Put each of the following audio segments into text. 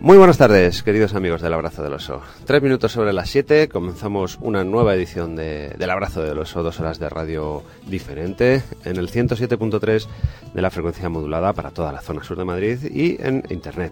Muy buenas tardes, queridos amigos del Abrazo del Oso. 3 minutos sobre las 7, comenzamos una nueva edición del Abrazo del Oso, 2 horas de radio diferente, en el 107.3 de la frecuencia modulada para toda la zona sur de Madrid y en internet,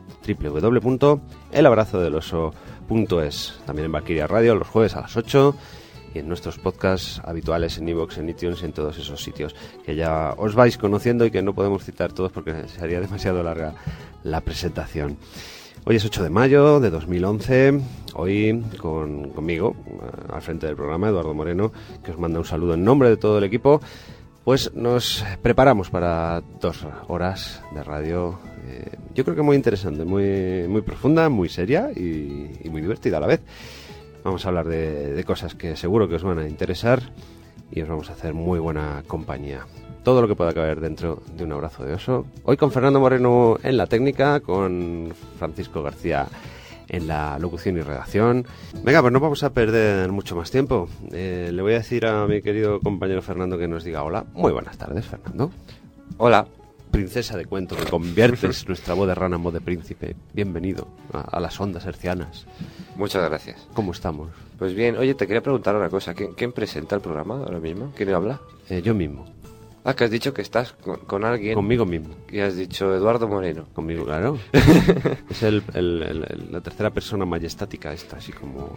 www.elabrazodeloso.es. También en Valkyria Radio los jueves a las 8 y en nuestros podcasts habituales en iVoox, en iTunes y en todos esos sitios que ya os vais conociendo y que no podemos citar todos porque sería demasiado larga la presentación. Hoy es 8 de mayo de 2011, hoy conmigo, al frente del programa, Eduardo Moreno, que os manda un saludo en nombre de todo el equipo, pues nos preparamos para 2 horas de radio, yo creo que muy interesante, muy profunda, muy seria y muy divertida a la vez. Vamos a hablar de cosas que seguro que os van a interesar y os vamos a hacer muy buena compañía. Todo lo que pueda caber dentro de un abrazo de oso. Hoy con Fernando Moreno en la técnica, con Francisco García en la locución y redacción. Venga, pues no vamos a perder mucho más tiempo. Le voy a decir a mi querido compañero Fernando que nos diga hola. Muy buenas tardes, Fernando. Hola. Princesa de cuento, que conviertes nuestra voz de rana en voz de príncipe. Bienvenido a las ondas hercianas. Muchas gracias. ¿Cómo estamos? Pues bien, oye, te quería preguntar una cosa. ¿Quién presenta el programa ahora mismo? ¿Quién habla? Yo mismo. Ah, que has dicho que estás con alguien. Conmigo mismo. Y has dicho Eduardo Moreno. Conmigo, claro. Es la tercera persona majestática esta, así como...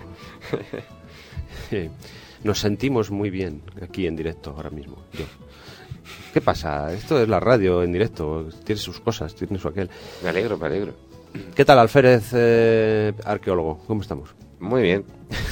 Nos sentimos muy bien aquí en directo ahora mismo. Yo. ¿Qué pasa? Esto es la radio en directo. Tiene sus cosas, tiene su aquel. Me alegro. ¿Qué tal, Alférez, arqueólogo? ¿Cómo estamos? Muy bien.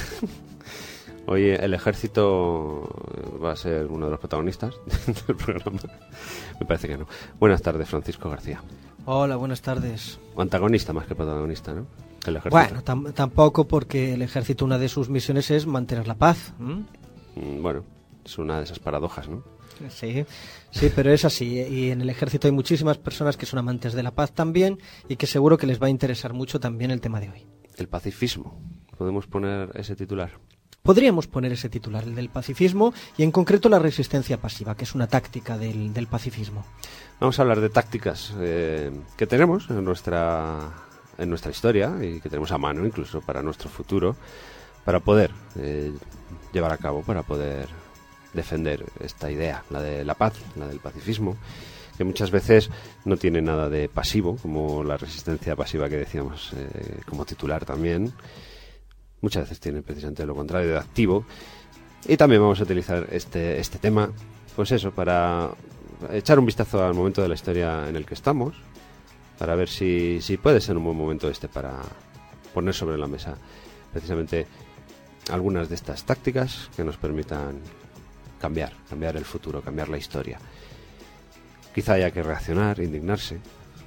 Hoy el ejército va a ser uno de los protagonistas del programa. Me parece que no. Buenas tardes, Francisco García. Hola, buenas tardes. O antagonista más que protagonista, ¿no? El ejército. Bueno, tampoco, porque el ejército, una de sus misiones es mantener la paz. Bueno, es una de esas paradojas, ¿no? Sí, pero es así. Y en el ejército hay muchísimas personas que son amantes de la paz también y que seguro que les va a interesar mucho también el tema de hoy. El pacifismo. ¿Podemos poner ese titular? Podríamos poner ese titular, el del pacifismo, y en concreto la resistencia pasiva, que es una táctica del pacifismo. Vamos a hablar de tácticas que tenemos en nuestra historia y que tenemos a mano incluso para nuestro futuro, para poder llevar a cabo, para poder defender esta idea, la de la paz, la del pacifismo, que muchas veces no tiene nada de pasivo, como la resistencia pasiva que decíamos como titular también. Muchas veces tiene precisamente lo contrario, de activo. Y también vamos a utilizar este tema, pues eso, para echar un vistazo al momento de la historia en el que estamos, para ver si puede ser un buen momento para poner sobre la mesa precisamente algunas de estas tácticas que nos permitan cambiar el futuro, cambiar la historia. Quizá haya que reaccionar, indignarse.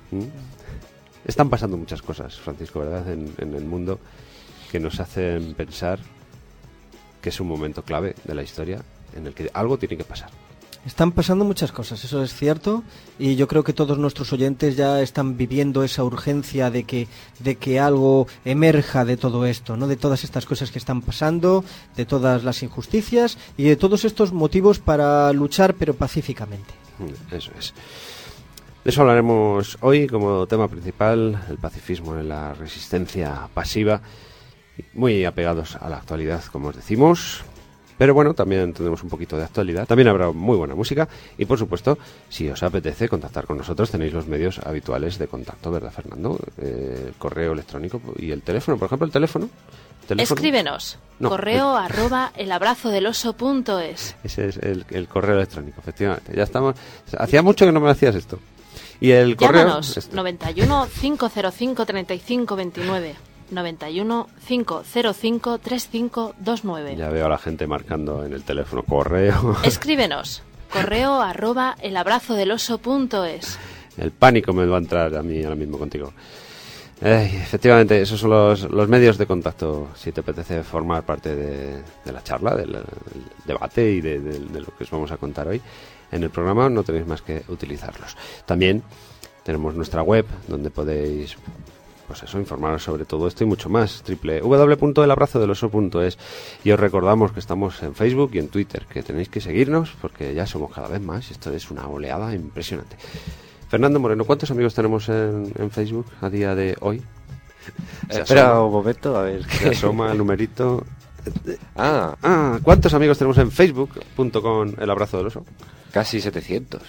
Están pasando muchas cosas, Francisco, ¿verdad?, en el mundo, que nos hacen pensar que es un momento clave de la historia en el que algo tiene que pasar. Están pasando muchas cosas, eso es cierto, y yo creo que todos nuestros oyentes ya están viviendo esa urgencia de que algo emerja de todo esto, ¿no? De todas estas cosas que están pasando, de todas las injusticias y de todos estos motivos para luchar, pero pacíficamente. Eso es. De eso hablaremos hoy como tema principal, el pacifismo en la resistencia pasiva, muy apegados a la actualidad, como os decimos. Pero bueno, también tendremos un poquito de actualidad. También habrá muy buena música. Y por supuesto, si os apetece contactar con nosotros, tenéis los medios habituales de contacto, ¿verdad, Fernando? El correo electrónico y el teléfono. Por ejemplo, el teléfono. Escríbenos. Correo @elabrazodeloso.es. Ese es el correo electrónico, efectivamente. Ya estamos. Hacía mucho que no me hacías esto. Y el correo. Llámanos. 91 505 35 29. 91 505 3529. Ya veo a la gente marcando en el teléfono correo. Escríbenos. Correo @elabrazodeloso.es. El pánico me va a entrar a mí ahora mismo contigo. Efectivamente, esos son los medios de contacto si te apetece formar parte de la charla, del debate y de lo que os vamos a contar hoy en el programa. No tenéis más que utilizarlos. También tenemos nuestra web donde podéis, pues eso, informaros sobre todo esto y mucho más, www.elabrazodeloso.es. Y os recordamos que estamos en Facebook y en Twitter, que tenéis que seguirnos porque ya somos cada vez más y esto es una oleada impresionante. Fernando Moreno, ¿cuántos amigos tenemos en Facebook a día de hoy? Espera un momento, a ver. Se asoma el numerito. ¿Cuántos amigos tenemos en Facebook.com El Abrazo del Oso? Casi 700.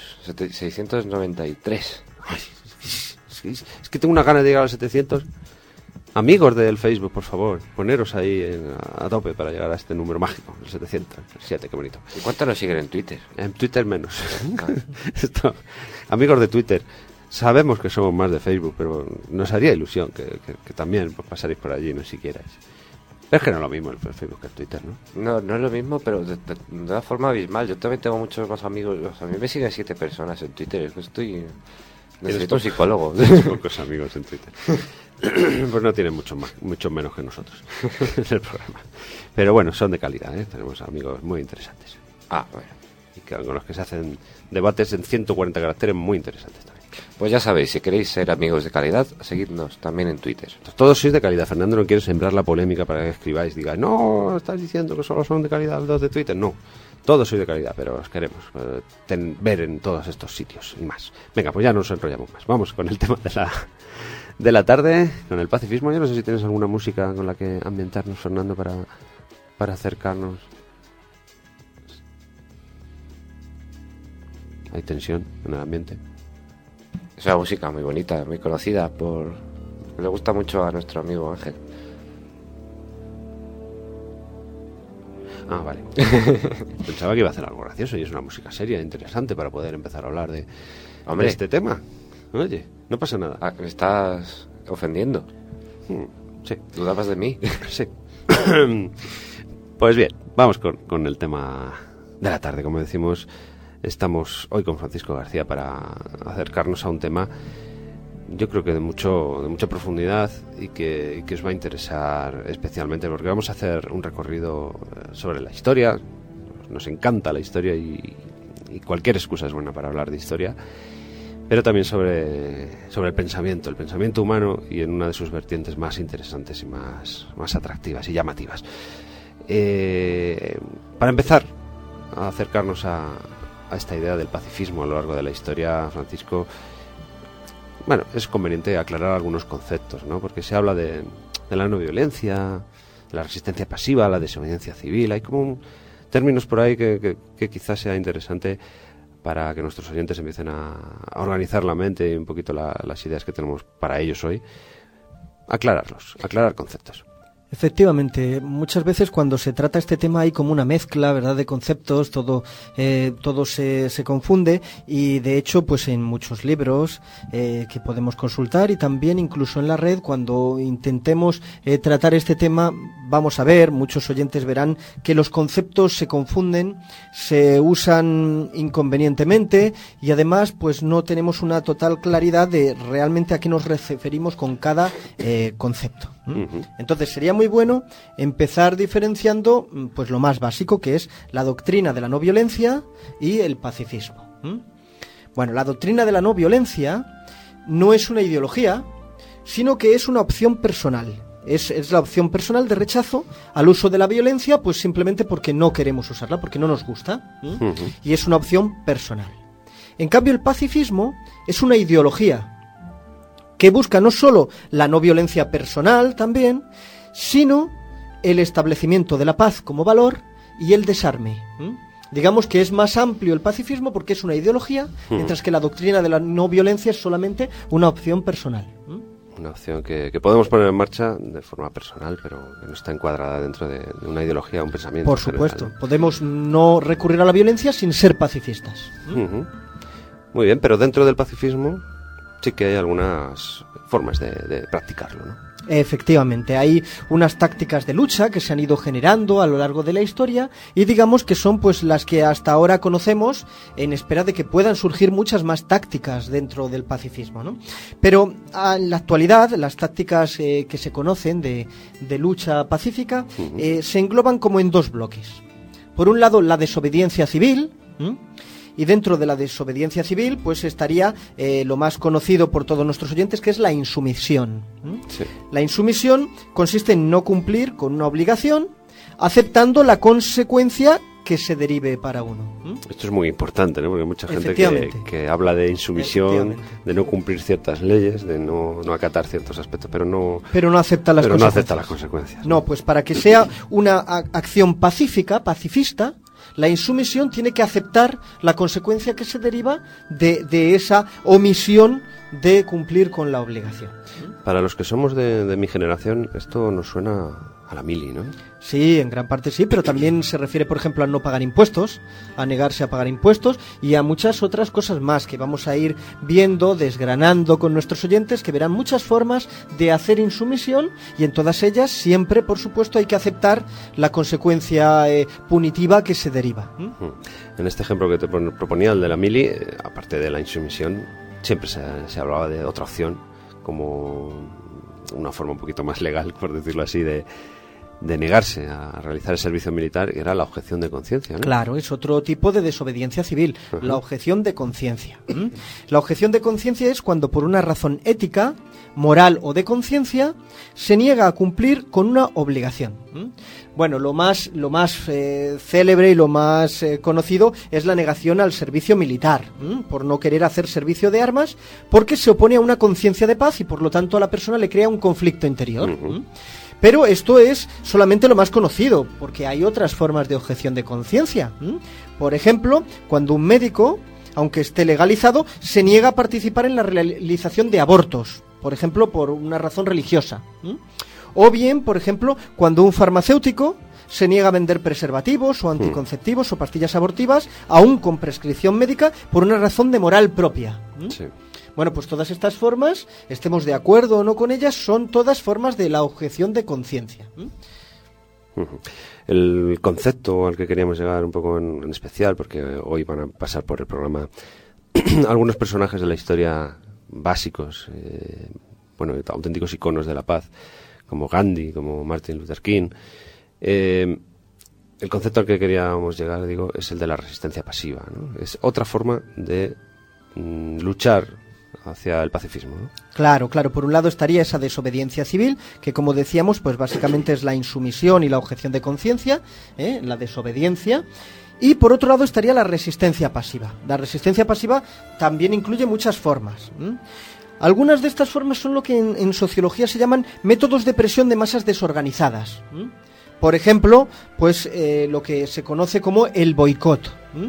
693. Ay, es que tengo una gana de llegar a los 700. Amigos del Facebook, por favor, poneros ahí a tope para llegar a este número mágico, el 707, qué bonito. ¿Y cuántos nos siguen en Twitter? En Twitter menos. Amigos de Twitter, sabemos que somos más de Facebook, pero nos haría ilusión que también pasaréis por allí, no siquiera. Es que no es lo mismo el Facebook que el Twitter, ¿no? No es lo mismo, pero de una forma abismal. Yo también tengo muchos más amigos. A mí me siguen 7 personas en Twitter. Es que necesito un psicólogo. Pocos amigos en Twitter. Pues no tienen mucho menos que nosotros en el programa. Pero bueno, son de calidad, ¿eh? Tenemos amigos muy interesantes. Bueno. Y con los que se hacen debates en 140 caracteres muy interesantes también. Pues ya sabéis, si queréis ser amigos de calidad, seguidnos también en Twitter. Todos sois de calidad. Fernando no quiere sembrar la polémica para que escribáis. Digáis, no, estás diciendo que solo son de calidad los de Twitter. No, todos sois de calidad, pero os queremos ver en todos estos sitios y más. Venga, pues ya no nos enrollamos más. Vamos con el tema de la tarde, con el pacifismo. Yo no sé si tienes alguna música con la que ambientarnos, Fernando, para acercarnos. Hay tensión en el ambiente. Es una música muy bonita, muy conocida le gusta mucho a nuestro amigo Ángel. Vale. Pensaba que iba a hacer algo gracioso y es una música seria, interesante para poder empezar a hablar de este tema. Oye, no pasa nada. ¿Me estás ofendiendo? Sí. ¿Dudabas de mí? Sí. Pues bien, vamos con el tema de la tarde. Como decimos, estamos hoy con Francisco García para acercarnos a un tema, yo creo que de mucha profundidad y que os va a interesar especialmente, porque vamos a hacer un recorrido sobre la historia. Nos encanta la historia y cualquier excusa es buena para hablar de historia, pero también sobre el pensamiento humano, y en una de sus vertientes más interesantes y más atractivas y llamativas. Para empezar a acercarnos a esta idea del pacifismo a lo largo de la historia, Francisco, bueno, es conveniente aclarar algunos conceptos, ¿no? Porque se habla de la no violencia, de la resistencia pasiva, la desobediencia civil. Hay como términos por ahí que quizás sea interesante para que nuestros oyentes empiecen a organizar la mente y un poquito las ideas que tenemos para ellos hoy. Aclarar conceptos. Efectivamente, muchas veces cuando se trata este tema hay como una mezcla, ¿verdad?, de conceptos, todo se confunde, y de hecho pues en muchos libros que podemos consultar, y también incluso en la red, cuando intentemos tratar este tema, vamos a ver, muchos oyentes verán que los conceptos se confunden, se usan inconvenientemente, y además pues no tenemos una total claridad de realmente a qué nos referimos con cada concepto. Entonces sería muy bueno empezar diferenciando pues lo más básico, que es la doctrina de la no violencia y el pacifismo. Bueno, la doctrina de la no violencia no es una ideología, sino que es una opción personal. Es la opción personal de rechazo al uso de la violencia, pues simplemente porque no queremos usarla, porque no nos gusta. Y es una opción personal. En cambio, el pacifismo es una ideología que busca no solo la no violencia personal también, sino el establecimiento de la paz como valor y el desarme. Digamos que es más amplio el pacifismo porque es una ideología, mientras que la doctrina de la no violencia es solamente una opción personal. Una opción que podemos poner en marcha de forma personal, pero que no está encuadrada dentro de una ideología, un pensamiento. Por supuesto, general. Podemos no recurrir a la violencia sin ser pacifistas. Muy bien, pero dentro del pacifismo sí que hay algunas formas de practicarlo, ¿no? Efectivamente, hay unas tácticas de lucha que se han ido generando a lo largo de la historia, y digamos que son pues las que hasta ahora conocemos, en espera de que puedan surgir muchas más tácticas dentro del pacifismo, ¿no? Pero en la actualidad las tácticas que se conocen de lucha pacífica se engloban como en dos bloques. Por un lado, la desobediencia civil, y dentro de la desobediencia civil pues estaría lo más conocido por todos nuestros oyentes, que es la insumisión. Sí. La insumisión consiste en no cumplir con una obligación, aceptando la consecuencia que se derive para uno. Esto es muy importante, ¿no? Porque hay mucha gente que habla de insumisión, de no cumplir ciertas leyes, de no acatar ciertos aspectos, pero no acepta las consecuencias. No, pues para que sea una acción pacifista, la insumisión tiene que aceptar la consecuencia que se deriva de esa omisión de cumplir con la obligación. Para los que somos de mi generación, esto nos suena a la mili, ¿no? Sí, en gran parte sí, pero también se refiere, por ejemplo, a no pagar impuestos, a negarse a pagar impuestos y a muchas otras cosas más que vamos a ir viendo, desgranando con nuestros oyentes, que verán muchas formas de hacer insumisión y en todas ellas siempre, por supuesto, hay que aceptar la consecuencia punitiva que se deriva. En este ejemplo que te proponía, el de la mili, aparte de la insumisión, siempre se hablaba de otra opción, como una forma un poquito más legal, por decirlo así, de negarse a realizar el servicio militar, que era la objeción de conciencia, ¿no? Claro, es otro tipo de desobediencia civil, la objeción de conciencia. La objeción de conciencia es cuando por una razón ética, moral o de conciencia se niega a cumplir con una obligación. Bueno, lo más célebre y lo más conocido es la negación al servicio militar, por no querer hacer servicio de armas, porque se opone a una conciencia de paz y por lo tanto a la persona le crea un conflicto interior. Pero esto es solamente lo más conocido, porque hay otras formas de objeción de conciencia. Por ejemplo, cuando un médico, aunque esté legalizado, se niega a participar en la realización de abortos, por ejemplo, por una razón religiosa. O bien, por ejemplo, cuando un farmacéutico se niega a vender preservativos o anticonceptivos o pastillas abortivas, aún con prescripción médica, por una razón de moral propia. Sí. Bueno, pues todas estas formas, estemos de acuerdo o no con ellas, son todas formas de la objeción de conciencia. El concepto al que queríamos llegar un poco en especial, porque hoy van a pasar por el programa algunos personajes de la historia básicos, auténticos iconos de la paz, como Gandhi, como Martin Luther King. El concepto al que queríamos llegar, es el de la resistencia pasiva, ¿no? Es otra forma de luchar hacia el pacifismo, ¿no? Claro, por un lado estaría esa desobediencia civil, que como decíamos, pues básicamente es la insumisión y la objeción de conciencia, la desobediencia, y por otro lado estaría la resistencia pasiva. La resistencia pasiva también incluye muchas formas. Algunas de estas formas son lo que en sociología se llaman métodos de presión de masas desorganizadas. Por ejemplo, pues lo que se conoce como el boicot.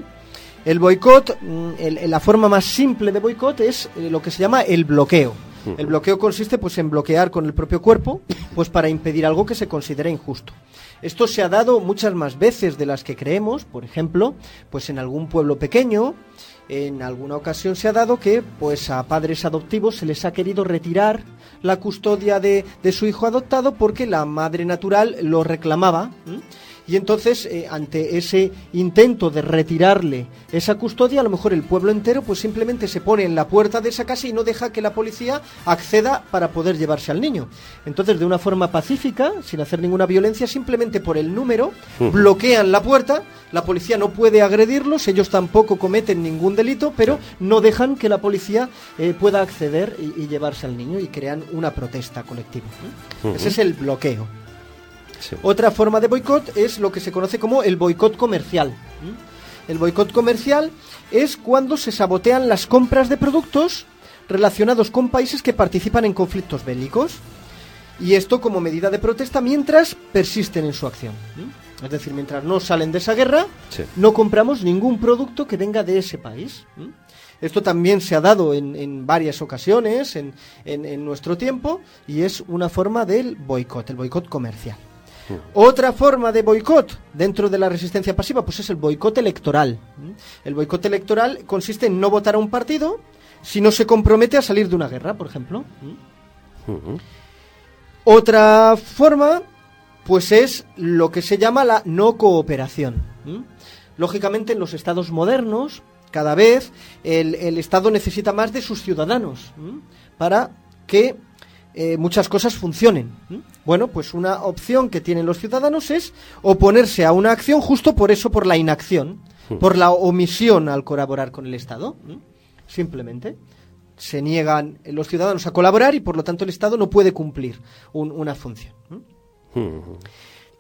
El boicot, la forma más simple de boicot es lo que se llama el bloqueo. El bloqueo consiste pues en bloquear con el propio cuerpo pues para impedir algo que se considera injusto. Esto se ha dado muchas más veces de las que creemos. Por ejemplo, pues en algún pueblo pequeño, en alguna ocasión se ha dado que pues a padres adoptivos se les ha querido retirar la custodia de su hijo adoptado porque la madre natural lo reclamaba. Y entonces, ante ese intento de retirarle esa custodia, a lo mejor el pueblo entero pues simplemente se pone en la puerta de esa casa y no deja que la policía acceda para poder llevarse al niño. Entonces, de una forma pacífica, sin hacer ninguna violencia, simplemente por el número, bloquean la puerta, la policía no puede agredirlos, ellos tampoco cometen ningún delito, pero no dejan que la policía pueda acceder y llevarse al niño y crean una protesta colectiva. Ese es el bloqueo. Sí. Otra forma de boicot es lo que se conoce como el boicot comercial. El boicot comercial es cuando se sabotean las compras de productos relacionados con países que participan en conflictos bélicos. Y esto como medida de protesta mientras persisten en su acción. Es decir, mientras no salen de esa guerra, no compramos ningún producto que venga de ese país. Esto también se ha dado en varias ocasiones en nuestro tiempo y es una forma del boicot, el boicot comercial. Otra forma de boicot dentro de la resistencia pasiva pues es el boicot electoral. El boicot electoral consiste en no votar a un partido si no se compromete a salir de una guerra, por ejemplo. Otra forma pues es lo que se llama la no cooperación. Lógicamente en los estados modernos cada vez el Estado necesita más de sus ciudadanos para que muchas cosas funcionen. Bueno, pues una opción que tienen los ciudadanos es oponerse a una acción justo por eso, por la inacción, por la omisión al colaborar con el Estado. Simplemente se niegan los ciudadanos a colaborar y por lo tanto el Estado no puede cumplir una función.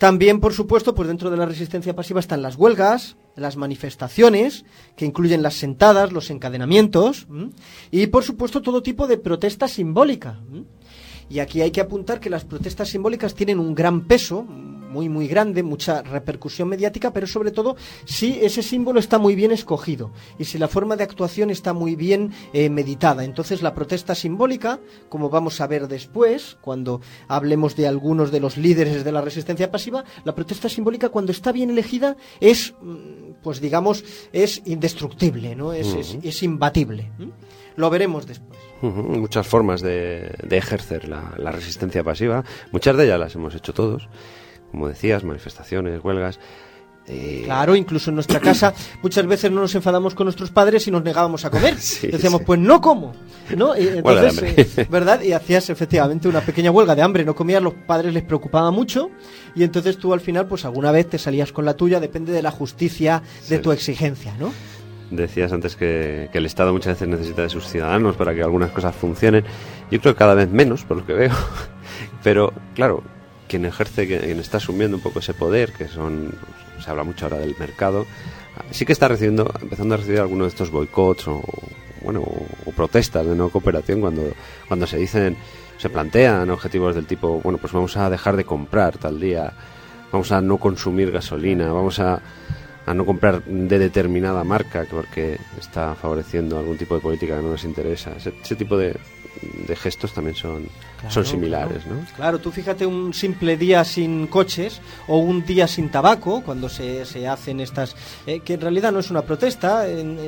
También, por supuesto, pues dentro de la resistencia pasiva están las huelgas, las manifestaciones, que incluyen las sentadas, los encadenamientos, y, por supuesto, todo tipo de protesta simbólica. Y aquí hay que apuntar que las protestas simbólicas tienen un gran peso, muy muy grande, mucha repercusión mediática, pero sobre todo si ese símbolo está muy bien escogido y si la forma de actuación está muy bien meditada. Entonces la protesta simbólica, como vamos a ver después, cuando hablemos de algunos de los líderes de la resistencia pasiva, la protesta simbólica, cuando está bien elegida, es, pues digamos, es indestructible, ¿no? Es imbatible. Lo veremos después. Muchas formas de ejercer la resistencia pasiva. Muchas de ellas las hemos hecho todos. Como decías, manifestaciones, huelgas. Claro, incluso en nuestra casa muchas veces no nos enfadamos con nuestros padres y nos negábamos a comer. Decíamos, pues no como, ¿no? Y entonces, ¿verdad? Y hacías efectivamente una pequeña huelga de hambre, no comías, los padres les preocupaba mucho y entonces tú al final, pues alguna vez te salías con la tuya, depende de la justicia de tu exigencia, ¿no? Decías antes que el Estado muchas veces necesita de sus ciudadanos para que algunas cosas funcionen. Yo creo que cada vez menos, por lo que veo. Pero, claro, quien ejerce, quien está asumiendo un poco ese poder, que son, se habla mucho ahora del mercado, sí que está empezando a recibir algunos de estos boicots o protestas de no cooperación cuando se plantean objetivos del tipo, bueno, pues vamos a dejar de comprar tal día, vamos a no consumir gasolina, vamos a no comprar de determinada marca porque está favoreciendo algún tipo de política que no nos interesa. Ese tipo de gestos también son similares, ¿no? Claro, tú fíjate un simple día sin coches o un día sin tabaco, cuando se hacen estas... que en realidad no es una protesta,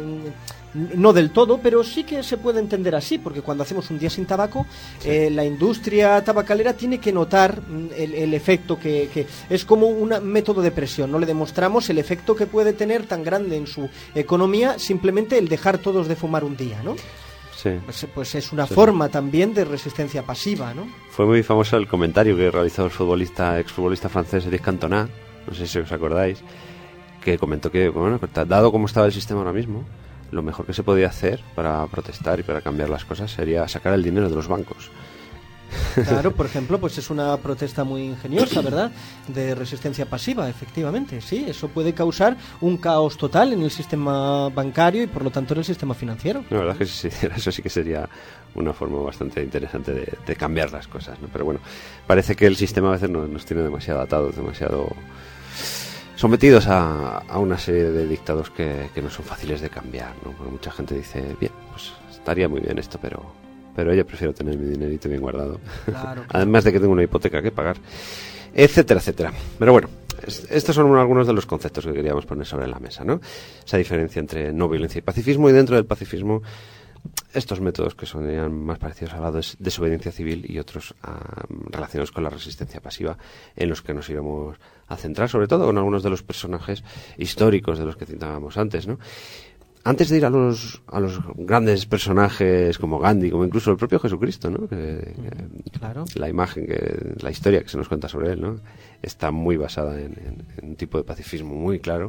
no del todo, pero sí que se puede entender así, porque cuando hacemos un día sin tabaco, la industria tabacalera tiene que notar el efecto que es como un método de presión, no le demostramos el efecto que puede tener tan grande en su economía simplemente el dejar todos de fumar un día, ¿no? Sí. Pues es una forma también de resistencia pasiva, ¿no? Fue muy famoso el comentario que realizó el exfutbolista francés Eric Cantona, no sé si os acordáis, que comentó que, bueno, dado cómo estaba el sistema ahora mismo, lo mejor que se podía hacer para protestar y para cambiar las cosas sería sacar el dinero de los bancos. Claro, por ejemplo, pues es una protesta muy ingeniosa, ¿verdad? De resistencia pasiva, efectivamente, sí. Eso puede causar un caos total en el sistema bancario y, por lo tanto, en el sistema financiero. La verdad es que si se hiciera eso sí que sería una forma bastante interesante de cambiar las cosas, ¿no? Pero bueno, parece que el sistema a veces nos tiene demasiado atados, demasiado sometidos a una serie de dictados que no son fáciles de cambiar, ¿no? Porque mucha gente dice, bien, pues estaría muy bien esto, pero yo prefiero tener mi dinerito bien guardado. Claro. Además de que tengo una hipoteca que pagar, etcétera, etcétera. Pero bueno, estos son algunos de los conceptos que queríamos poner sobre la mesa, ¿no? Esa diferencia entre no violencia y pacifismo, y dentro del pacifismo estos métodos que son más parecidos a la desobediencia civil y otros relacionados con la resistencia pasiva, en los que nos iremos a centrar, sobre todo con algunos de los personajes históricos de los que citábamos antes, ¿no? Antes de ir a los grandes personajes como Gandhi, como incluso el propio Jesucristo, ¿no? Claro. La imagen, la historia que se nos cuenta sobre él, ¿no? Está muy basada en un tipo de pacifismo muy claro.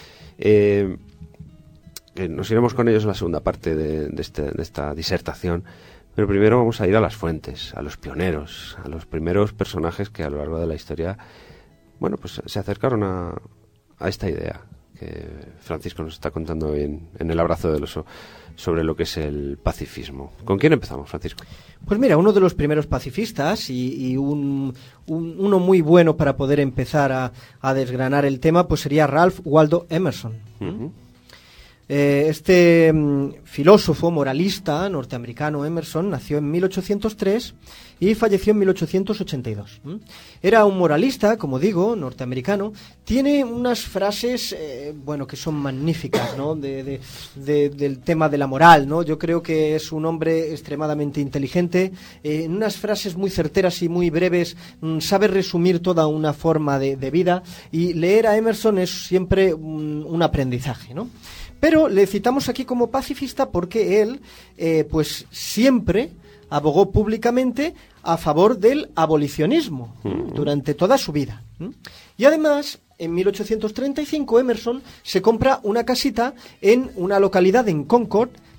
Nos iremos con ellos en la segunda parte de esta disertación, pero primero vamos a ir a las fuentes, a los pioneros, a los primeros personajes que a lo largo de la historia, bueno, pues se acercaron a esta idea que Francisco nos está contando en El abrazo del oso sobre lo que es el pacifismo. ¿Con quién empezamos, Francisco? Pues mira, uno de los primeros pacifistas y uno muy bueno para poder empezar a desgranar el tema, pues sería Ralph Waldo Emerson. Uh-huh. Este filósofo moralista norteamericano Emerson nació en 1803 y falleció en 1882. Era un moralista, como digo, norteamericano. Tiene unas frases, que son magníficas, ¿no? Del tema de la moral, ¿no? Yo creo que es un hombre extremadamente inteligente. En unas frases muy certeras y muy breves sabe resumir toda una forma de vida, y leer a Emerson es siempre un aprendizaje, ¿no? Pero le citamos aquí como pacifista porque él, pues siempre abogó públicamente a favor del abolicionismo durante toda su vida. Y además, en 1835, Emerson se compra una casita en una localidad en Concord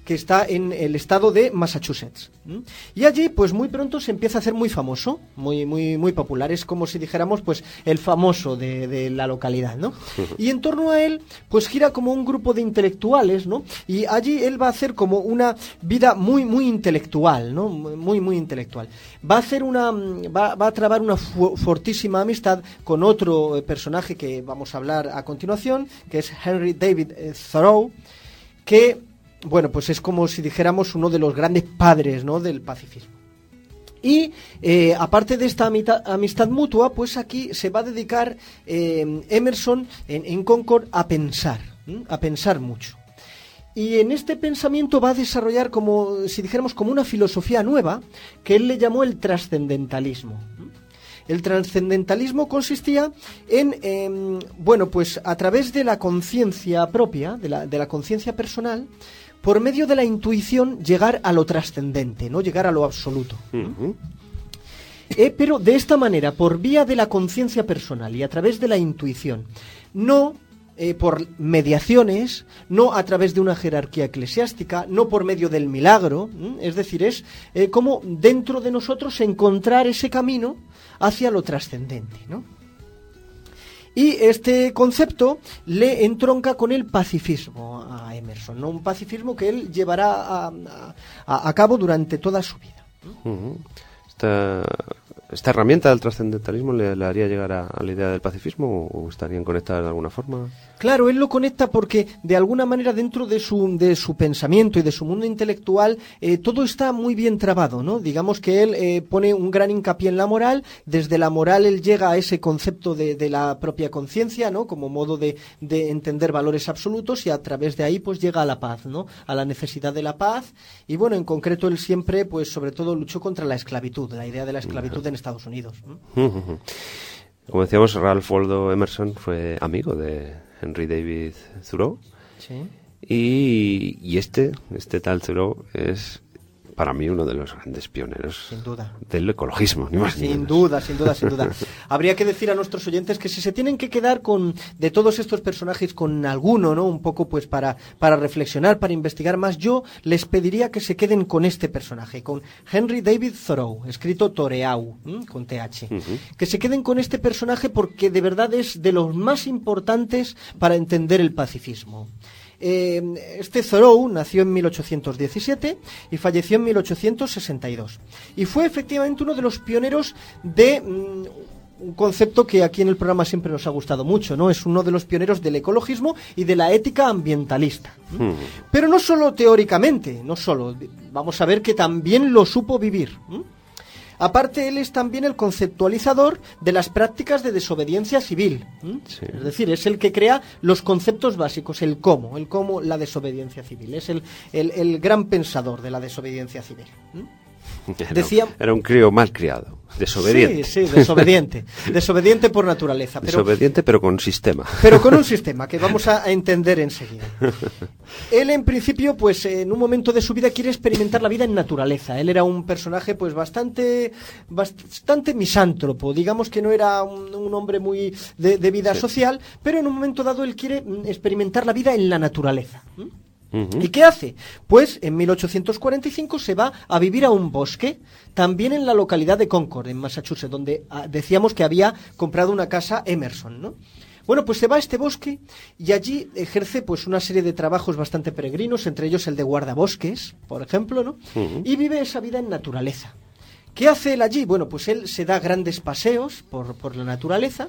que está en el estado de Massachusetts. Y allí, pues muy pronto se empieza a hacer muy famoso, muy popular. Es como si dijéramos, pues, el famoso de la localidad, ¿no? Y en torno a él, pues gira como un grupo de intelectuales, ¿no? Y allí él va a hacer como una vida muy intelectual, ¿no? Muy intelectual. Va a trabar una fortísima amistad con otro personaje que vamos a hablar a continuación, que es Henry David Thoreau, que, bueno, pues es como si dijéramos uno de los grandes padres, ¿no?, del pacifismo. Y aparte de esta amistad mutua, pues aquí se va a dedicar Emerson en Concord a pensar mucho. Y en este pensamiento va a desarrollar, como si dijéramos, como una filosofía nueva que él le llamó el trascendentalismo. El trascendentalismo consistía en, bueno, pues a través de la conciencia propia, de la conciencia personal, por medio de la intuición llegar a lo trascendente, ¿no? Llegar a lo absoluto. Pero de esta manera, por vía de la conciencia personal y a través de la intuición, no por mediaciones, no a través de una jerarquía eclesiástica, no por medio del milagro, es decir, es como dentro de nosotros encontrar ese camino hacia lo trascendente, ¿no? Y este concepto le entronca con el pacifismo a Emerson, ¿no? Un pacifismo que él llevará a cabo durante toda su vida. ¿Esta herramienta del trascendentalismo le haría llegar a la idea del pacifismo o estarían conectadas de alguna forma? Claro, él lo conecta porque de alguna manera dentro de su pensamiento y de su mundo intelectual todo está muy bien trabado, ¿no? Digamos que él pone un gran hincapié en la moral. Desde la moral él llega a ese concepto de la propia conciencia, ¿no? Como modo de entender valores absolutos, y a través de ahí pues llega a la paz, ¿no? A la necesidad de la paz. Y bueno, en concreto él siempre pues sobre todo luchó contra la esclavitud, la idea de la esclavitud en Estados Unidos. Como decíamos, Ralph Waldo Emerson fue amigo de Henry David Thoreau. Sí. Y este tal Thoreau es para mí uno de los grandes pioneros, sin duda, del ecologismo, ni más ni sin menos. duda. Habría que decir a nuestros oyentes que si se tienen que quedar de todos estos personajes con alguno, ¿no?, un poco pues para reflexionar, para investigar más, yo les pediría que se queden con este personaje, con Henry David Thoreau, escrito Thoreau, con TH. Que se queden con este personaje porque de verdad es de los más importantes para entender el pacifismo. Este Thoreau nació en 1817 y falleció en 1862. Y fue efectivamente uno de los pioneros de un concepto que aquí en el programa siempre nos ha gustado mucho, ¿no? Es uno de los pioneros del ecologismo y de la ética ambientalista. Pero no solo teóricamente, vamos a ver que también lo supo vivir. Aparte, él es también el conceptualizador de las prácticas de desobediencia civil. Sí. Es decir, es el que crea los conceptos básicos, el cómo, la desobediencia civil. Es el gran pensador de la desobediencia civil. Era un crío mal criado, desobediente. Sí, desobediente. Desobediente por naturaleza. Desobediente, pero con sistema. Pero con un sistema que vamos a entender enseguida. Él, en principio, pues en un momento de su vida quiere experimentar la vida en naturaleza. Él era un personaje pues bastante misántropo. Digamos que no era un hombre muy de vida social, pero en un momento dado él quiere experimentar la vida en la naturaleza. ¿Y qué hace? Pues en 1845 se va a vivir a un bosque, también en la localidad de Concord, en Massachusetts, donde decíamos que había comprado una casa Emerson, ¿no? Bueno, pues se va a este bosque y allí ejerce pues una serie de trabajos bastante peregrinos, entre ellos el de guardabosques, por ejemplo, ¿no? Y vive esa vida en naturaleza. ¿Qué hace él allí? Bueno, pues él se da grandes paseos por la naturaleza.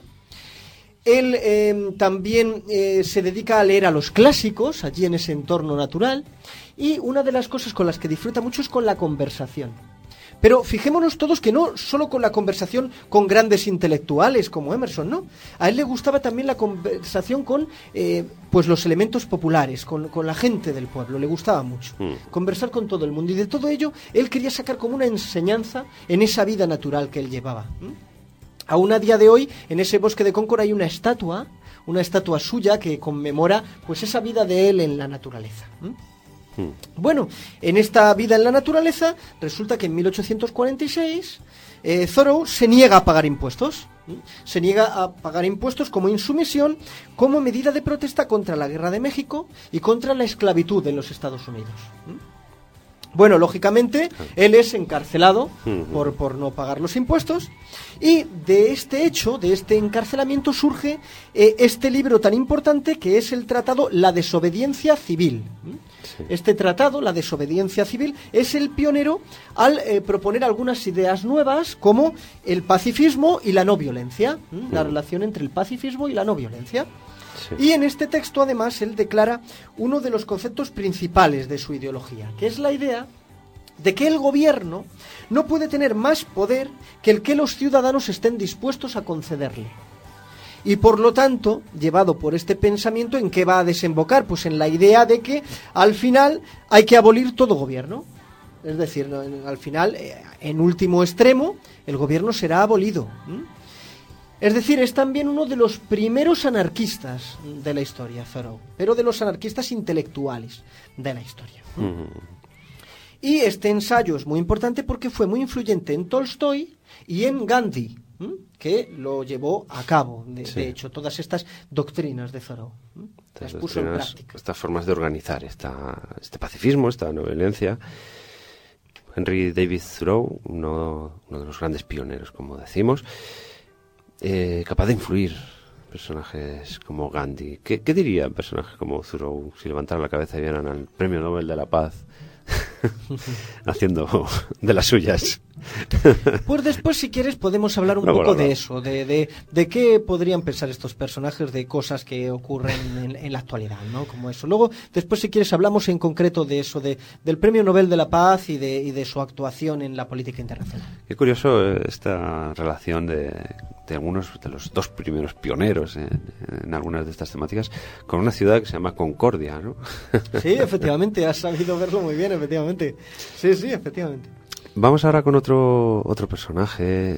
Él también se dedica a leer a los clásicos allí en ese entorno natural, y una de las cosas con las que disfruta mucho es con la conversación. Pero fijémonos todos que no solo con la conversación con grandes intelectuales como Emerson, ¿no? A él le gustaba también la conversación con pues los elementos populares, con la gente del pueblo, le gustaba mucho conversar con todo el mundo, y de todo ello él quería sacar como una enseñanza en esa vida natural que él llevaba. Aún a día de hoy, en ese bosque de Concord hay una estatua suya que conmemora pues esa vida de él en la naturaleza. Bueno, en esta vida en la naturaleza resulta que en 1846 Thoreau se niega a pagar impuestos. Se niega a pagar impuestos como insumisión, como medida de protesta contra la Guerra de México y contra la esclavitud en los Estados Unidos. Bueno, lógicamente, él es encarcelado por no pagar los impuestos, y de este hecho, de este encarcelamiento, surge este libro tan importante que es el tratado La desobediencia civil. Sí. Este tratado, La desobediencia civil, es el pionero al proponer algunas ideas nuevas como el pacifismo y la no violencia, la relación entre el pacifismo y la no violencia. Sí. Y en este texto, además, él declara uno de los conceptos principales de su ideología, que es la idea de que el gobierno no puede tener más poder que el que los ciudadanos estén dispuestos a concederle. Y por lo tanto, llevado por este pensamiento, ¿en qué va a desembocar? Pues en la idea de que al final hay que abolir todo gobierno. Es decir, al final, en último extremo, el gobierno será abolido. Es decir, es también uno de los primeros anarquistas de la historia, Thoreau, pero de los anarquistas intelectuales de la historia. Y este ensayo es muy importante porque fue muy influyente en Tolstoy y en Gandhi, que lo llevó a cabo, de hecho, todas estas doctrinas de Thoreau. Las puso en práctica. Estas formas de organizar este pacifismo, esta no violencia. Henry David Thoreau, uno de los grandes pioneros, como decimos, capaz de influir personajes como Gandhi. ¿Qué dirían personajes como Thoreau si levantaran la cabeza y vieran al Premio Nobel de la Paz haciendo de las suyas? Pues después, si quieres, podemos hablar un poco de eso, de qué podrían pensar estos personajes de cosas que ocurren en la actualidad, ¿no? Como eso. Luego, después, si quieres, hablamos en concreto de eso, del Premio Nobel de la Paz y de su actuación en la política internacional. Qué curioso esta relación de algunos de los dos primeros pioneros en algunas de estas temáticas con una ciudad que se llama Concordia, ¿no? Sí, efectivamente, has sabido verlo muy bien, efectivamente. Sí, efectivamente. Vamos ahora con otro personaje,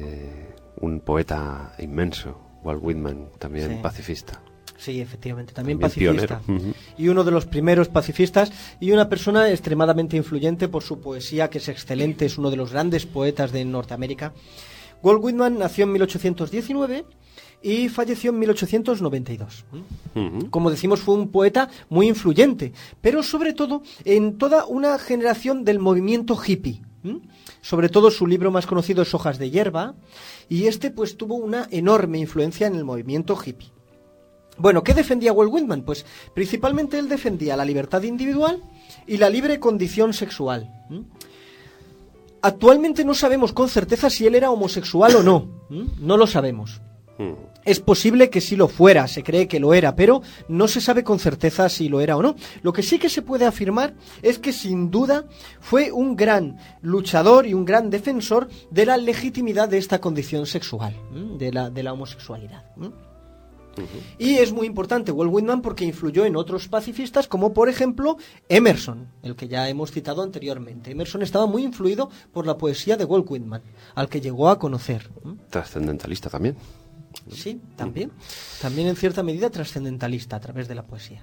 un poeta inmenso, Walt Whitman, también pacifista. Sí, efectivamente, también pacifista. Y uno de los primeros pacifistas y una persona extremadamente influyente por su poesía, que es excelente, es uno de los grandes poetas de Norteamérica. Walt Whitman nació en 1819 y falleció en 1892. Como decimos, fue un poeta muy influyente, pero sobre todo en toda una generación del movimiento hippie. Sobre todo su libro más conocido es Hojas de hierba, y pues tuvo una enorme influencia en el movimiento hippie. Bueno, ¿qué defendía Walt Whitman? Pues principalmente él defendía la libertad individual y la libre condición sexual. Actualmente no sabemos con certeza si él era homosexual o no. No lo sabemos. Es posible que sí lo fuera, se cree que lo era, pero no se sabe con certeza si lo era o no. Lo que sí que se puede afirmar es que sin duda fue un gran luchador y un gran defensor de la legitimidad de esta condición sexual, de la homosexualidad. Y es muy importante Walt Whitman porque influyó en otros pacifistas, como por ejemplo Emerson, el que ya hemos citado anteriormente. Emerson estaba muy influido por la poesía de Walt Whitman, al que llegó a conocer. Trascendentalista también. Sí, también en cierta medida trascendentalista a través de la poesía.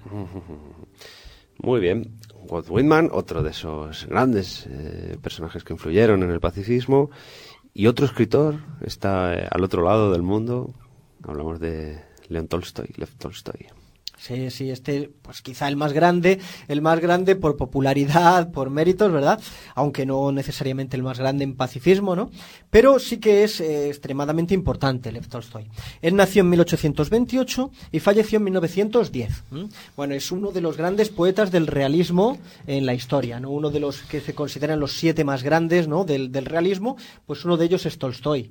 Muy bien. Walt Whitman, otro de esos grandes personajes que influyeron en el pacifismo, y otro escritor está al otro lado del mundo. Hablamos de Lev Tolstoy. Sí, pues quizá el más grande por popularidad, por méritos, ¿verdad? Aunque no necesariamente el más grande en pacifismo, ¿no? Pero sí que es extremadamente importante Lev Tolstoy. Él nació en 1828 y falleció en 1910. Bueno, es uno de los grandes poetas del realismo en la historia, ¿no? Uno de los que se consideran los 7 más grandes, ¿no? del realismo, pues uno de ellos es Tolstoy.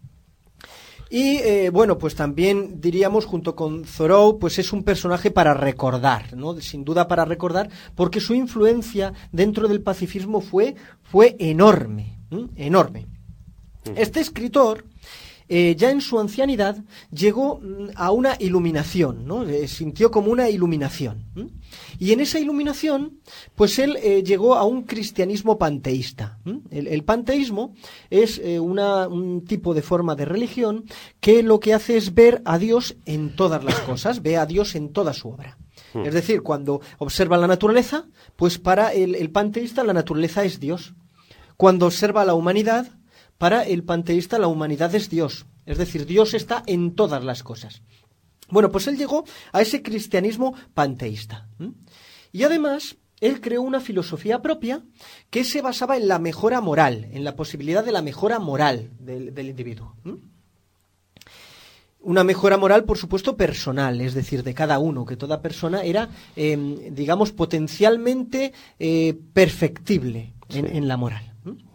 Y bueno, pues también diríamos, junto con Thoreau, pues es un personaje para recordar, ¿no? Sin duda para recordar, porque su influencia dentro del pacifismo fue enorme, enorme. Este escritor, ya en su ancianidad, llegó a una iluminación, ¿no? Sintió como una iluminación. Y en esa iluminación, pues él llegó a un cristianismo panteísta. El panteísmo es un tipo de forma de religión que lo que hace es ver a Dios en todas las cosas, ve a Dios en toda su obra. Es decir, cuando observa la naturaleza, pues para el panteísta la naturaleza es Dios. Cuando observa la humanidad, para el panteísta la humanidad es Dios. Es decir, Dios está en todas las cosas. Bueno, pues él llegó a ese cristianismo panteísta. Y además, él creó una filosofía propia que se basaba en la mejora moral, en la posibilidad de la mejora moral del individuo. Una mejora moral, por supuesto, personal, es decir, de cada uno, que toda persona era, digamos, potencialmente perfectible en la moral.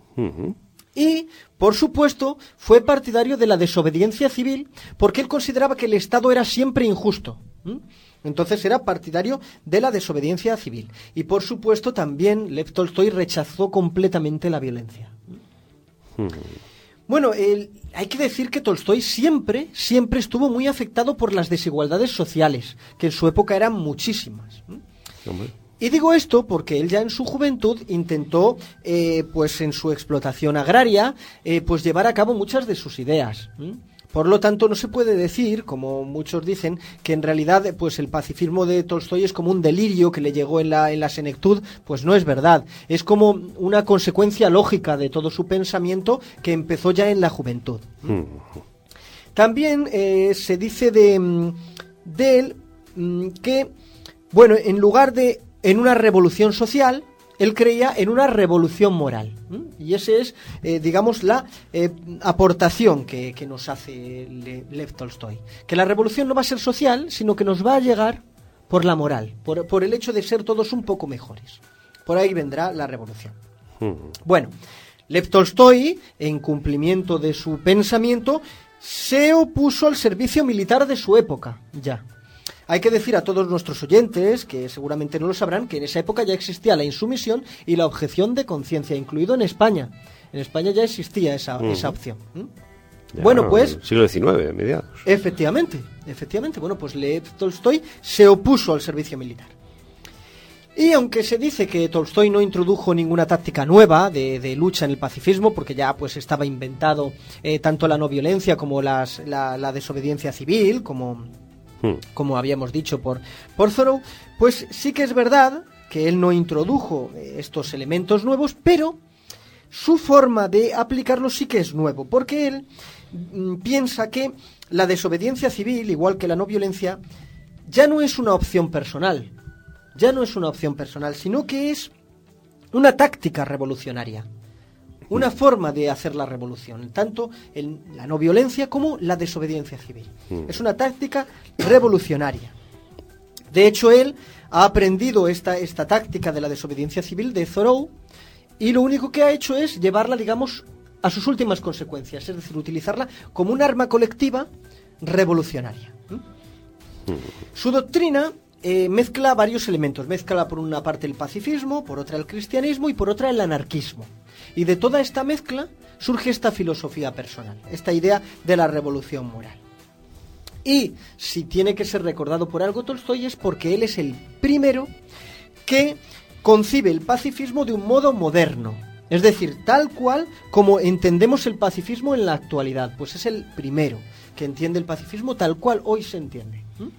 Y, por supuesto, fue partidario de la desobediencia civil porque él consideraba que el Estado era siempre injusto. Entonces era partidario de la desobediencia civil. Y, por supuesto, también Lev Tolstoy rechazó completamente la violencia. Bueno, hay que decir que Tolstoy siempre estuvo muy afectado por las desigualdades sociales, que en su época eran muchísimas. Y digo esto porque él ya en su juventud intentó, pues en su explotación agraria, pues llevar a cabo muchas de sus ideas. Por lo tanto, no se puede decir, como muchos dicen, que en realidad pues el pacifismo de Tolstoy es como un delirio que le llegó en la senectud. Pues no es verdad. Es como una consecuencia lógica de todo su pensamiento que empezó ya en la juventud. También se dice de él que, bueno, en lugar de en una revolución social, él creía en una revolución moral. Y esa es, digamos, la aportación que nos hace Lev Tolstoy. Que la revolución no va a ser social, sino que nos va a llegar por la moral, por el hecho de ser todos un poco mejores. Por ahí vendrá la revolución. Bueno, Lev Tolstoy, en cumplimiento de su pensamiento, se opuso al servicio militar de su época, ya. Hay que decir a todos nuestros oyentes, que seguramente no lo sabrán, que en esa época ya existía la insumisión y la objeción de conciencia, incluido en España. En España ya existía esa opción. Ya, bueno, pues... siglo XIX, mediados. Efectivamente. Bueno, pues Lev Tolstoy se opuso al servicio militar. Y aunque se dice que Tolstoy no introdujo ninguna táctica nueva de lucha en el pacifismo, porque ya pues estaba inventado tanto la no violencia como la desobediencia civil, como habíamos dicho por Thoreau, pues sí que es verdad que él no introdujo estos elementos nuevos, pero su forma de aplicarlos sí que es nuevo, porque él piensa que la desobediencia civil, igual que la no violencia, ya no es una opción personal, sino que es una táctica revolucionaria. Una forma de hacer la revolución, tanto en la no violencia como la desobediencia civil. Es una táctica revolucionaria. De hecho, él ha aprendido esta táctica de la desobediencia civil de Thoreau y lo único que ha hecho es llevarla, digamos, a sus últimas consecuencias, es decir, utilizarla como un arma colectiva revolucionaria. Su doctrina mezcla varios elementos. Mezcla por una parte el pacifismo, por otra el cristianismo y por otra el anarquismo. Y de toda esta mezcla surge esta filosofía personal, esta idea de la revolución moral. Y si tiene que ser recordado por algo Tolstoy es porque él es el primero que concibe el pacifismo de un modo moderno. Es decir, tal cual como entendemos el pacifismo en la actualidad. Pues es el primero que entiende el pacifismo tal cual hoy se entiende.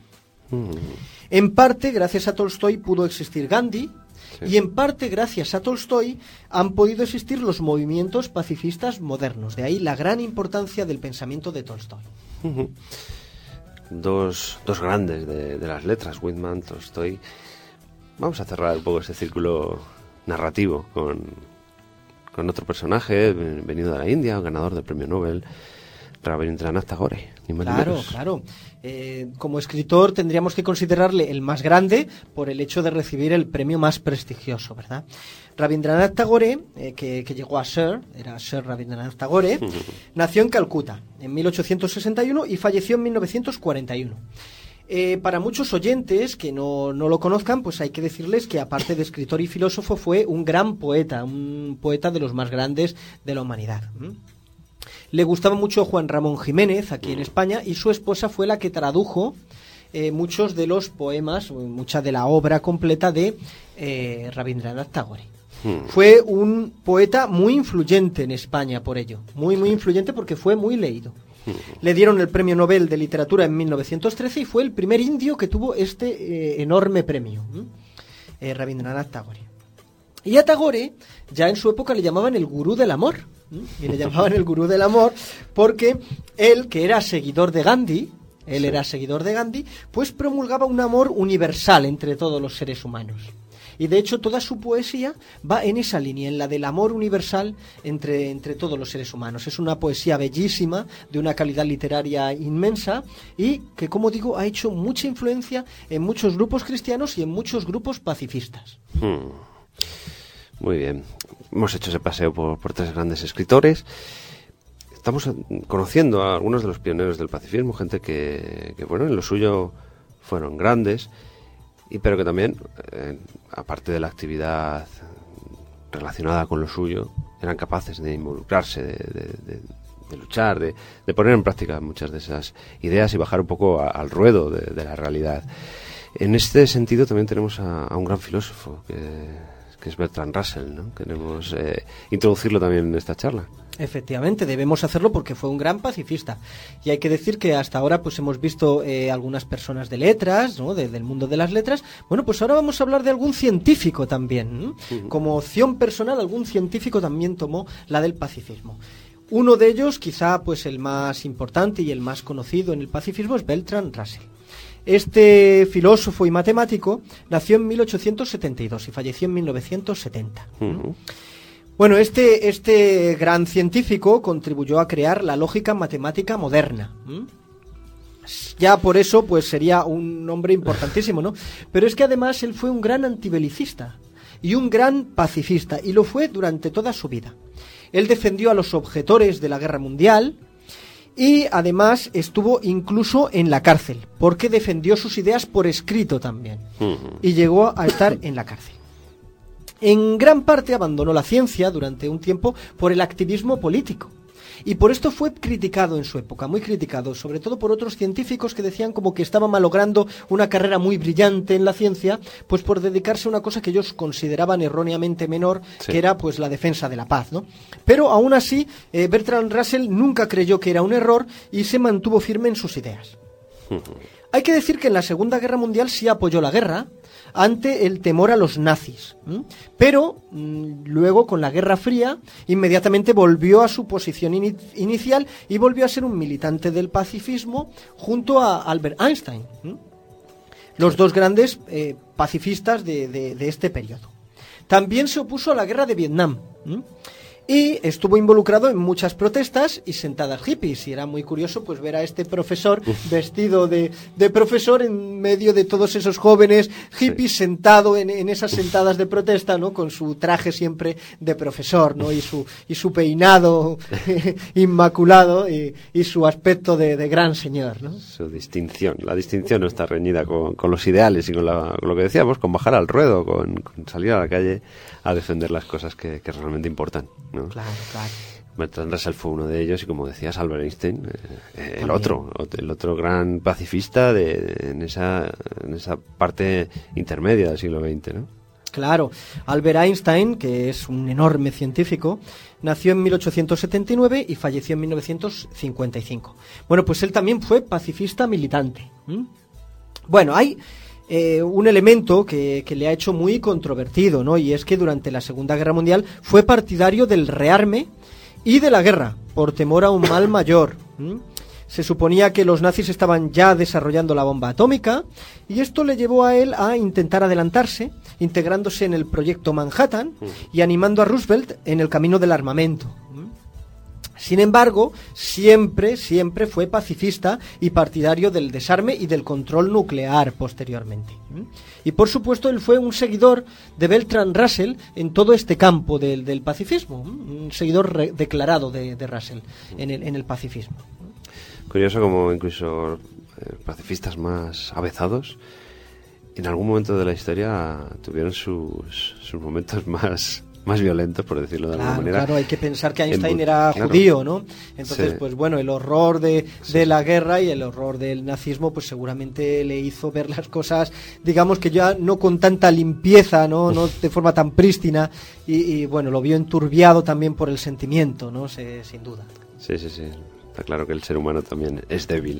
En parte, gracias a Tolstoy pudo existir Gandhi. Sí. Y en parte, gracias a Tolstoy, han podido existir los movimientos pacifistas modernos. De ahí la gran importancia del pensamiento de Tolstoy. Dos grandes de las letras, Whitman, Tolstoy. Vamos a cerrar un poco ese círculo narrativo con otro personaje venido de la India, ganador del premio Nobel, Rabindranath Tagore. Claro. Como escritor tendríamos que considerarle el más grande por el hecho de recibir el premio más prestigioso, ¿verdad? Rabindranath Tagore, que llegó a Sir Rabindranath Tagore, nació en Calcuta en 1861 y falleció en 1941. Para muchos oyentes que no lo conozcan, pues hay que decirles que aparte de escritor y filósofo fue un gran poeta, un poeta de los más grandes de la humanidad. Le gustaba mucho Juan Ramón Jiménez aquí en España y su esposa fue la que tradujo muchos de los poemas, mucha de la obra completa de Rabindranath Tagore. Fue un poeta muy influyente en España por ello, muy influyente porque fue muy leído. Le dieron el premio Nobel de Literatura en 1913 y fue el primer indio que tuvo este enorme premio, Rabindranath Tagore. Y a Tagore ya en su época le llamaban el gurú del amor. y le llamaban el gurú del amor, porque él, que era seguidor de Gandhi, pues promulgaba un amor universal entre todos los seres humanos. Y de hecho toda su poesía va en esa línea, en la del amor universal entre todos los seres humanos. Es una poesía bellísima, de una calidad literaria inmensa y que, como digo, ha hecho mucha influencia en muchos grupos cristianos y en muchos grupos pacifistas. Muy bien, hemos hecho ese paseo por tres grandes escritores. Estamos conociendo a algunos de los pioneros del pacifismo, gente que bueno, en lo suyo fueron grandes, pero que también, aparte de la actividad relacionada con lo suyo, eran capaces de involucrarse, de luchar, de poner en práctica muchas de esas ideas y bajar un poco al ruedo de la realidad. En este sentido también tenemos a un gran filósofo, que es Bertrand Russell, ¿no? Queremos introducirlo también en esta charla. Efectivamente, debemos hacerlo porque fue un gran pacifista. Y hay que decir que hasta ahora pues hemos visto algunas personas de letras, ¿no? Del mundo de las letras. Bueno, pues ahora vamos a hablar de algún científico también, ¿no? Como opción personal, algún científico también tomó la del pacifismo. Uno de ellos, quizá pues el más importante y el más conocido en el pacifismo, es Bertrand Russell. Este filósofo y matemático nació en 1872 y falleció en 1970. Bueno, este gran científico contribuyó a crear la lógica matemática moderna. Ya por eso pues sería un hombre importantísimo, ¿no? Pero es que además él fue un gran antibelicista y un gran pacifista, y lo fue durante toda su vida. Él defendió a los objetores de la guerra mundial y además estuvo incluso en la cárcel, porque defendió sus ideas por escrito también, y llegó a estar en la cárcel. En gran parte abandonó la ciencia durante un tiempo por el activismo político. Y por esto fue criticado en su época, muy criticado, sobre todo por otros científicos que decían como que estaba malogrando una carrera muy brillante en la ciencia, pues por dedicarse a una cosa que ellos consideraban erróneamente menor, sí, que era pues la defensa de la paz, ¿no? Pero aún así, Bertrand Russell nunca creyó que era un error y se mantuvo firme en sus ideas. Hay que decir que en la Segunda Guerra Mundial sí apoyó la guerra ante el temor a los nazis, pero luego con la Guerra Fría inmediatamente volvió a su posición inicial y volvió a ser un militante del pacifismo junto a Albert Einstein, los dos grandes pacifistas de este periodo. También se opuso a la guerra de Vietnam, y estuvo involucrado en muchas protestas y sentadas hippies, y era muy curioso pues ver a este profesor vestido de profesor en medio de todos esos jóvenes hippies, sí, sentado en esas sentadas de protesta, ¿no? Con su traje siempre de profesor, ¿no? Y su peinado inmaculado y su aspecto de gran señor, ¿no? Su distinción, la distinción no está reñida con los ideales y con lo que decíamos, con bajar al ruedo, con salir a la calle a defender las cosas que realmente importan, ¿no? Claro, claro. Bertrand Russell fue uno de ellos, y como decías, Albert Einstein, el otro gran pacifista en esa parte intermedia del siglo XX, ¿no? Claro, Albert Einstein, que es un enorme científico, nació en 1879 y falleció en 1955. Bueno, pues él también fue pacifista militante. Bueno, hay un elemento que le ha hecho muy controvertido, ¿no? Y es que durante la Segunda Guerra Mundial fue partidario del rearme y de la guerra, por temor a un mal mayor. Se suponía que los nazis estaban ya desarrollando la bomba atómica, y esto le llevó a él a intentar adelantarse, integrándose en el proyecto Manhattan y animando a Roosevelt en el camino del armamento. Sin embargo, siempre fue pacifista y partidario del desarme y del control nuclear posteriormente. Y por supuesto él fue un seguidor de Bertrand Russell en todo este campo del pacifismo, un seguidor declarado de Russell en el pacifismo. Curioso como incluso pacifistas más avezados en algún momento de la historia tuvieron sus momentos más violentos, por decirlo de alguna manera. Claro, hay que pensar que Einstein era judío, ¿no? Entonces, sí, pues bueno, el horror de la guerra y el horror del nazismo, pues seguramente le hizo ver las cosas, digamos que ya no con tanta limpieza, no de forma tan prístina, y bueno, lo vio enturbiado también por el sentimiento, ¿no? Sin duda. Sí. Está claro que el ser humano también es débil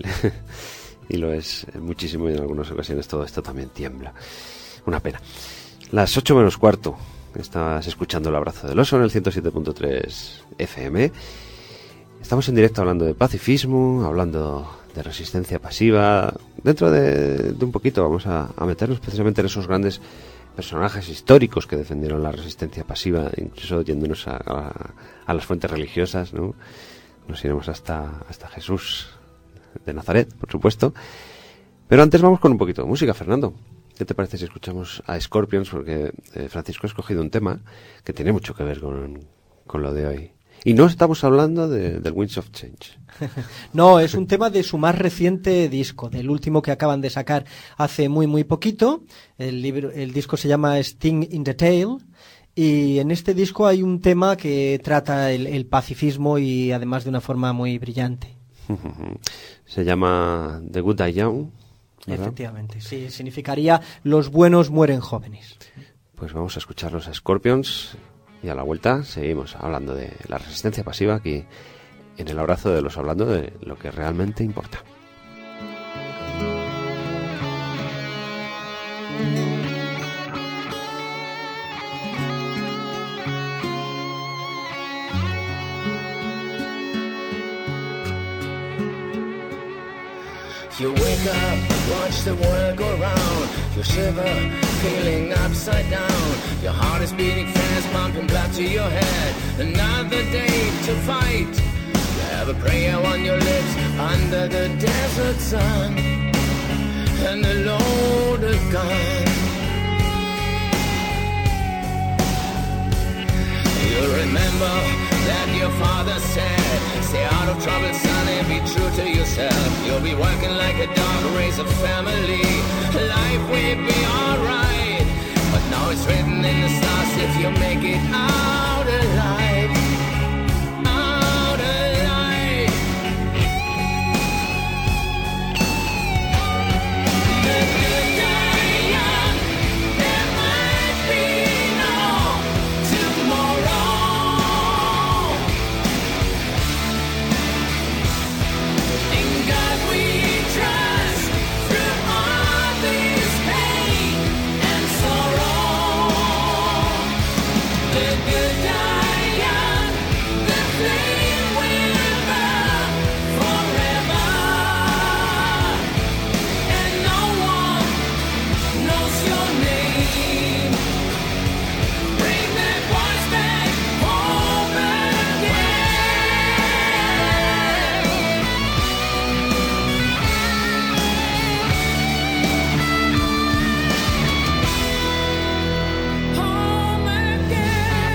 y lo es muchísimo, y en algunas ocasiones todo esto también tiembla. Una pena. Las 8 menos cuarto. Estás escuchando El Abrazo del Oso en el 107.3 FM. Estamos en directo hablando de pacifismo, hablando de resistencia pasiva. Dentro de un poquito vamos a meternos precisamente en esos grandes personajes históricos que defendieron la resistencia pasiva, incluso yéndonos a las fuentes religiosas, ¿no? Nos iremos hasta Jesús de Nazaret, por supuesto. Pero antes vamos con un poquito de música, Fernando. ¿Qué te parece si escuchamos a Scorpions? Porque Francisco ha escogido un tema que tiene mucho que ver con lo de hoy. Y no estamos hablando del Winds of Change. No, es un tema de su más reciente disco, del último que acaban de sacar hace muy poquito. El disco se llama Sting in the Tail. Y en este disco hay un tema que trata el pacifismo y además de una forma muy brillante. Se llama The Good Die Young, ¿verdad? Efectivamente, sí, significaría los buenos mueren jóvenes. Pues vamos a escucharlos a Scorpions y a la vuelta seguimos hablando de la resistencia pasiva aquí en El Abrazo de los, hablando de lo que realmente importa. You wake up, watch the world go round. You shiver, feeling upside down. Your heart is beating fast, pumping blood to your head. Another day to fight. You have a prayer on your lips under the desert sun, and a loaded gun. You remember that your father said, stay out of trouble, son, and be true to yourself. You'll be working like a dog, raise a family. Life will be alright, but now it's written in the stars if you make it out alive. Out alive. The good die young, there might be no tomorrow. In God we trust through all this pain and sorrow. The good die young, the flame will burn forever, and no one knows your name. Bring that voice back home again. Home again.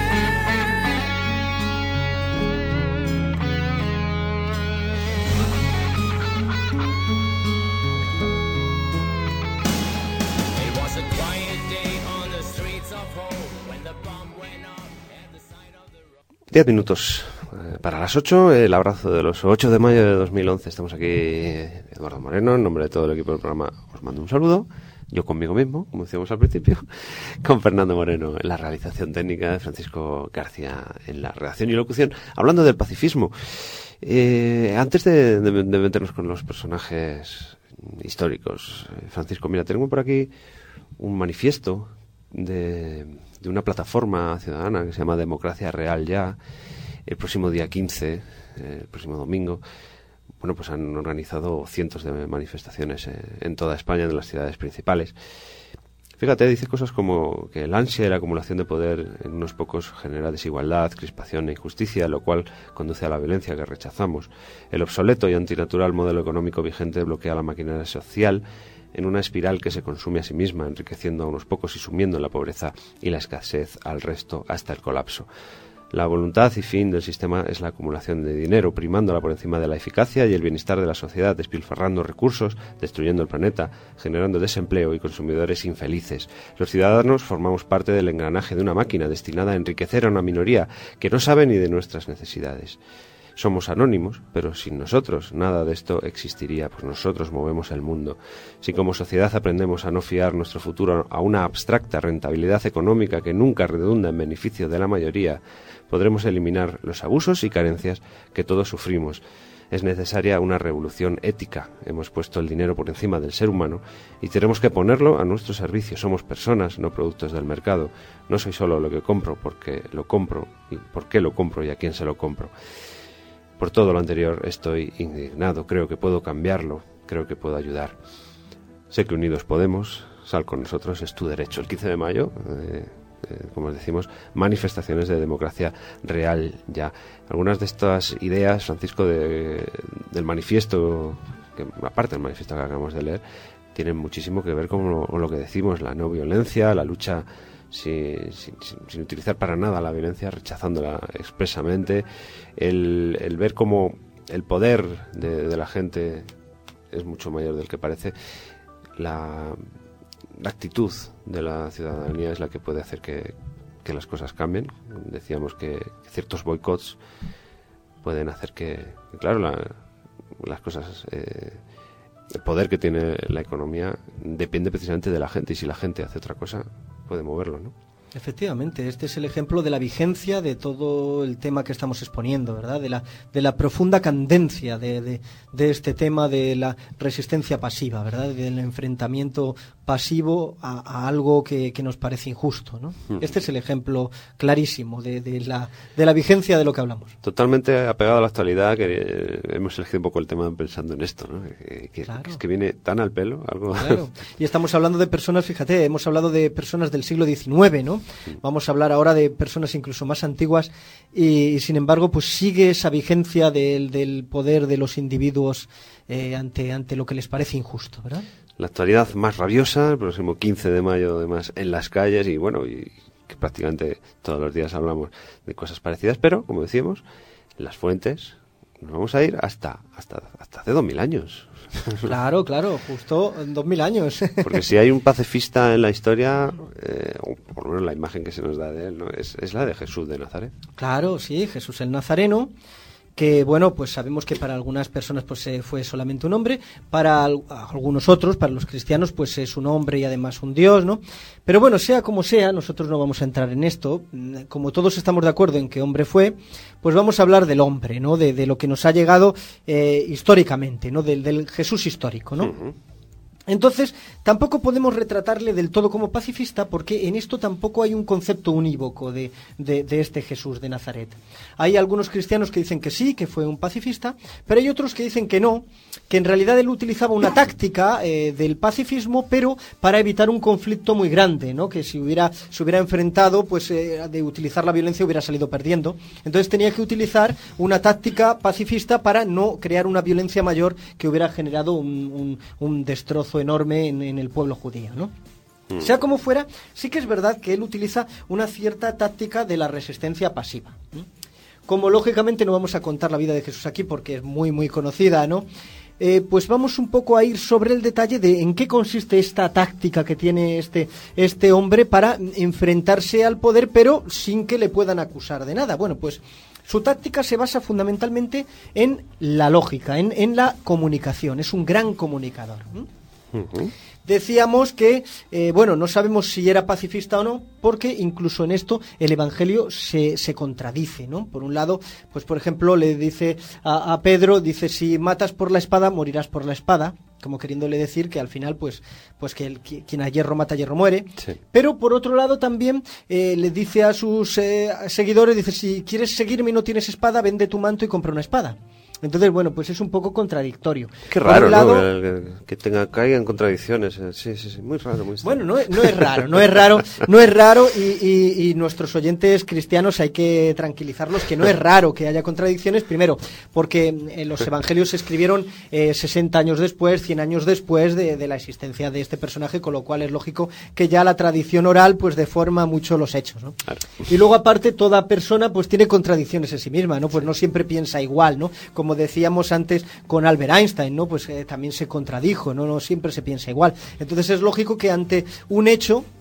10 minutos para las 8, el abrazo de los 8 de mayo de 2011. Estamos aquí, Eduardo Moreno, en nombre de todo el equipo del programa. Os mando un saludo. Yo conmigo mismo, como decíamos al principio, con Fernando Moreno en la realización técnica, de Francisco García en la redacción y locución, hablando del pacifismo. Antes de meternos con los personajes históricos, Francisco, mira, tenemos por aquí un manifiesto de una plataforma ciudadana que se llama Democracia Real Ya. El próximo día 15, el próximo domingo, bueno, pues han organizado cientos de manifestaciones en toda España, en las ciudades principales. Fíjate, dice cosas como que el ansia de la acumulación de poder en unos pocos genera desigualdad, crispación e injusticia, lo cual conduce a la violencia que rechazamos. El obsoleto y antinatural modelo económico vigente bloquea la maquinaria social en una espiral que se consume a sí misma, enriqueciendo a unos pocos y sumiendo en la pobreza y la escasez al resto hasta el colapso. La voluntad y fin del sistema es la acumulación de dinero, primándola por encima de la eficacia y el bienestar de la sociedad, despilfarrando recursos, destruyendo el planeta, generando desempleo y consumidores infelices. Los ciudadanos formamos parte del engranaje de una máquina destinada a enriquecer a una minoría que no sabe ni de nuestras necesidades. Somos anónimos, pero sin nosotros nada de esto existiría, pues nosotros movemos el mundo. Si como sociedad aprendemos a no fiar nuestro futuro a una abstracta rentabilidad económica que nunca redunda en beneficio de la mayoría, podremos eliminar los abusos y carencias que todos sufrimos. es necesaria una revolución ética. Hemos puesto el dinero por encima del ser humano y tenemos que ponerlo a nuestro servicio. Somos personas, no productos del mercado. No soy solo lo que compro, porque lo compro y por qué lo compro y a quién se lo compro. Por todo lo anterior estoy indignado. Creo que puedo cambiarlo, creo que puedo ayudar. Sé que unidos podemos. Sal con nosotros, es tu derecho. El 15 de mayo, como decimos, manifestaciones de democracia real ya. Algunas de estas ideas, Francisco, del manifiesto, que aparte del manifiesto que acabamos de leer, tienen muchísimo que ver con lo que decimos, la no violencia, la lucha sin utilizar para nada la violencia, rechazándola expresamente, el ver cómo el poder de la gente es mucho mayor del que parece. La actitud de la ciudadanía es la que puede hacer que las cosas cambien. Decíamos que ciertos boicots pueden hacer que claro, las cosas, el poder que tiene la economía depende precisamente de la gente, y si la gente hace otra cosa puede moverlo, ¿no? Efectivamente, este es el ejemplo de la vigencia de todo el tema que estamos exponiendo, ¿verdad? De la profunda candencia de este tema de la resistencia pasiva, ¿verdad? Del enfrentamiento pasivo a algo que nos parece injusto, ¿no? Este es el ejemplo clarísimo de la vigencia de lo que hablamos. Totalmente apegado a la actualidad, que hemos elegido un poco el tema pensando en esto, ¿no? Claro. Es que viene tan al pelo algo. Claro. Y estamos hablando de personas, fíjate, hemos hablado de personas del siglo XIX, ¿no? Vamos a hablar ahora de personas incluso más antiguas y sin embargo pues sigue esa vigencia del poder de los individuos ante lo que les parece injusto, ¿verdad? La actualidad más rabiosa, el próximo 15 de mayo además en las calles y bueno, y que prácticamente todos los días hablamos de cosas parecidas, pero como decíamos, las fuentes nos vamos a ir hasta hace 2000 años. Claro, justo en 2000 años. Porque si hay un pacifista en la historia, o por lo menos la imagen que se nos da de él, ¿no? es la de Jesús de Nazaret. Claro, sí, Jesús el Nazareno, que bueno, pues sabemos que para algunas personas pues fue solamente un hombre, para algunos otros, para los cristianos, pues es un hombre y además un Dios, ¿no? Pero bueno, sea como sea, nosotros no vamos a entrar en esto. Como todos estamos de acuerdo en que hombre fue, pues vamos a hablar del hombre, ¿no? De lo que nos ha llegado históricamente, ¿no? Del Jesús histórico, ¿no? Uh-huh. Entonces, tampoco podemos retratarle del todo como pacifista, porque en esto tampoco hay un concepto unívoco de este Jesús de Nazaret. Hay algunos cristianos que dicen que sí, que fue un pacifista, pero hay otros que dicen que no, que en realidad él utilizaba una táctica del pacifismo, pero para evitar un conflicto muy grande, ¿no? Que si se hubiera enfrentado, pues de utilizar la violencia hubiera salido perdiendo. Entonces tenía que utilizar una táctica pacifista para no crear una violencia mayor que hubiera generado un destrozo enorme en el pueblo judío, ¿no? Sea como fuera, sí que es verdad que él utiliza una cierta táctica de la resistencia pasiva, ¿no? Como lógicamente no vamos a contar la vida de Jesús aquí porque es muy muy conocida, ¿no? Pues vamos un poco a ir sobre el detalle de en qué consiste esta táctica que tiene este hombre para enfrentarse al poder, pero sin que le puedan acusar de nada. Bueno, pues su táctica se basa fundamentalmente en la lógica, en la comunicación. Es un gran comunicador, ¿no? Uh-huh. Decíamos que, no sabemos si era pacifista o no, porque incluso en esto el Evangelio se contradice, ¿no? Por un lado, pues por ejemplo, le dice a Pedro, dice, si matas por la espada, morirás por la espada, como queriéndole decir que al final, pues que quien a hierro mata, a hierro muere. Sí. Pero por otro lado también le dice a sus seguidores, dice, si quieres seguirme y no tienes espada, vende tu manto y compra una espada. Entonces, bueno, pues es un poco contradictorio. Qué raro, lado, ¿no? Que caiga en contradicciones. Sí, muy raro. Muy bueno, no es raro y nuestros oyentes cristianos hay que tranquilizarlos que no es raro que haya contradicciones. Primero, porque los evangelios se escribieron 60 años después, 100 años después de la existencia de este personaje, con lo cual es lógico que ya la tradición oral pues deforma mucho los hechos, ¿no? Claro. Y luego, aparte, toda persona pues tiene contradicciones en sí misma, ¿no? Pues no siempre piensa igual, ¿no? Como decíamos antes con Albert Einstein, ¿no? Pues también se contradijo, ¿no? No siempre se piensa igual. Entonces es lógico que ante un hecho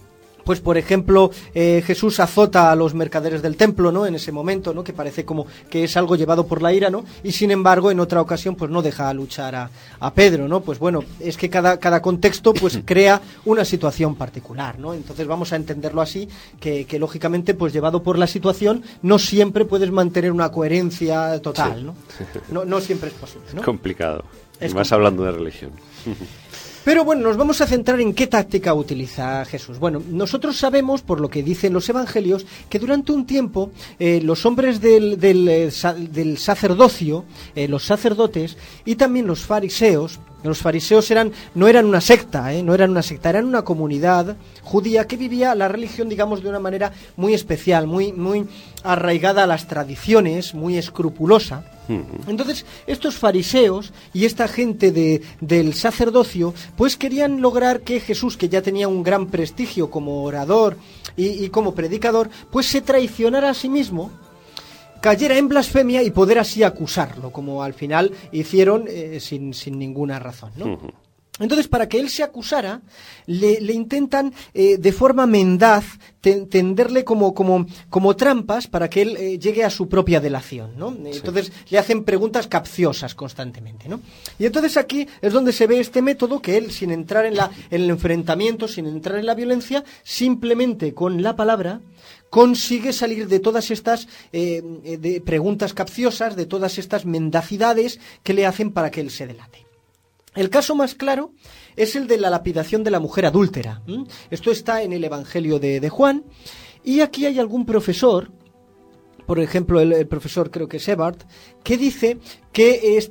Pues por ejemplo, Jesús azota a los mercaderes del templo, ¿no? En ese momento, ¿no? Que parece como que es algo llevado por la ira, ¿no? Y sin embargo, en otra ocasión, pues no deja luchar a Pedro, ¿no? Pues bueno, es que cada contexto, pues crea una situación particular, ¿no? Entonces vamos a entenderlo así, que lógicamente, pues llevado por la situación, no siempre puedes mantener una coherencia total, ¿no? No siempre es posible, ¿no? Complicado. Es Más hablando de religión. Pero bueno, nos vamos a centrar en qué táctica utiliza Jesús. Bueno, nosotros sabemos, por lo que dicen los evangelios, que durante un tiempo los hombres del sacerdocio, los sacerdotes y también los fariseos no eran una secta, eran una comunidad judía que vivía la religión, digamos, de una manera muy especial, muy arraigada a las tradiciones, muy escrupulosa. Entonces, estos fariseos y esta gente del sacerdocio, pues querían lograr que Jesús, que ya tenía un gran prestigio como orador y como predicador, pues se traicionara a sí mismo, cayera en blasfemia y poder así acusarlo, como al final hicieron sin ninguna razón, ¿no? Entonces, para que él se acusara, le intentan de forma mendaz tenderle como trampas para que él llegue a su propia delación, ¿no? Entonces le hacen preguntas capciosas constantemente, ¿no? Y entonces aquí es donde se ve este método, que él, sin entrar en el enfrentamiento, sin entrar en la violencia, simplemente con la palabra consigue salir de todas estas de preguntas capciosas, de todas estas mendacidades que le hacen para que él se delate. El caso más claro es el de la lapidación de la mujer adúltera. Esto está en el Evangelio de Juan, y aquí hay algún profesor, por ejemplo el profesor, creo que es Ebert, que dice que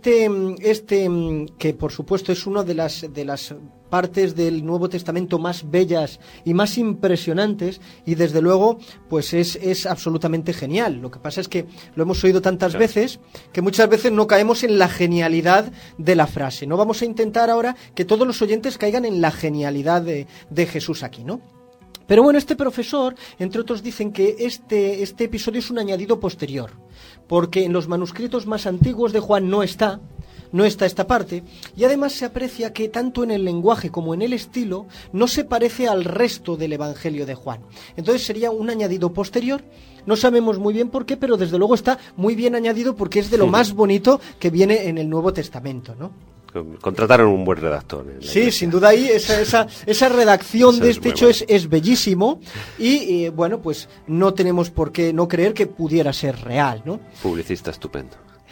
que por supuesto es una de las partes del Nuevo Testamento más bellas y más impresionantes, y desde luego pues es absolutamente genial. Lo que pasa es que lo hemos oído tantas veces que muchas veces no caemos en la genialidad de la frase. No vamos a intentar ahora que todos los oyentes caigan en la genialidad de Jesús aquí, ¿no? Pero bueno, este profesor, entre otros, dicen que este episodio es un añadido posterior, porque en los manuscritos más antiguos de Juan no está esta parte, y además se aprecia que tanto en el lenguaje como en el estilo no se parece al resto del Evangelio de Juan. Entonces sería un añadido posterior. No sabemos muy bien por qué, pero desde luego está muy bien añadido, porque es de lo más bonito que viene en el Nuevo Testamento, ¿no? Contrataron un buen redactor. Sí, sin duda ahí esa redacción de este hecho es bellísimo, y bueno, pues no tenemos por qué no creer que pudiera ser real, ¿no? Publicista estupendo.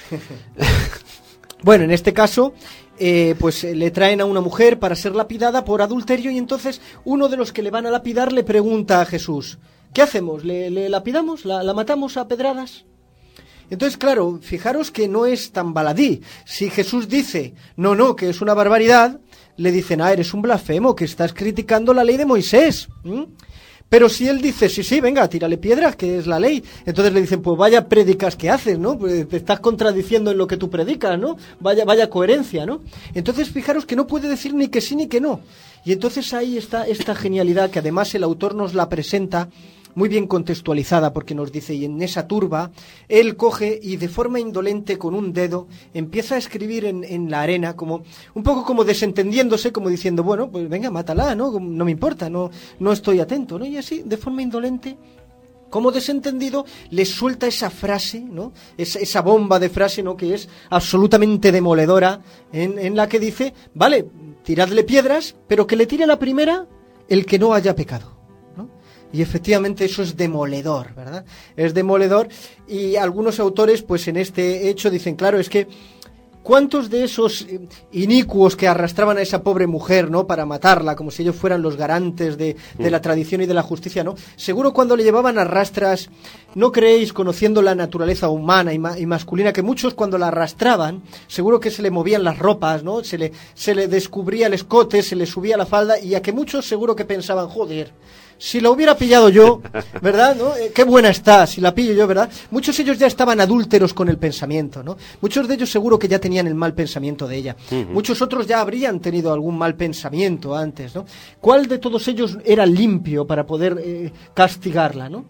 Bueno, en este caso, pues le traen a una mujer para ser lapidada por adulterio, y entonces uno de los que le van a lapidar le pregunta a Jesús: ¿qué hacemos? ¿Le lapidamos? ¿La matamos a pedradas? Entonces, claro, fijaros que no es tan baladí. Si Jesús dice, no, que es una barbaridad, le dicen, eres un blasfemo, que estás criticando la ley de Moisés. Pero si él dice, sí, venga, tírale piedras, que es la ley, entonces le dicen, pues vaya prédicas que haces, ¿no? Pues te estás contradiciendo en lo que tú predicas, ¿no? Vaya coherencia, ¿no? Entonces, fijaros que no puede decir ni que sí ni que no. Y entonces ahí está esta genialidad, que además el autor nos la presenta muy bien contextualizada, porque nos dice, y en esa turba, él coge y de forma indolente con un dedo empieza a escribir en la arena, como un poco como desentendiéndose, como diciendo, bueno, pues venga, mátala, ¿no? No me importa, no estoy atento, ¿no? Y así, de forma indolente, como desentendido, le suelta esa frase, ¿no? Esa bomba de frase, ¿no? Que es absolutamente demoledora, en la que dice, vale, tiradle piedras, pero que le tire la primera el que no haya pecado. Y efectivamente eso es demoledor, ¿verdad? Es demoledor, y algunos autores, pues en este hecho dicen, claro, es que ¿cuántos de esos inicuos que arrastraban a esa pobre mujer, ¿no? Para matarla, como si ellos fueran los garantes de la tradición y de la justicia, ¿no? Seguro cuando le llevaban a rastras, ¿no creéis, conociendo la naturaleza humana y masculina, que muchos cuando la arrastraban, seguro que se le movían las ropas, ¿no? Se le descubría el escote, se le subía la falda, y a que muchos seguro que pensaban, joder, si la hubiera pillado yo, ¿verdad? ¿No? Qué buena está, si la pillo yo, ¿verdad? Muchos de ellos ya estaban adúlteros con el pensamiento, ¿no? Muchos de ellos seguro que ya tenían el mal pensamiento de ella. Muchos otros ya habrían tenido algún mal pensamiento antes, ¿no? ¿Cuál de todos ellos era limpio para poder castigarla, ¿no?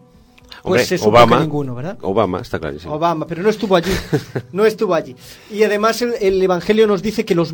Pues Hombre, se supo que ninguno, ¿verdad? Obama, está clarísimo. Obama, pero no estuvo allí. No estuvo allí. Y además el Evangelio nos dice que los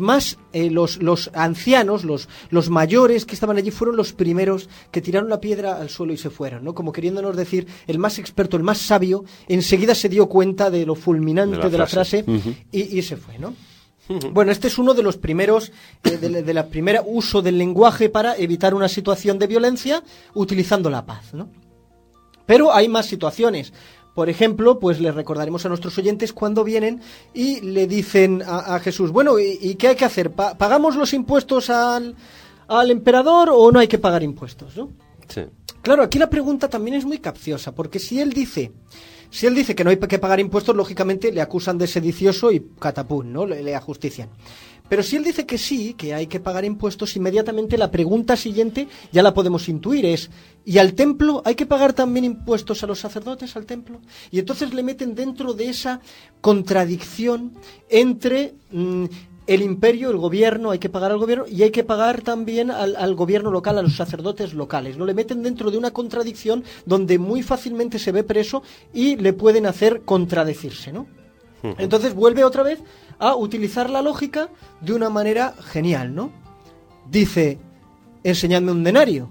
ancianos, los mayores que estaban allí fueron los primeros que tiraron la piedra al suelo y se fueron, ¿no? Como queriéndonos decir, el más experto, el más sabio, enseguida se dio cuenta de lo fulminante de la frase y se fue, ¿no? Bueno, este es uno de los primeros, de la primera uso del lenguaje para evitar una situación de violencia utilizando la paz, ¿no? Pero hay más situaciones. Por ejemplo, pues les recordaremos a nuestros oyentes cuando vienen y le dicen a Jesús, bueno, ¿y qué hay que hacer? ¿Pagamos los impuestos al emperador o no hay que pagar impuestos, ¿no? Sí. Claro, aquí la pregunta también es muy capciosa, porque si él dice que no hay que pagar impuestos, lógicamente le acusan de sedicioso y catapún, ¿no? Le ajustician. Pero si él dice que sí, que hay que pagar impuestos, inmediatamente la pregunta siguiente ya la podemos intuir, es ¿y al templo hay que pagar también impuestos a los sacerdotes, al templo? Y entonces le meten dentro de esa contradicción entre el imperio, el gobierno, hay que pagar al gobierno y hay que pagar también al gobierno local, a los sacerdotes locales, ¿no? Le meten dentro de una contradicción donde muy fácilmente se ve preso y le pueden hacer contradecirse, ¿no? Entonces vuelve otra vez a utilizar la lógica de una manera genial, ¿no? Dice, enseñadme un denario.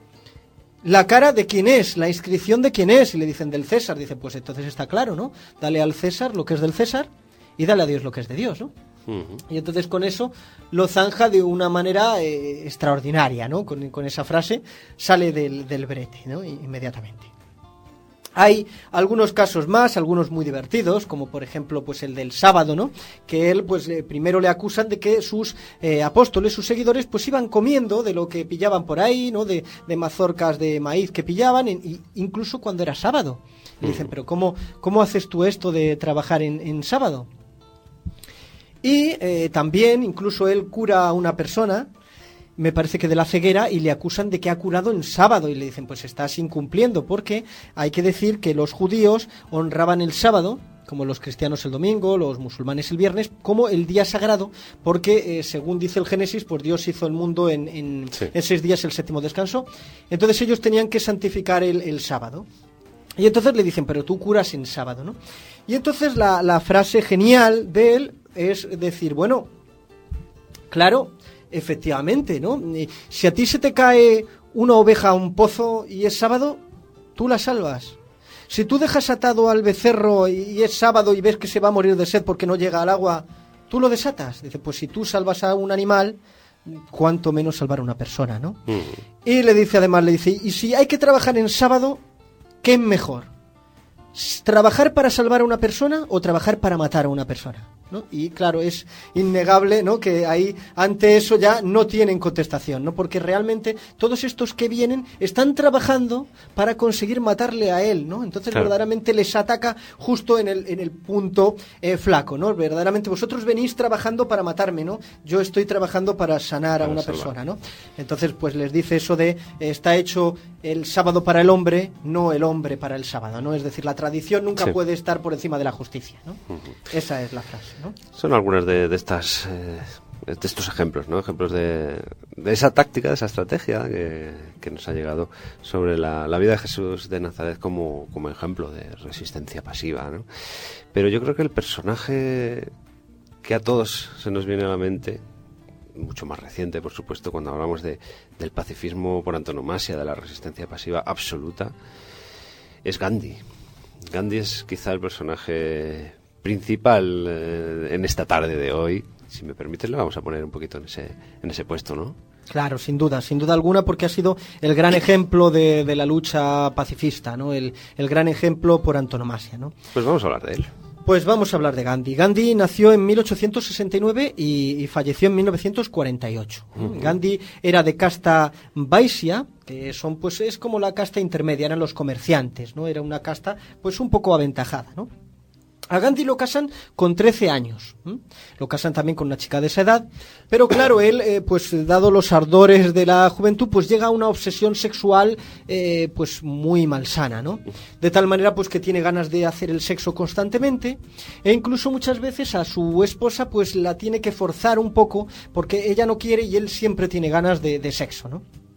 La cara de quién es, la inscripción de quién es, y le dicen del César. Dice, pues entonces está claro, ¿no? Dale al César lo que es del César y dale a Dios lo que es de Dios, ¿no? Y entonces con eso lo zanja de una manera extraordinaria, ¿no? Con esa frase sale del brete, ¿no? Inmediatamente. Hay algunos casos más, algunos muy divertidos, como por ejemplo pues el del sábado, ¿no? Que él pues primero le acusan de que sus apóstoles, sus seguidores, pues iban comiendo de lo que pillaban por ahí, ¿no? De mazorcas de maíz que pillaban, incluso cuando era sábado. Le dicen, pero ¿cómo haces tú esto de trabajar en sábado? Y también incluso él cura a una persona, me parece que de la ceguera, y le acusan de que ha curado en sábado y le dicen, pues estás incumpliendo, porque hay que decir que los judíos honraban el sábado, como los cristianos el domingo, los musulmanes el viernes, como el día sagrado, porque según dice el Génesis, pues Dios hizo el mundo en 6 días, el séptimo descanso. Entonces ellos tenían que santificar el sábado. Y entonces le dicen, pero tú curas en sábado, ¿no? Y entonces la frase genial de él es decir, bueno, claro, efectivamente, ¿no? Si a ti se te cae una oveja a un pozo y es sábado, tú la salvas. Si tú dejas atado al becerro y es sábado y ves que se va a morir de sed porque no llega al agua, tú lo desatas. Dice, pues si tú salvas a un animal, cuánto menos salvar a una persona, ¿no? Y le dice, y si hay que trabajar en sábado, ¿qué es mejor? ¿Trabajar para salvar a una persona o trabajar para matar a una persona? ¿No? Y claro, es innegable, ¿no?, que ahí ante eso ya no tienen contestación, ¿no? Porque realmente todos estos que vienen están trabajando para conseguir matarle a él, ¿no? Entonces claro, verdaderamente les ataca justo en el punto flaco, ¿no? Verdaderamente vosotros venís trabajando para matarme, ¿no? Yo estoy trabajando para sanar a una persona, ¿no? Entonces pues les dice eso de está hecho el sábado para el hombre, no el hombre para el sábado, ¿no? Es decir, la tradición nunca puede estar por encima de la justicia, ¿no? Esa es la frase, ¿no? Son algunas de estos ejemplos, ¿no? Ejemplos de esa táctica, de esa estrategia que nos ha llegado sobre la vida de Jesús de Nazaret como ejemplo de resistencia pasiva, ¿no? Pero yo creo que el personaje que a todos se nos viene a la mente, mucho más reciente, por supuesto, cuando hablamos del pacifismo por antonomasia, de la resistencia pasiva absoluta, es Gandhi. Gandhi es quizá el personaje principal en esta tarde de hoy. Si me permites, le vamos a poner un poquito en ese puesto, ¿no? Claro, sin duda alguna, porque ha sido el gran ejemplo de la lucha pacifista, ¿no? El gran ejemplo por antonomasia, ¿no? Pues vamos a hablar de él. Pues vamos a hablar de Gandhi. Gandhi nació en 1869 y falleció en 1948. Gandhi era de casta Vaisya, que son, pues es como la casta intermedia, eran los comerciantes, ¿no? Era una casta pues un poco aventajada, ¿no? A Gandhi lo casan con 13 años, lo casan también con una chica de esa edad, pero claro, él, pues dado los ardores de la juventud, pues llega a una obsesión sexual pues muy malsana, ¿no? De tal manera pues que tiene ganas de hacer el sexo constantemente e incluso muchas veces a su esposa pues la tiene que forzar un poco porque ella no quiere y él siempre tiene ganas de sexo, ¿no?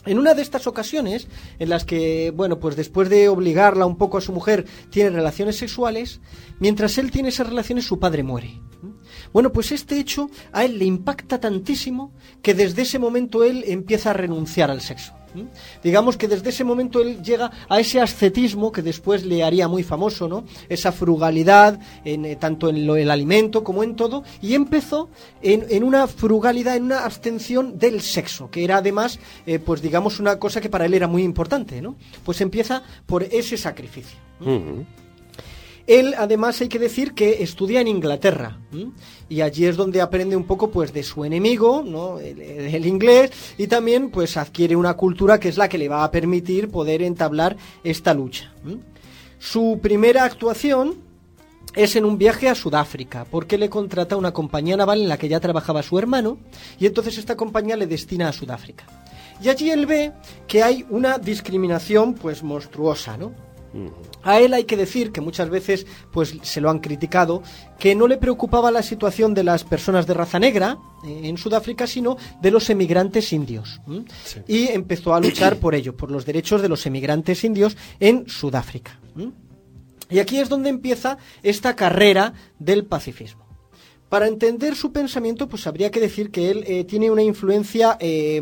En una de estas ocasiones, en las que, bueno, pues después de obligarla un poco a su mujer, tiene relaciones sexuales, mientras él tiene esas relaciones, su padre muere. Bueno, pues este hecho a él le impacta tantísimo que desde ese momento él empieza a renunciar al sexo. Digamos que desde ese momento él llega a ese ascetismo que después le haría muy famoso, ¿no? Esa frugalidad, tanto en el alimento como en todo, y empezó en una frugalidad, en una abstención del sexo, que era además, pues digamos, una cosa que para él era muy importante, ¿no? Pues empieza por ese sacrificio. Uh-huh. Él, además, hay que decir que estudia en Inglaterra, y allí es donde aprende un poco, pues, de su enemigo, ¿no? El inglés, y también, pues, adquiere una cultura que es la que le va a permitir poder entablar esta lucha. Su primera actuación es en un viaje a Sudáfrica, porque le contrata una compañía naval en la que ya trabajaba su hermano, y entonces esta compañía le destina a Sudáfrica. Y allí él ve que hay una discriminación, pues, monstruosa, ¿no? A él hay que decir que muchas veces pues se lo han criticado, que no le preocupaba la situación de las personas de raza negra en Sudáfrica, sino de los emigrantes indios. Sí. Y empezó a luchar por ello, por los derechos de los emigrantes indios en Sudáfrica. Y aquí es donde empieza esta carrera del pacifismo. Para entender su pensamiento, pues habría que decir que él tiene una influencia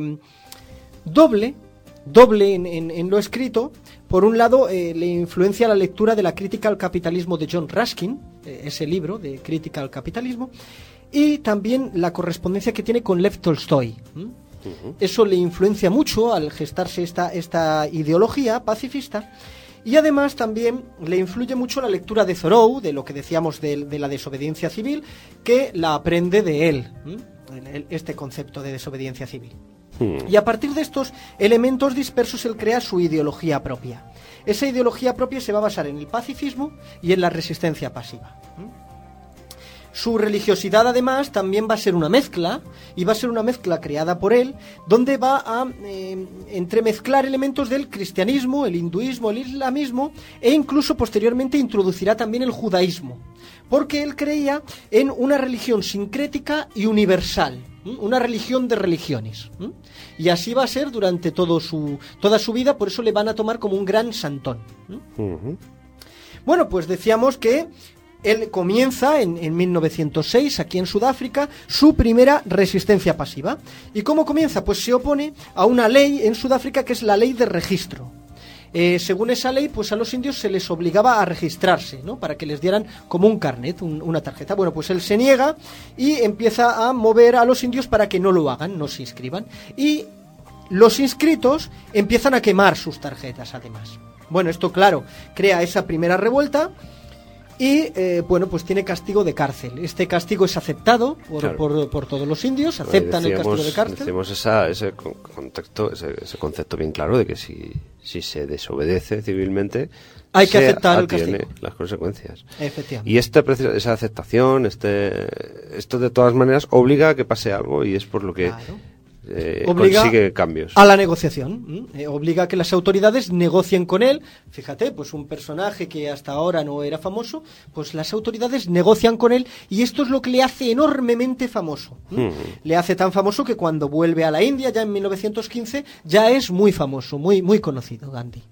doble en lo escrito. Por un lado, le influencia la lectura de la Crítica al Capitalismo de John Ruskin, ese libro de Crítica al Capitalismo, y también la correspondencia que tiene con Lev Tolstoy. Eso le influencia mucho al gestarse esta ideología pacifista, y además también le influye mucho la lectura de Thoreau, de lo que decíamos de la desobediencia civil, que la aprende de él, este concepto de desobediencia civil. Y a partir de estos elementos dispersos él crea su ideología propia. Esa ideología propia se va a basar en el pacifismo y en la resistencia pasiva. Su religiosidad además también va a ser una mezcla, y va a ser una mezcla creada por él, donde va a entremezclar elementos del cristianismo, el hinduismo, el islamismo, e incluso posteriormente introducirá también el judaísmo, porque él creía en una religión sincrética y universal, una religión de religiones, y así va a ser durante toda su vida. Por eso le van a tomar como un gran santón. Bueno, pues decíamos que él comienza en 1906, aquí en Sudáfrica, su primera resistencia pasiva. ¿Y cómo comienza? Pues se opone a una ley en Sudáfrica que es la ley de registro. Según esa ley, pues a los indios se les obligaba a registrarse, ¿no? Para que les dieran como un carnet, una tarjeta. Bueno, pues él se niega y empieza a mover a los indios para que no lo hagan, no se inscriban. Y los inscritos empiezan a quemar sus tarjetas, además. Bueno, esto, claro, crea esa primera revuelta. Y, bueno, pues tiene castigo de cárcel. Este castigo es aceptado por todos los indios, aceptan el castigo de cárcel. Decimos ese concepto bien claro de que si se desobedece civilmente, hay que aceptar el castigo, las consecuencias. Efectivamente. Y esa aceptación, esto de todas maneras obliga a que pase algo, y es por lo que... Claro. Consigue cambios. A la negociación. Obliga a que las autoridades negocien con él. Fíjate, pues un personaje que hasta ahora no era famoso, pues las autoridades negocian con él, y esto es lo que le hace enormemente famoso. Le hace tan famoso que cuando vuelve a la India, ya en 1915, ya es muy famoso, muy, muy conocido Gandhi.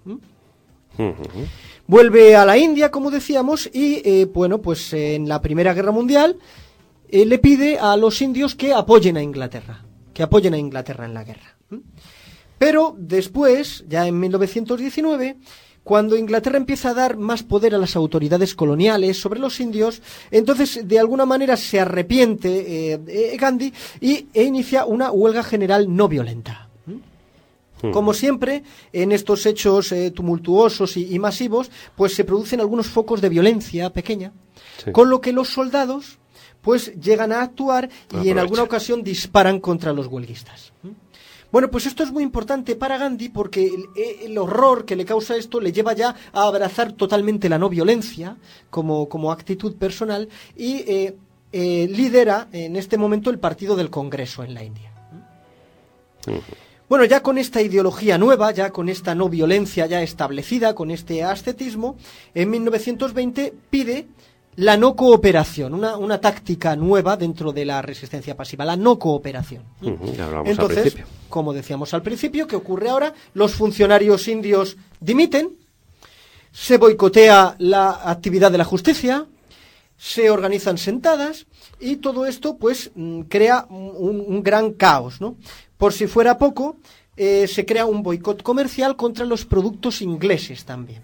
Vuelve a la India, como decíamos, y bueno, pues en la Primera Guerra Mundial le pide a los indios que apoyen a Inglaterra. En la guerra. Pero después, ya en 1919, cuando Inglaterra empieza a dar más poder a las autoridades coloniales sobre los indios, entonces de alguna manera se arrepiente Gandhi e inicia una huelga general no violenta. Como siempre, en estos hechos tumultuosos y masivos, pues se producen algunos focos de violencia pequeña, sí, con lo que los soldados pues llegan a actuar y en alguna ocasión disparan contra los huelguistas. Bueno, pues esto es muy importante para Gandhi, porque el horror que le causa esto le lleva ya a abrazar totalmente la no violencia como actitud personal, y lidera en este momento el Partido del Congreso en la India. Bueno, ya con esta ideología nueva, ya con esta no violencia ya establecida, con este ascetismo, en 1920 pide la no cooperación, una táctica nueva dentro de la resistencia pasiva, la no cooperación. Ya hablamos Entonces, al principio. como decíamos al principio, ¿qué ocurre ahora? Los funcionarios indios dimiten, se boicotea la actividad de la justicia, se organizan sentadas y todo esto pues crea un gran caos, ¿no? Por si fuera poco, se crea un boicot comercial contra los productos ingleses también.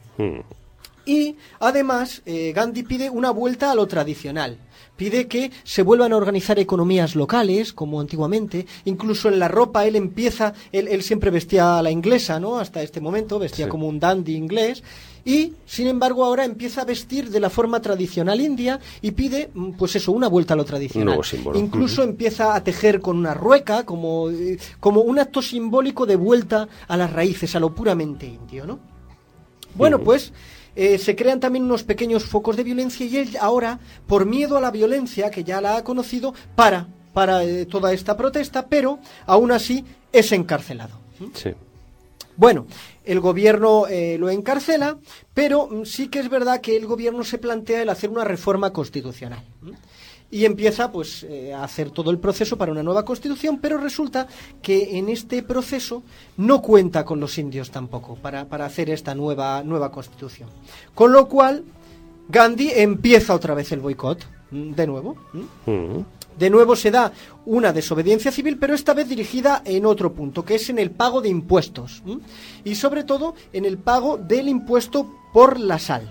Y además Gandhi pide una vuelta a lo tradicional. Pide que se vuelvan a organizar economías locales, como antiguamente. Incluso en la ropa él siempre vestía a la inglesa, ¿no? Hasta este momento vestía como un dandy inglés. Y, sin embargo, ahora empieza a vestir de la forma tradicional india y pide, pues eso, una vuelta a lo tradicional. Un nuevo símbolo. Incluso empieza a tejer con una rueca, como un acto simbólico de vuelta a las raíces, a lo puramente indio, ¿no? Bueno, pues se crean también unos pequeños focos de violencia y él ahora, por miedo a la violencia, que ya la ha conocido, para toda esta protesta, pero aún así es encarcelado. Sí. Bueno, el gobierno lo encarcela, pero sí que es verdad que el gobierno se plantea el hacer una reforma constitucional. Y empieza pues a hacer todo el proceso para una nueva constitución, pero resulta que en este proceso no cuenta con los indios tampoco para hacer esta nueva constitución. Con lo cual, Gandhi empieza otra vez el boicot, de nuevo. De nuevo se da una desobediencia civil, pero esta vez dirigida en otro punto, que es en el pago de impuestos. Y sobre todo en el pago del impuesto por la sal.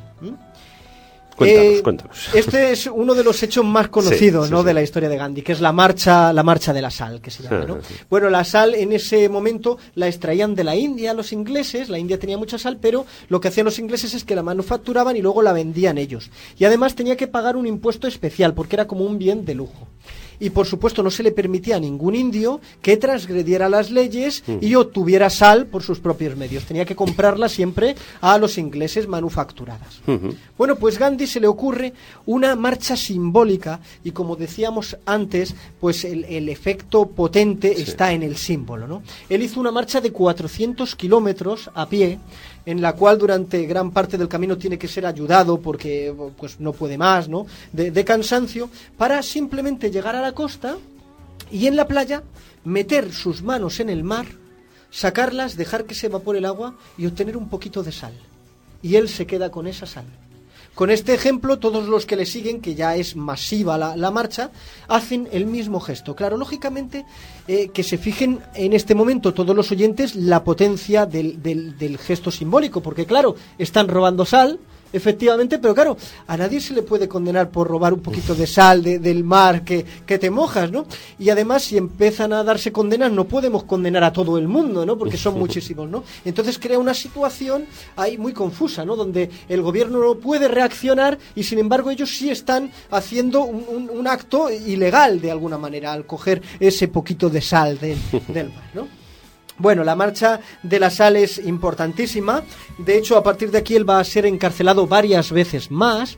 Cuéntanos. Este es uno de los hechos más conocidos, ¿no? De la historia de Gandhi, que es la marcha de la sal, que se llama, ¿no? Bueno, la sal en ese momento la extraían de la India los ingleses. La India tenía mucha sal, pero lo que hacían los ingleses es que la manufacturaban y luego la vendían ellos. Y además tenía que pagar un impuesto especial porque era como un bien de lujo. Y por supuesto no se le permitía a ningún indio que transgrediera las leyes y obtuviera sal por sus propios medios. Tenía que comprarla siempre a los ingleses manufacturadas. Bueno, pues Gandhi se le ocurre una marcha simbólica y, como decíamos antes, pues el efecto potente está en el símbolo, ¿no? Él hizo una marcha de 400 kilómetros a pie, en la cual durante gran parte del camino tiene que ser ayudado porque pues no puede más, ¿no? De cansancio, para simplemente llegar a la costa y en la playa meter sus manos en el mar, sacarlas, dejar que se evapore el agua y obtener un poquito de sal. Y él se queda con esa sal. Con este ejemplo, todos los que le siguen, que ya es masiva la marcha, hacen el mismo gesto. Claro, lógicamente, que se fijen en este momento todos los oyentes la potencia del gesto simbólico, porque claro, están robando sal, efectivamente, pero claro, a nadie se le puede condenar por robar un poquito de sal del mar que te mojas, ¿no? Y además, si empiezan a darse condenas, no podemos condenar a todo el mundo, ¿no? Porque son muchísimos, ¿no? Entonces crea una situación ahí muy confusa, ¿no? Donde el gobierno no puede reaccionar y, sin embargo, ellos sí están haciendo un acto ilegal, de alguna manera, al coger ese poquito de sal del mar, ¿no? Bueno, la marcha de la sal es importantísima. De hecho, a partir de aquí él va a ser encarcelado varias veces más.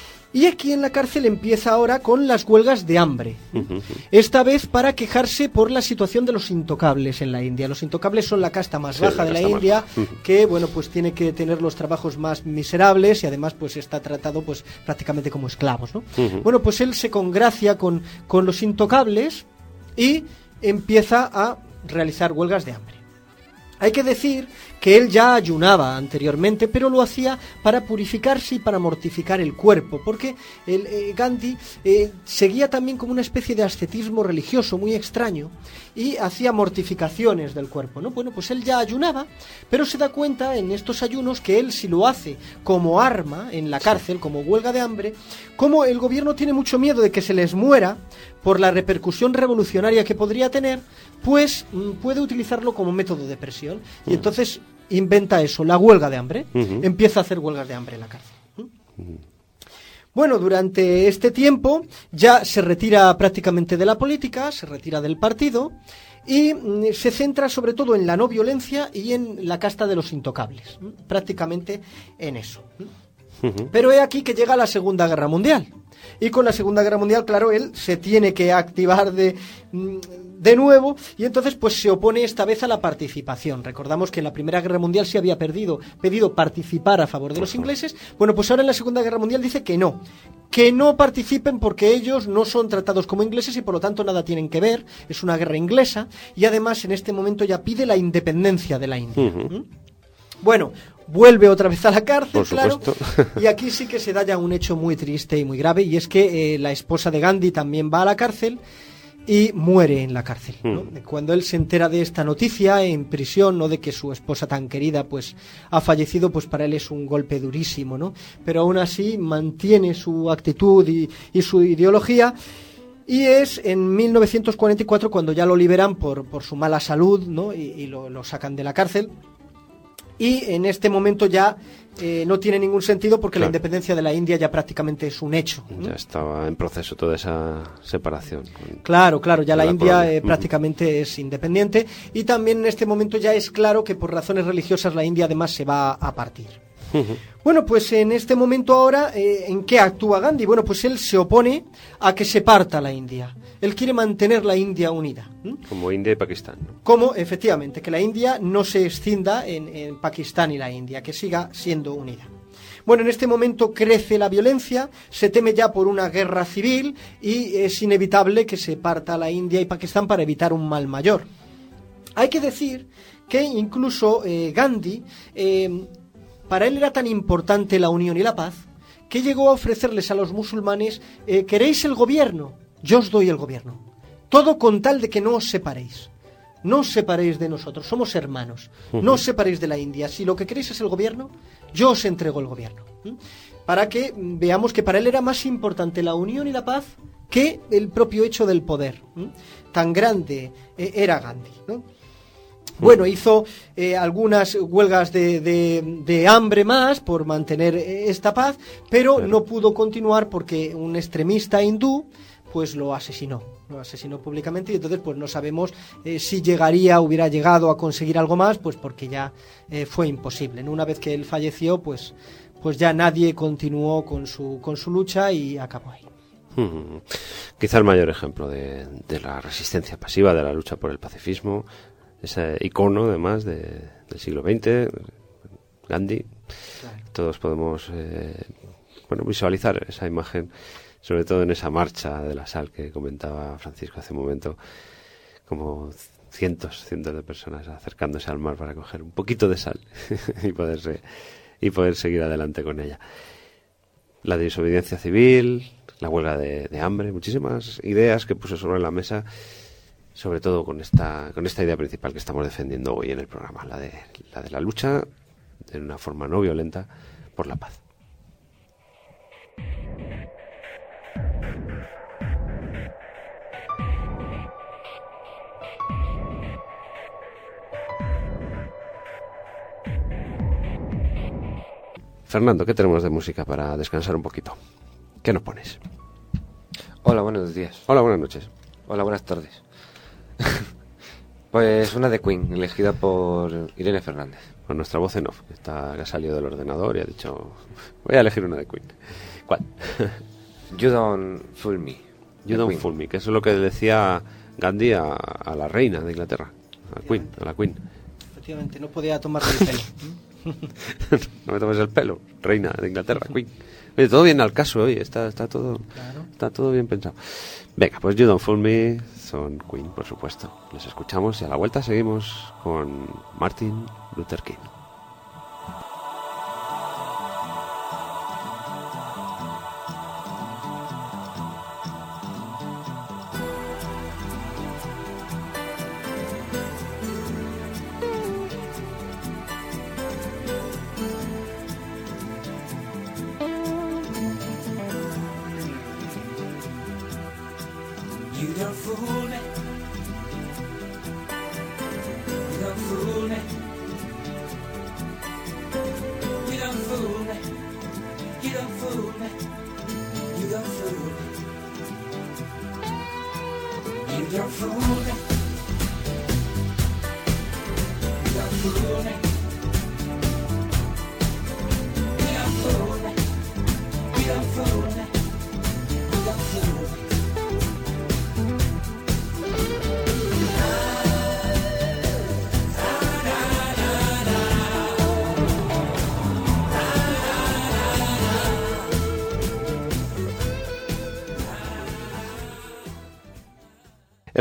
Y aquí en la cárcel empieza ahora con las huelgas de hambre. Esta vez para quejarse por la situación de los intocables en la India. Los intocables son la casta más baja de la India, que bueno, pues tiene que tener los trabajos más miserables y además pues está tratado pues prácticamente como esclavos, ¿no? Bueno, pues él se congracia con los intocables y empieza a realizar huelgas de hambre. Hay que decir que él ya ayunaba anteriormente, pero lo hacía para purificarse y para mortificar el cuerpo, porque Gandhi seguía también como una especie de ascetismo religioso muy extraño y hacía mortificaciones del cuerpo, ¿no? Bueno, pues él ya ayunaba, pero se da cuenta en estos ayunos que él, si lo hace como arma en la cárcel, como huelga de hambre, como el gobierno tiene mucho miedo de que se les muera por la repercusión revolucionaria que podría tener, pues puede utilizarlo como método de presión. Y entonces inventa eso, la huelga de hambre. Empieza a hacer huelgas de hambre en la cárcel. Bueno, durante este tiempo ya se retira prácticamente de la política, se retira del partido y se centra sobre todo en la no violencia y en la casta de los intocables. Prácticamente en eso. Pero he aquí que llega la Segunda Guerra Mundial. Y con la Segunda Guerra Mundial, claro, él se tiene que activar de nuevo, y entonces pues se opone esta vez a la participación. Recordamos que en la Primera Guerra Mundial sí había pedido participar a favor de los ingleses. Bueno, pues ahora en la Segunda Guerra Mundial dice que no participen porque ellos no son tratados como ingleses y por lo tanto nada tienen que ver. Es una guerra inglesa, y además en este momento ya pide la independencia de la India. Bueno, vuelve otra vez a la cárcel, claro, y aquí sí que se da ya un hecho muy triste y muy grave, y es que la esposa de Gandhi también va a la cárcel y muere en la cárcel, ¿no? Cuando él se entera de esta noticia en prisión, ¿no?, de que su esposa tan querida pues ha fallecido, pues para él es un golpe durísimo, ¿no? Pero aún así mantiene su actitud y su ideología. Y es en 1944 cuando ya lo liberan por su mala salud, ¿no? Y lo sacan de la cárcel. Y en este momento ya no tiene ningún sentido porque la independencia de la India ya prácticamente es un hecho, ¿no? Ya estaba en proceso toda esa separación. Claro, ya la India prácticamente es independiente, y también en este momento ya es claro que por razones religiosas la India además se va a partir. Bueno, pues en este momento ahora, ¿en qué actúa Gandhi? Bueno, pues él se opone a que se parta la India. Él quiere mantener la India unida. Como India y Pakistán, ¿no? Como, efectivamente, que la India no se escinda en Pakistán y la India, que siga siendo unida. Bueno, en este momento crece la violencia, se teme ya por una guerra civil y es inevitable que se parta la India y Pakistán para evitar un mal mayor. Hay que decir que incluso Gandhi... para él era tan importante la unión y la paz que llegó a ofrecerles a los musulmanes, ¿queréis el gobierno? Yo os doy el gobierno. Todo con tal de que no os separéis. No os separéis de nosotros, somos hermanos. No os separéis de la India. Si lo que queréis es el gobierno, yo os entrego el gobierno. Para que veamos que para él era más importante la unión y la paz que el propio hecho del poder. Tan grande era Gandhi, ¿no? Bueno, hizo algunas huelgas de hambre más por mantener esta paz, pero no pudo continuar porque un extremista hindú pues lo asesinó públicamente, y entonces pues no sabemos si hubiera llegado a conseguir algo más, pues porque ya fue imposible, ¿no? Una vez que él falleció, pues ya nadie continuó con su lucha y acabó ahí. Quizá el mayor ejemplo de la resistencia pasiva, de la lucha por el pacifismo, ese icono además del siglo XX, Gandhi. Claro. Todos podemos visualizar esa imagen, sobre todo en esa marcha de la sal que comentaba Francisco hace un momento, como cientos de personas acercándose al mar para coger un poquito de sal y poder seguir adelante con ella. La desobediencia civil, la huelga de hambre, muchísimas ideas que puso sobre la mesa, sobre todo con esta idea principal que estamos defendiendo hoy en el programa, la de la lucha de una forma no violenta por la paz. Fernando, ¿qué tenemos de música para descansar un poquito? ¿Qué nos pones? Hola, buenos días. Hola, buenas noches. Hola, buenas tardes. Pues una de Queen, elegida por Irene Fernández. Con nuestra voz en off, que ha salido del ordenador y ha dicho, voy a elegir una de Queen. ¿Cuál? You Don't Fool Me. You Don't Fool Me, que eso es lo que decía Gandhi a la reina de Inglaterra, a la Queen. Efectivamente, no podía tomarle el pelo. No me tomes el pelo, reina de Inglaterra, Queen. Oye, todo bien al caso hoy, está todo, claro. Está todo bien pensado. Venga, pues You Don't Fool Me son Queen, por supuesto. Les escuchamos y a la vuelta seguimos con Martin Luther King.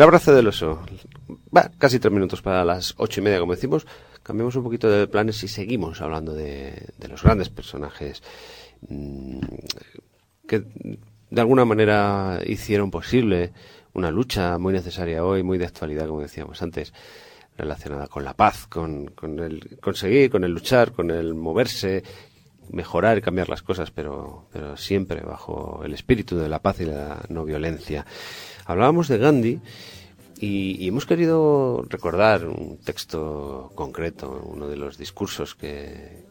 El abrazo del oso. Casi 3 minutos para las 8:30, como decimos. Cambiamos un poquito de planes y seguimos hablando de los grandes personajes que de alguna manera hicieron posible una lucha muy necesaria hoy, muy de actualidad, como decíamos antes, relacionada con la paz, con el conseguir, con el luchar, con el moverse, mejorar y cambiar las cosas, pero siempre bajo el espíritu de la paz y la no violencia. Hablábamos de Gandhi y hemos querido recordar un texto concreto, uno de los discursos que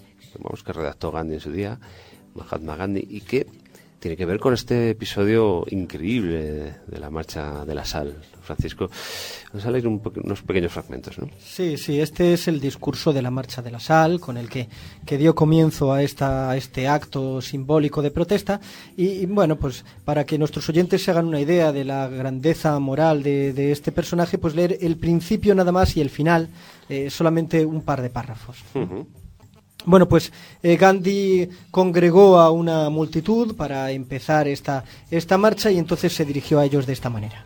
redactó Gandhi en su día, Mahatma Gandhi, y que tiene que ver con este episodio increíble de la marcha de la sal. Francisco, vamos a leer unos pequeños fragmentos, ¿no? Sí, este es el discurso de la marcha de la sal, con el que dio comienzo a este acto simbólico de protesta. Y bueno, pues para que nuestros oyentes se hagan una idea de la grandeza moral de este personaje, pues leer el principio nada más y el final, solamente un par de párrafos. Uh-huh. Bueno, pues Gandhi congregó a una multitud para empezar esta marcha y entonces se dirigió a ellos de esta manera.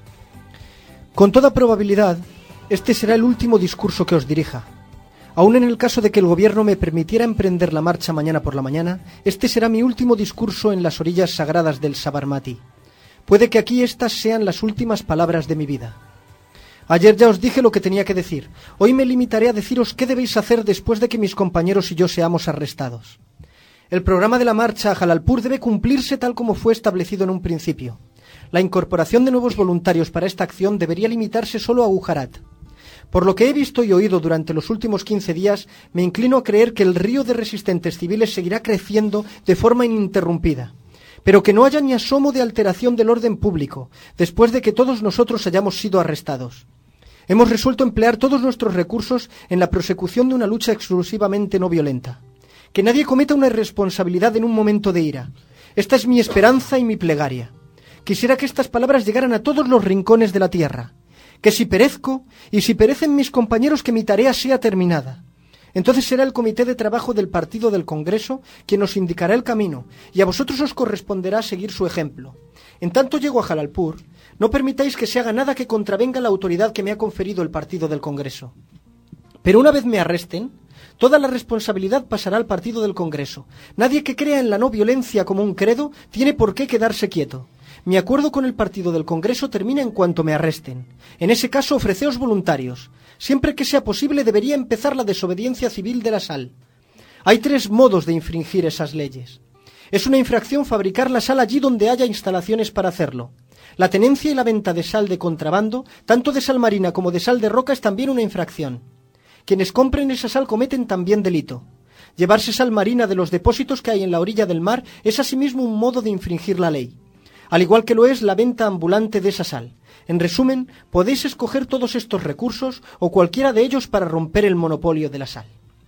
Con toda probabilidad, este será el último discurso que os dirija. Aun en el caso de que el gobierno me permitiera emprender la marcha mañana por la mañana, este será mi último discurso en las orillas sagradas del Sabarmati. Puede que aquí estas sean las últimas palabras de mi vida. Ayer ya os dije lo que tenía que decir. Hoy me limitaré a deciros qué debéis hacer después de que mis compañeros y yo seamos arrestados. El programa de la marcha a Jalalpur debe cumplirse tal como fue establecido en un principio. La incorporación de nuevos voluntarios para esta acción debería limitarse solo a Gujarat. Por lo que he visto y oído durante los últimos 15 días, me inclino a creer que el río de resistentes civiles seguirá creciendo de forma ininterrumpida, pero que no haya ni asomo de alteración del orden público, después de que todos nosotros hayamos sido arrestados. Hemos resuelto emplear todos nuestros recursos en la prosecución de una lucha exclusivamente no violenta. Que nadie cometa una irresponsabilidad en un momento de ira. Esta es mi esperanza y mi plegaria. Quisiera que estas palabras llegaran a todos los rincones de la tierra. Que si perezco, y si perecen mis compañeros, que mi tarea sea terminada. Entonces será el comité de trabajo del partido del Congreso quien nos indicará el camino, y a vosotros os corresponderá seguir su ejemplo. En tanto llego a Jalalpur, no permitáis que se haga nada que contravenga la autoridad que me ha conferido el partido del Congreso. Pero una vez me arresten, toda la responsabilidad pasará al partido del Congreso. Nadie que crea en la no violencia como un credo tiene por qué quedarse quieto. Mi acuerdo con el partido del Congreso termina en cuanto me arresten. En ese caso, ofreceos voluntarios. Siempre que sea posible, debería empezar la desobediencia civil de la sal. Hay 3 modos de infringir esas leyes. Es una infracción fabricar la sal allí donde haya instalaciones para hacerlo. La tenencia y la venta de sal de contrabando, tanto de sal marina como de sal de roca, es también una infracción. Quienes compren esa sal cometen también delito. Llevarse sal marina de los depósitos que hay en la orilla del mar es asimismo un modo de infringir la ley, al igual que lo es la venta ambulante de esa sal. En resumen, podéis escoger todos estos recursos o cualquiera de ellos para romper el monopolio de la sal.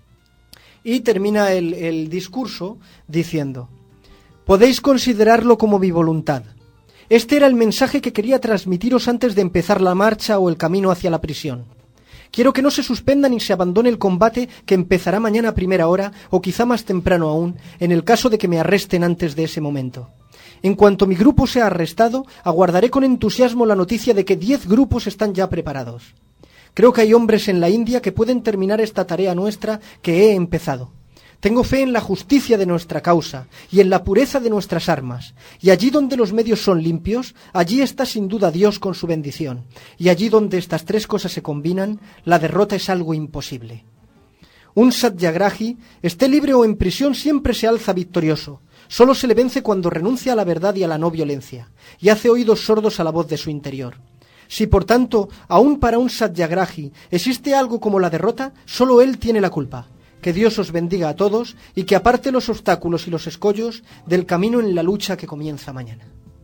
Y termina el discurso diciendo: podéis considerarlo como mi voluntad. Este era el mensaje que quería transmitiros antes de empezar la marcha o el camino hacia la prisión. Quiero que no se suspenda ni se abandone el combate, que empezará mañana a primera hora o quizá más temprano aún, en el caso de que me arresten antes de ese momento. En cuanto mi grupo sea arrestado, aguardaré con entusiasmo la noticia de que 10 grupos están ya preparados. Creo que hay hombres en la India que pueden terminar esta tarea nuestra que he empezado. Tengo fe en la justicia de nuestra causa y en la pureza de nuestras armas. Y allí donde los medios son limpios, allí está sin duda Dios con su bendición. Y allí donde estas 3 cosas se combinan, la derrota es algo imposible. Un satyagrahi, esté libre o en prisión, siempre se alza victorioso. Solo se le vence cuando renuncia a la verdad y a la no violencia, y hace oídos sordos a la voz de su interior. Si, por tanto, aún para un satyagrahi existe algo como la derrota, solo él tiene la culpa. Que Dios os bendiga a todos y que aparte los obstáculos y los escollos del camino en la lucha que comienza mañana.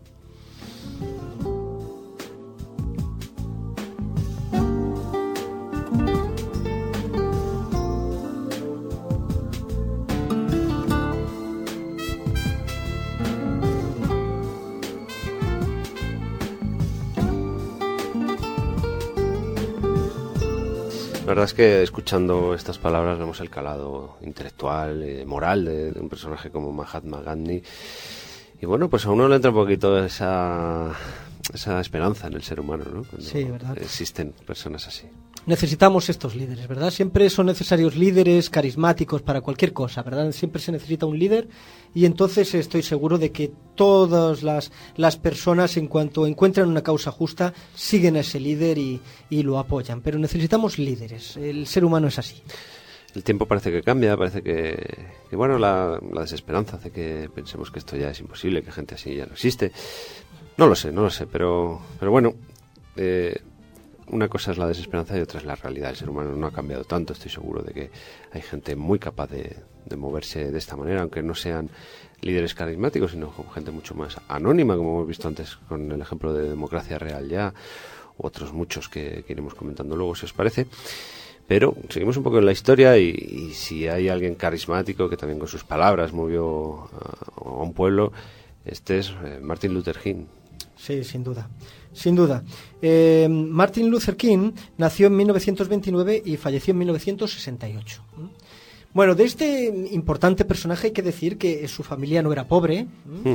La verdad es que escuchando estas palabras vemos el calado intelectual, moral de un personaje como Mahatma Gandhi. Y bueno, pues a uno le entra un poquito esa esa esperanza en el ser humano, ¿no? Cuando sí, ¿verdad? Existen personas así. Necesitamos estos líderes, ¿verdad? Siempre son necesarios líderes carismáticos para cualquier cosa, ¿verdad? Siempre se necesita un líder y entonces estoy seguro de que todas las personas, en cuanto encuentran una causa justa, siguen a ese líder y lo apoyan. Pero necesitamos líderes. El ser humano es así. El tiempo parece que cambia, parece que bueno, la desesperanza hace que pensemos que esto ya es imposible, que gente así ya no existe. No lo sé, pero bueno, una cosa es la desesperanza y otra es la realidad. El ser humano no ha cambiado tanto. Estoy seguro de que hay gente muy capaz de moverse de esta manera, aunque no sean líderes carismáticos, sino gente mucho más anónima, como hemos visto antes con el ejemplo de Democracia Real Ya, u otros muchos que iremos comentando luego, si os parece. Pero seguimos un poco en la historia y si hay alguien carismático que también con sus palabras movió a un pueblo, este es Martin Luther King. Sí, sin duda. Sin duda. Martin Luther King nació en 1929 y falleció en 1968. Bueno, de este importante personaje hay que decir que su familia no era pobre.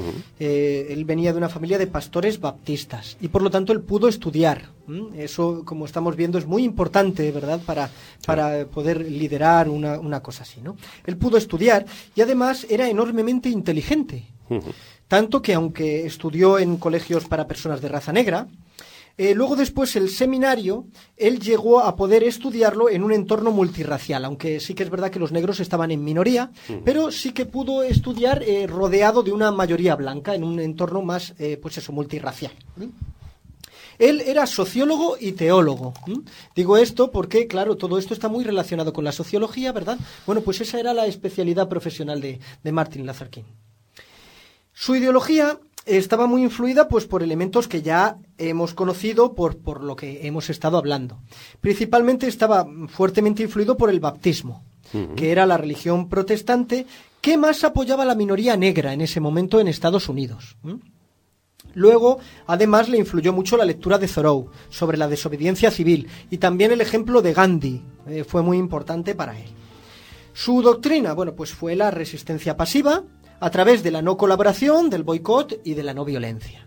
Él venía de una familia de pastores baptistas y por lo tanto él pudo estudiar. Eso, como estamos viendo, es muy importante, ¿verdad?, para poder liderar una cosa así, ¿no? Él pudo estudiar y además era enormemente inteligente. Tanto que aunque estudió en colegios para personas de raza negra, luego después el seminario, él llegó a poder estudiarlo en un entorno multirracial, aunque sí que es verdad que los negros estaban en minoría, pero sí que pudo estudiar rodeado de una mayoría blanca, en un entorno más, multirracial. Él era sociólogo y teólogo. Digo esto porque, claro, todo esto está muy relacionado con la sociología, ¿verdad? Bueno, pues esa era la especialidad profesional de Martin Luther King. Su ideología estaba muy influida pues por elementos que ya hemos conocido por lo que hemos estado hablando. Principalmente estaba fuertemente influido por el baptismo, que era la religión protestante que más apoyaba a la minoría negra en ese momento en Estados Unidos. Luego, además, le influyó mucho la lectura de Thoreau sobre la desobediencia civil y también el ejemplo de Gandhi fue muy importante para él. Su doctrina, bueno, pues fue la resistencia pasiva, a través de la no colaboración, del boicot y de la no violencia.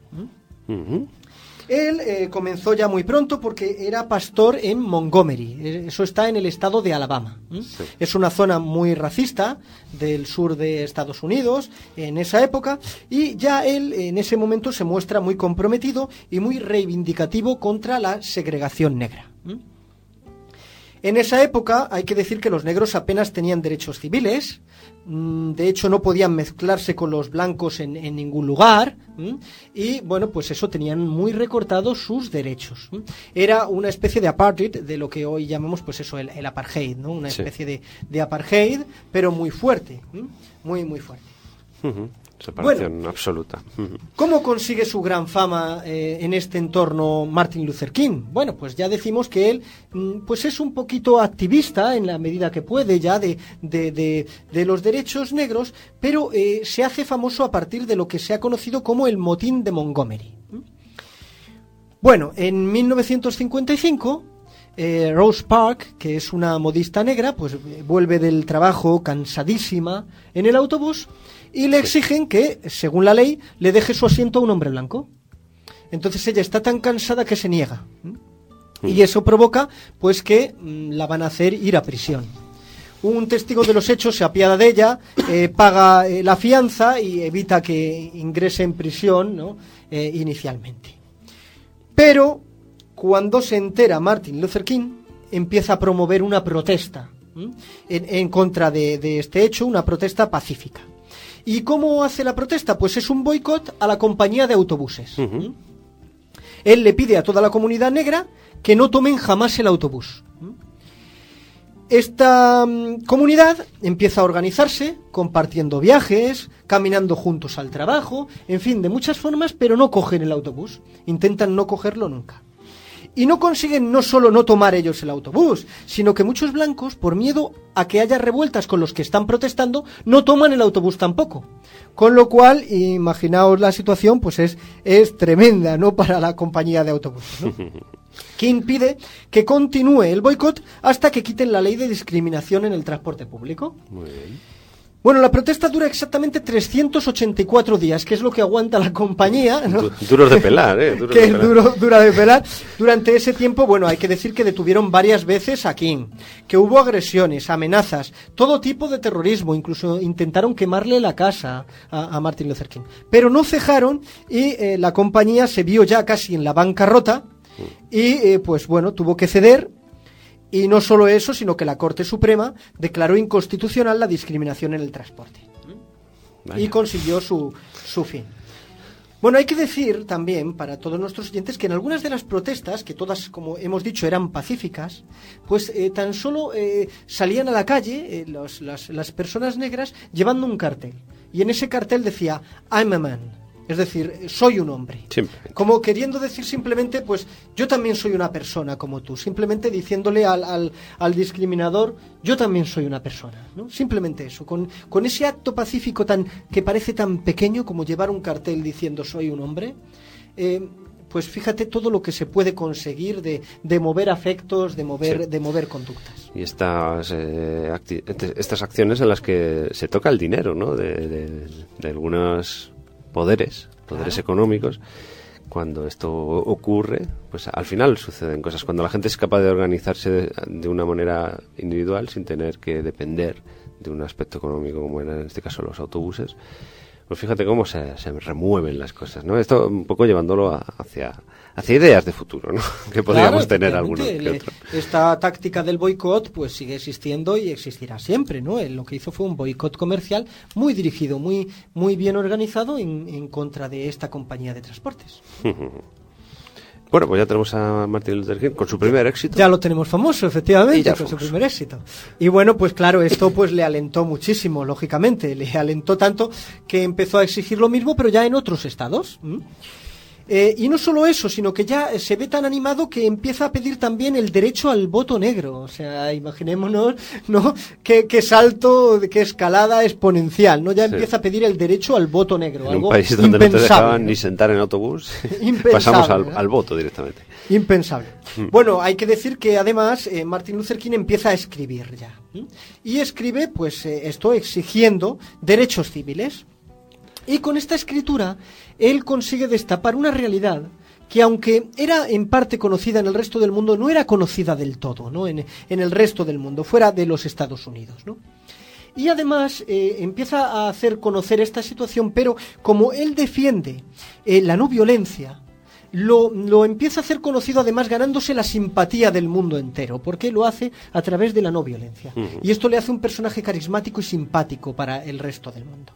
Él comenzó ya muy pronto porque era pastor en Montgomery. Eso está en el estado de Alabama. Sí. Es una zona muy racista del sur de Estados Unidos en esa época y ya él en ese momento se muestra muy comprometido y muy reivindicativo contra la segregación negra. En esa época hay que decir que los negros apenas tenían derechos civiles, de hecho no podían mezclarse con los blancos en ningún lugar y bueno, pues eso, tenían muy recortados sus derechos. Era una especie de apartheid, de lo que hoy llamamos pues eso, el apartheid, ¿no? Una especie de apartheid, pero muy fuerte, muy muy fuerte. Separación absoluta. ¿Cómo consigue su gran fama en este entorno Martin Luther King? Bueno, pues ya decimos que él pues es un poquito activista en la medida que puede ya de los derechos negros, pero se hace famoso a partir de lo que se ha conocido como el motín de Montgomery. Bueno, en 1955... Rose Park, que es una modista negra, pues vuelve del trabajo cansadísima en el autobús y le exigen que, según la ley, le deje su asiento a un hombre blanco. Entonces ella está tan cansada que se niega. Y eso provoca pues que la van a hacer ir a prisión. Un testigo de los hechos se apiada de ella, paga la fianza y evita que ingrese en prisión, ¿no? Inicialmente. Pero cuando se entera Martin Luther King, empieza a promover una protesta en contra de este hecho, una protesta pacífica. ¿Y cómo hace la protesta? Pues es un boicot a la compañía de autobuses. Él le pide a toda la comunidad negra que no tomen jamás el autobús. Esta comunidad empieza a organizarse, compartiendo viajes, caminando juntos al trabajo, en fin, de muchas formas, pero no cogen el autobús. Intentan no cogerlo nunca. Y no consiguen no solo no tomar ellos el autobús, sino que muchos blancos, por miedo a que haya revueltas con los que están protestando, no toman el autobús tampoco. Con lo cual, imaginaos la situación, pues es tremenda, ¿no?, para la compañía de autobuses, ¿no? King pide que continúe el boicot hasta que quiten la ley de discriminación en el transporte público. Muy bien. Bueno, la protesta dura exactamente 384 días, que es lo que aguanta la compañía, ¿no? Duros de pelar, Duros que de pelar. Dura de pelar. Durante ese tiempo, bueno, hay que decir que detuvieron varias veces a King, que hubo agresiones, amenazas, todo tipo de terrorismo, incluso intentaron quemarle la casa a Martin Luther King. Pero no cejaron y la compañía se vio ya casi en la bancarrota y, pues bueno, tuvo que ceder. Y no solo eso, sino que la Corte Suprema declaró inconstitucional la discriminación en el transporte. Vaya. Y consiguió su fin. Bueno, hay que decir también, para todos nuestros oyentes, que en algunas de las protestas, que todas, como hemos dicho, eran pacíficas, pues tan solo salían a la calle las personas negras llevando un cartel. Y en ese cartel decía, I'm a man. Es decir, soy un hombre. Como queriendo decir simplemente, pues yo también soy una persona como tú. Simplemente diciéndole al discriminador, yo también soy una persona, ¿no? Simplemente eso. Con ese acto pacífico que parece tan pequeño como llevar un cartel diciendo soy un hombre, pues fíjate todo lo que se puede conseguir de mover afectos, de mover conductas. Y estas acciones en las que se toca el dinero, ¿no? De algunos poderes económicos. Cuando esto ocurre, pues al final suceden cosas. Cuando la gente es capaz de organizarse de una manera individual sin tener que depender de un aspecto económico, como eran en este caso los autobuses, pues fíjate cómo se remueven las cosas, ¿no? Esto un poco llevándolo hacia ideas de futuro, ¿no? Que podríamos tener alguno que otro. Esta táctica del boicot pues sigue existiendo y existirá siempre, ¿no? Él lo que hizo fue un boicot comercial muy dirigido, muy bien organizado en contra de esta compañía de transportes. Bueno, pues ya tenemos a Martin Luther King con su primer éxito. Ya lo tenemos famoso, efectivamente, con su primer éxito. Y bueno, pues claro, esto pues le alentó muchísimo, lógicamente. Le alentó tanto que empezó a exigir lo mismo, pero ya en otros estados. Y no solo eso, sino que ya se ve tan animado que empieza a pedir también el derecho al voto negro. O sea, imaginémonos, ¿no? Qué salto, qué escalada exponencial, ¿no? Ya empieza a pedir el derecho al voto negro. En un país donde no te dejaban ni sentar en autobús, pasamos al voto directamente. Impensable. Bueno, hay que decir que además Martin Luther King empieza a escribir ya. Y escribe, pues, esto exigiendo derechos civiles. Y con esta escritura, él consigue destapar una realidad que, aunque era en parte conocida en el resto del mundo, no era conocida del todo, ¿no? En el resto del mundo, fuera de los Estados Unidos, ¿no? Y además empieza a hacer conocer esta situación, pero como él defiende la no violencia, lo empieza a hacer conocido, además ganándose la simpatía del mundo entero, porque lo hace a través de la no violencia. Y esto le hace un personaje carismático y simpático para el resto del mundo.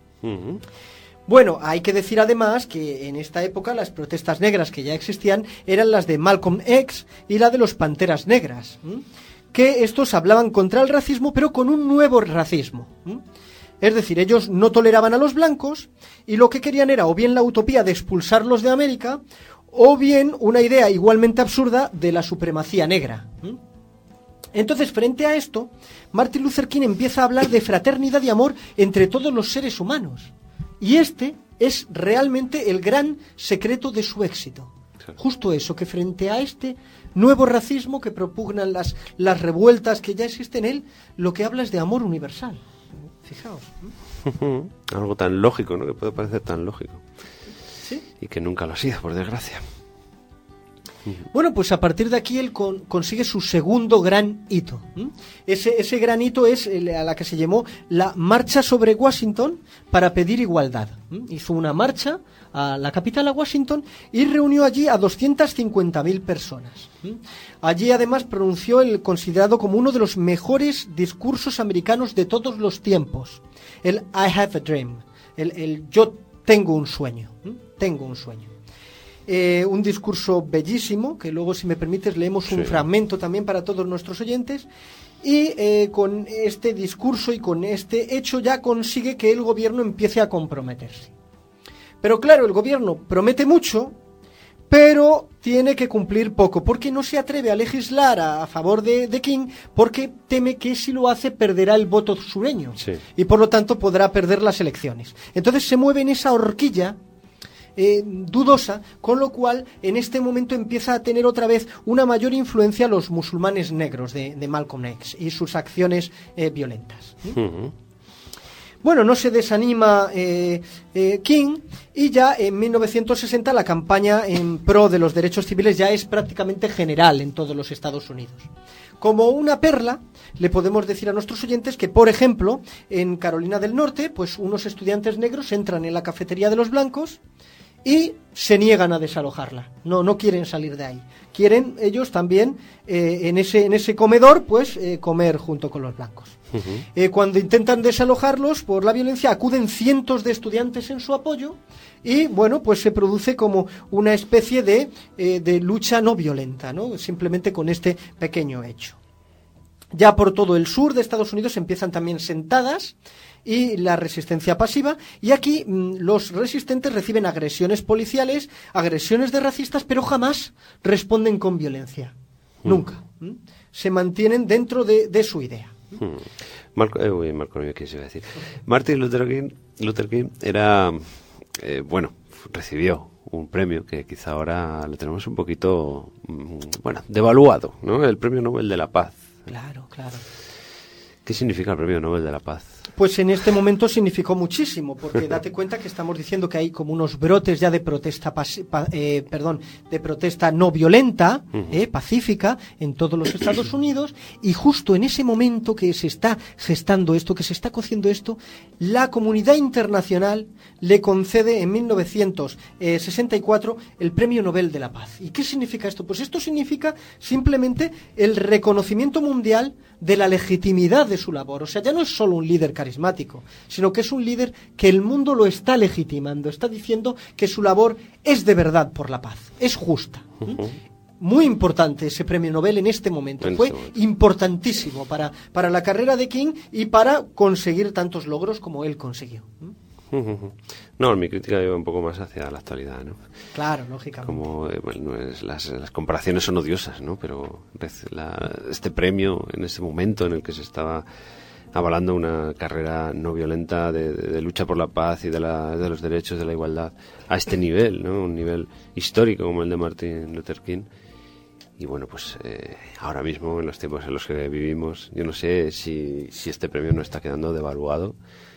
Bueno, hay que decir además que en esta época las protestas negras que ya existían eran las de Malcolm X y la de los Panteras Negras, que estos hablaban contra el racismo, pero con un nuevo racismo. Es decir, ellos no toleraban a los blancos y lo que querían era o bien la utopía de expulsarlos de América o bien una idea igualmente absurda de la supremacía negra. Entonces, frente a esto, Martin Luther King empieza a hablar de fraternidad y amor entre todos los seres humanos. Y este es realmente el gran secreto de su éxito. Justo eso, que frente a este nuevo racismo que propugnan las revueltas que ya existen en él, lo que habla es de amor universal. Fijaos. Algo tan lógico, ¿no? Que puede parecer tan lógico. ¿Sí? Y que nunca lo ha sido, por desgracia. Bueno, pues a partir de aquí él consigue su segundo gran hito. Ese gran hito es a la que se llamó la Marcha sobre Washington para pedir igualdad. Hizo una marcha a la capital, a Washington, y reunió allí a 250.000 personas. Allí además pronunció el considerado como uno de los mejores discursos americanos de todos los tiempos, el I have a dream, el yo tengo un sueño, tengo un sueño. Un discurso bellísimo, que luego, si me permites, leemos un fragmento también para todos nuestros oyentes. Y con este discurso y con este hecho ya consigue que el gobierno empiece a comprometerse. Pero claro, el gobierno promete mucho, pero tiene que cumplir poco, porque no se atreve a legislar a favor de King, porque teme que si lo hace perderá el voto sureño. Y por lo tanto podrá perder las elecciones. Entonces se mueve en esa horquilla dudosa, con lo cual en este momento empieza a tener otra vez una mayor influencia los musulmanes negros de Malcolm X y sus acciones violentas. Bueno, no se desanima King, y ya en 1960 la campaña en pro de los derechos civiles ya es prácticamente general en todos los Estados Unidos. Como una perla, le podemos decir a nuestros oyentes que, por ejemplo, en Carolina del Norte, pues unos estudiantes negros entran en la cafetería de los blancos y se niegan a desalojarla. No quieren salir de ahí. Quieren ellos también en ese comedor, pues comer junto con los blancos. Uh-huh. Cuando intentan desalojarlos por la violencia, acuden cientos de estudiantes en su apoyo y, bueno, pues se produce como una especie de lucha no violenta, ¿no? Simplemente con este pequeño hecho. Ya por todo el sur de Estados Unidos empiezan también sentadas y la resistencia pasiva, y aquí los resistentes reciben agresiones policiales, agresiones de racistas, pero jamás responden con violencia. Nunca. Se mantienen dentro de su idea. Martin Luther King era, recibió un premio que quizá ahora lo tenemos un poquito, devaluado, ¿no? El Premio Nobel de la Paz. Claro. ¿Qué significa el Premio Nobel de la Paz? Pues en este momento significó muchísimo, porque date cuenta que estamos diciendo que hay como unos brotes ya de protesta de protesta no violenta, pacífica, en todos los Estados Unidos, y justo en ese momento que se está gestando esto, que se está cociendo esto, la comunidad internacional le concede en 1964 el Premio Nobel de la Paz. ¿Y qué significa esto? Pues esto significa simplemente el reconocimiento mundial de la legitimidad de su labor. O sea, ya no es solo un líder carismático, sino que es un líder que el mundo lo está legitimando, está diciendo que su labor es de verdad por la paz, es justa. Uh-huh. Muy importante ese premio Nobel en este momento. Fue importantísimo para la carrera de King y para conseguir tantos logros como él consiguió. No, mi crítica iba un poco más hacia la actualidad, ¿no? Claro, lógicamente. Como las comparaciones son odiosas, ¿no? Pero este premio, en ese momento en el que se estaba avalando una carrera no violenta de lucha por la paz y de los derechos, de la igualdad, a este nivel, ¿no? Un nivel histórico como el de Martin Luther King. Y bueno, pues ahora mismo, en los tiempos en los que vivimos, yo no sé si este premio no está quedando devaluado.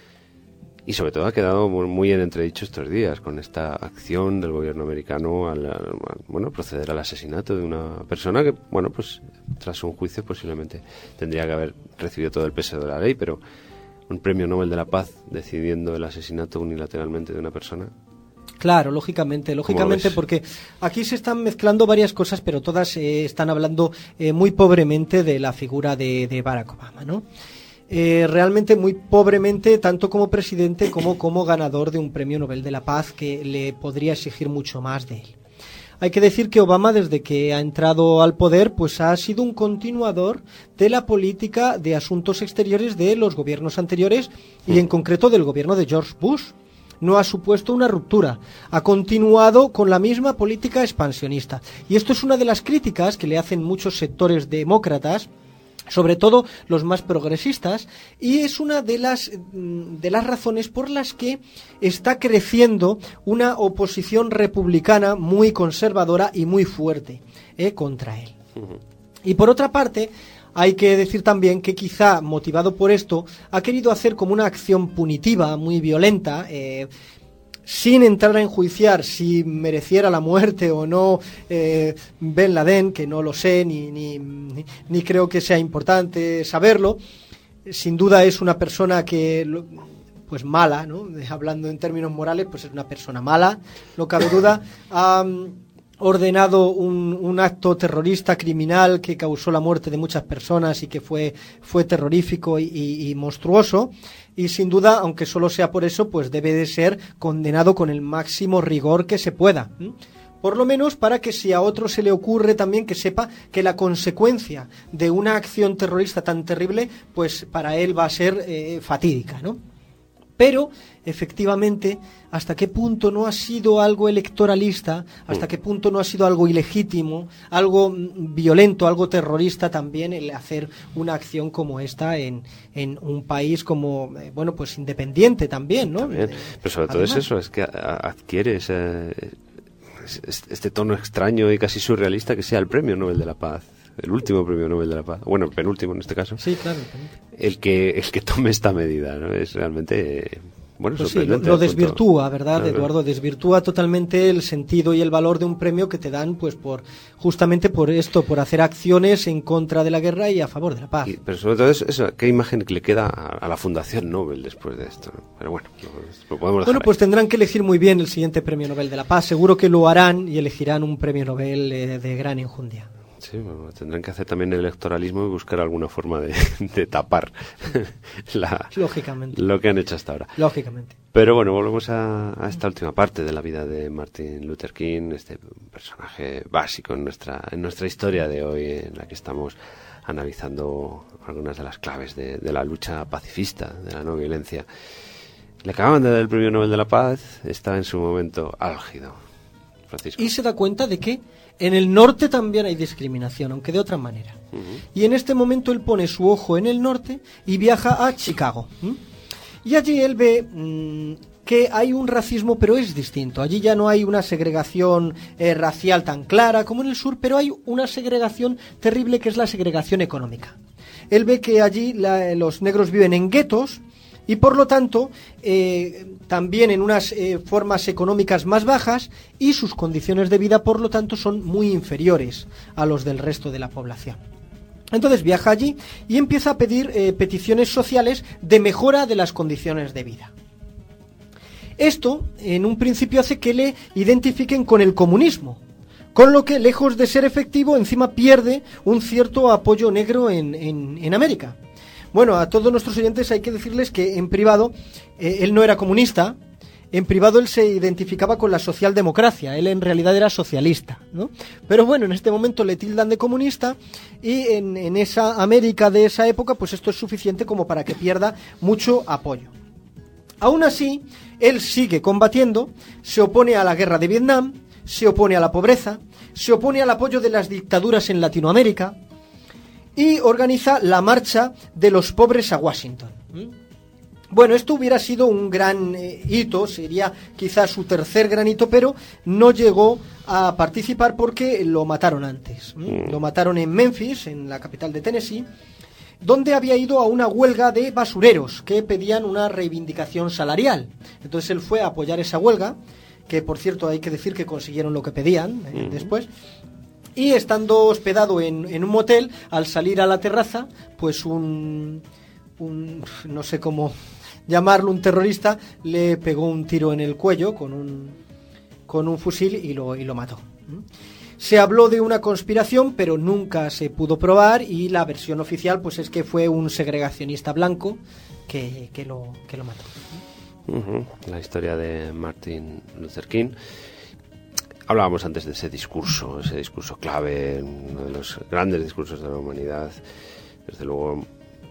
Y sobre todo ha quedado muy en entredicho estos días con esta acción del gobierno americano al proceder al asesinato de una persona que, pues tras un juicio posiblemente tendría que haber recibido todo el peso de la ley, pero un premio Nobel de la Paz decidiendo el asesinato unilateralmente de una persona. Claro, lógicamente, porque aquí se están mezclando varias cosas, pero todas están hablando muy pobremente de la figura de Barack Obama, ¿no? Realmente muy pobremente, tanto como presidente como ganador de un premio Nobel de la Paz, que le podría exigir mucho más de él. Hay que decir que Obama, desde que ha entrado al poder, pues ha sido un continuador de la política de asuntos exteriores de los gobiernos anteriores y en concreto del gobierno de George Bush. No ha supuesto una ruptura, ha continuado con la misma política expansionista. Y esto es una de las críticas que le hacen muchos sectores demócratas, sobre todo los más progresistas, y es una de las razones por las que está creciendo una oposición republicana muy conservadora y muy fuerte contra él. Uh-huh. Y por otra parte, hay que decir también que quizá motivado por esto ha querido hacer como una acción punitiva muy violenta, sin entrar a enjuiciar si mereciera la muerte o no Ben Laden, que no lo sé, ni creo que sea importante saberlo. Sin duda es una persona que, pues mala, ¿no? Hablando en términos morales, pues es una persona mala, no cabe duda. Ha ordenado un acto terrorista criminal que causó la muerte de muchas personas y que fue terrorífico y monstruoso. Y sin duda, aunque solo sea por eso, pues debe de ser condenado con el máximo rigor que se pueda. Por lo menos para que si a otro se le ocurre también que sepa que la consecuencia de una acción terrorista tan terrible, pues para él va a ser fatídica, ¿no? Pero, efectivamente, hasta qué punto no ha sido algo electoralista, hasta qué punto no ha sido algo ilegítimo, algo violento, algo terrorista también el hacer una acción como esta en un país como, pues independiente también, ¿no? También. Pero sobre todo es eso, es que adquiere este tono extraño y casi surrealista que sea el Premio Nobel de la Paz. el último premio Nobel de la Paz, bueno, el penúltimo en este caso, sí, claro, el que tome esta medida, ¿no? Es realmente... Bueno, pues sí, lo desvirtúa, ¿verdad, claro, Eduardo? Desvirtúa totalmente el sentido y el valor de un premio que te dan, pues, justamente por esto, por hacer acciones en contra de la guerra y a favor de la paz. Pero sobre todo eso, ¿qué imagen le queda a la Fundación Nobel después de esto? Pero bueno, lo podemos dejar. Bueno, pues tendrán que elegir muy bien el siguiente premio Nobel de la Paz. Seguro que lo harán y elegirán un premio Nobel de gran enjundia. Sí, bueno, tendrán que hacer también el electoralismo y buscar alguna forma de tapar lógicamente, lo que han hecho hasta ahora. Lógicamente. Pero bueno, volvemos a esta última parte de la vida de Martin Luther King, este personaje básico en nuestra historia de hoy, en la que estamos analizando algunas de las claves de la lucha pacifista, de la no violencia. Le acababan de dar el Premio Nobel de la Paz, está en su momento álgido. Francisco. Y se da cuenta de que en el norte también hay discriminación, aunque de otra manera. Y en este momento él pone su ojo en el norte y viaja a Chicago. Y allí él ve que hay un racismo, pero es distinto. Allí ya no hay una segregación racial tan clara como en el sur, pero hay una segregación terrible que es la segregación económica. Él ve que allí los negros viven en guetos y por lo tanto también en unas formas económicas más bajas y sus condiciones de vida por lo tanto son muy inferiores a los del resto de la población. Entonces viaja allí y empieza a pedir peticiones sociales de mejora de las condiciones de vida. Esto en un principio hace que le identifiquen con el comunismo, con lo que lejos de ser efectivo encima pierde un cierto apoyo negro en América. Bueno, a todos nuestros oyentes hay que decirles que en privado él no era comunista, en privado él se identificaba con la socialdemocracia, él en realidad era socialista, ¿no? Pero bueno, en este momento le tildan de comunista y en esa América de esa época, pues esto es suficiente como para que pierda mucho apoyo. Aún así, él sigue combatiendo, se opone a la guerra de Vietnam, se opone a la pobreza, se opone al apoyo de las dictaduras en Latinoamérica, y organiza la marcha de los pobres a Washington. Bueno, esto hubiera sido un gran hito, sería quizás su tercer gran hito, pero no llegó a participar porque lo mataron antes. Lo mataron en Memphis, en la capital de Tennessee, donde había ido a una huelga de basureros que pedían una reivindicación salarial. Entonces él fue a apoyar esa huelga, que por cierto hay que decir que consiguieron lo que pedían después. Y estando hospedado en un motel, al salir a la terraza, pues un no sé cómo llamarlo, un terrorista, le pegó un tiro en el cuello con un fusil y lo mató. Se habló de una conspiración, pero nunca se pudo probar y la versión oficial pues es que fue un segregacionista blanco que lo mató. La historia de Martin Luther King. Hablábamos antes de ese discurso clave, uno de los grandes discursos de la humanidad, desde luego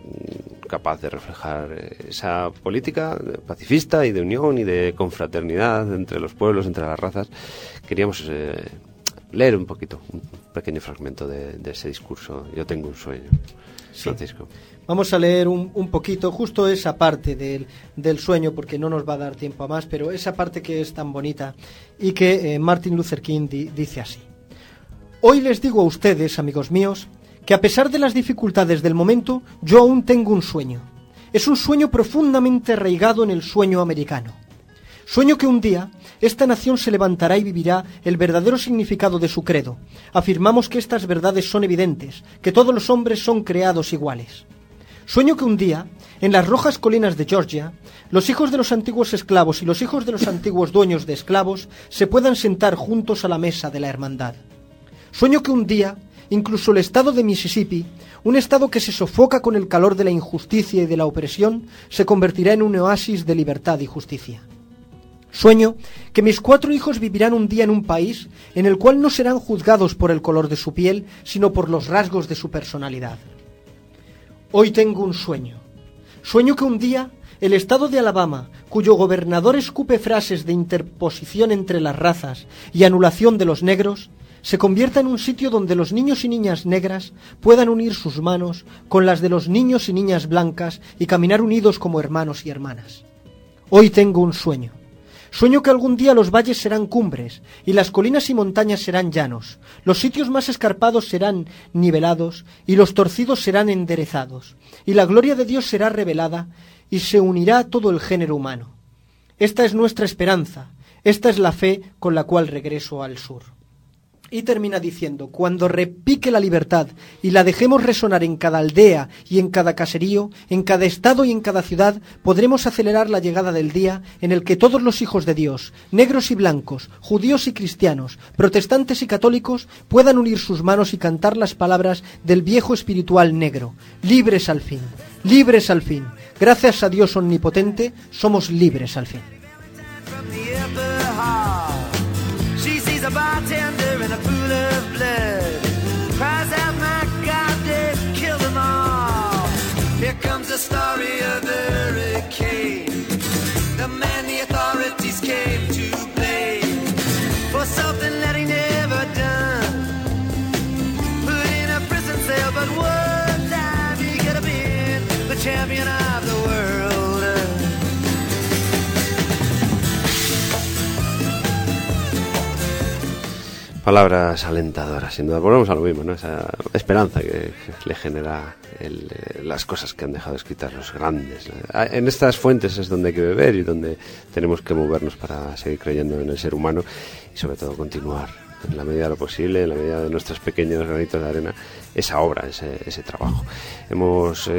capaz de reflejar esa política pacifista y de unión y de confraternidad entre los pueblos, entre las razas. Queríamos leer un pequeño fragmento de ese discurso. Yo tengo un sueño, Francisco. Sí. Vamos a leer un poquito, justo esa parte del sueño, porque no nos va a dar tiempo a más, pero esa parte que es tan bonita y que Martin Luther King dice así. Hoy les digo a ustedes, amigos míos, que a pesar de las dificultades del momento, yo aún tengo un sueño. Es un sueño profundamente arraigado en el sueño americano. Sueño que un día esta nación se levantará y vivirá el verdadero significado de su credo. Afirmamos que estas verdades son evidentes, que todos los hombres son creados iguales. Sueño que un día, en las rojas colinas de Georgia, los hijos de los antiguos esclavos y los hijos de los antiguos dueños de esclavos se puedan sentar juntos a la mesa de la hermandad. Sueño que un día, incluso el estado de Mississippi, un estado que se sofoca con el calor de la injusticia y de la opresión, se convertirá en un oasis de libertad y justicia. Sueño que mis 4 hijos vivirán un día en un país en el cual no serán juzgados por el color de su piel, sino por los rasgos de su personalidad. Hoy tengo un sueño. Sueño que un día el estado de Alabama, cuyo gobernador escupe frases de interposición entre las razas y anulación de los negros, se convierta en un sitio donde los niños y niñas negras puedan unir sus manos con las de los niños y niñas blancas y caminar unidos como hermanos y hermanas. Hoy tengo un sueño. Sueño que algún día los valles serán cumbres, y las colinas y montañas serán llanos. Los sitios más escarpados serán nivelados, y los torcidos serán enderezados. Y la gloria de Dios será revelada, y se unirá todo el género humano. Esta es nuestra esperanza, esta es la fe con la cual regreso al sur. Y termina diciendo, cuando repique la libertad y la dejemos resonar en cada aldea y en cada caserío, en cada estado y en cada ciudad, podremos acelerar la llegada del día en el que todos los hijos de Dios, negros y blancos, judíos y cristianos, protestantes y católicos, puedan unir sus manos y cantar las palabras del viejo espiritual negro. Libres al fin, libres al fin. Gracias a Dios omnipotente, somos libres al fin. A bartender in a pool of blood cries out, my God, they've killed them all. Here comes the story of the hurricane, the man the authorities came to blame for something that he never done, put in a prison cell, but one time he could have been the champion of the world. Palabras alentadoras, sin duda. Volvemos a lo mismo, ¿no? Esa esperanza que le genera las cosas que han dejado escritas los grandes. En estas fuentes es donde hay que beber y donde tenemos que movernos para seguir creyendo en el ser humano y sobre todo continuar en la medida de lo posible, en la medida de nuestros pequeños granitos de arena, esa obra, ese trabajo. Hemos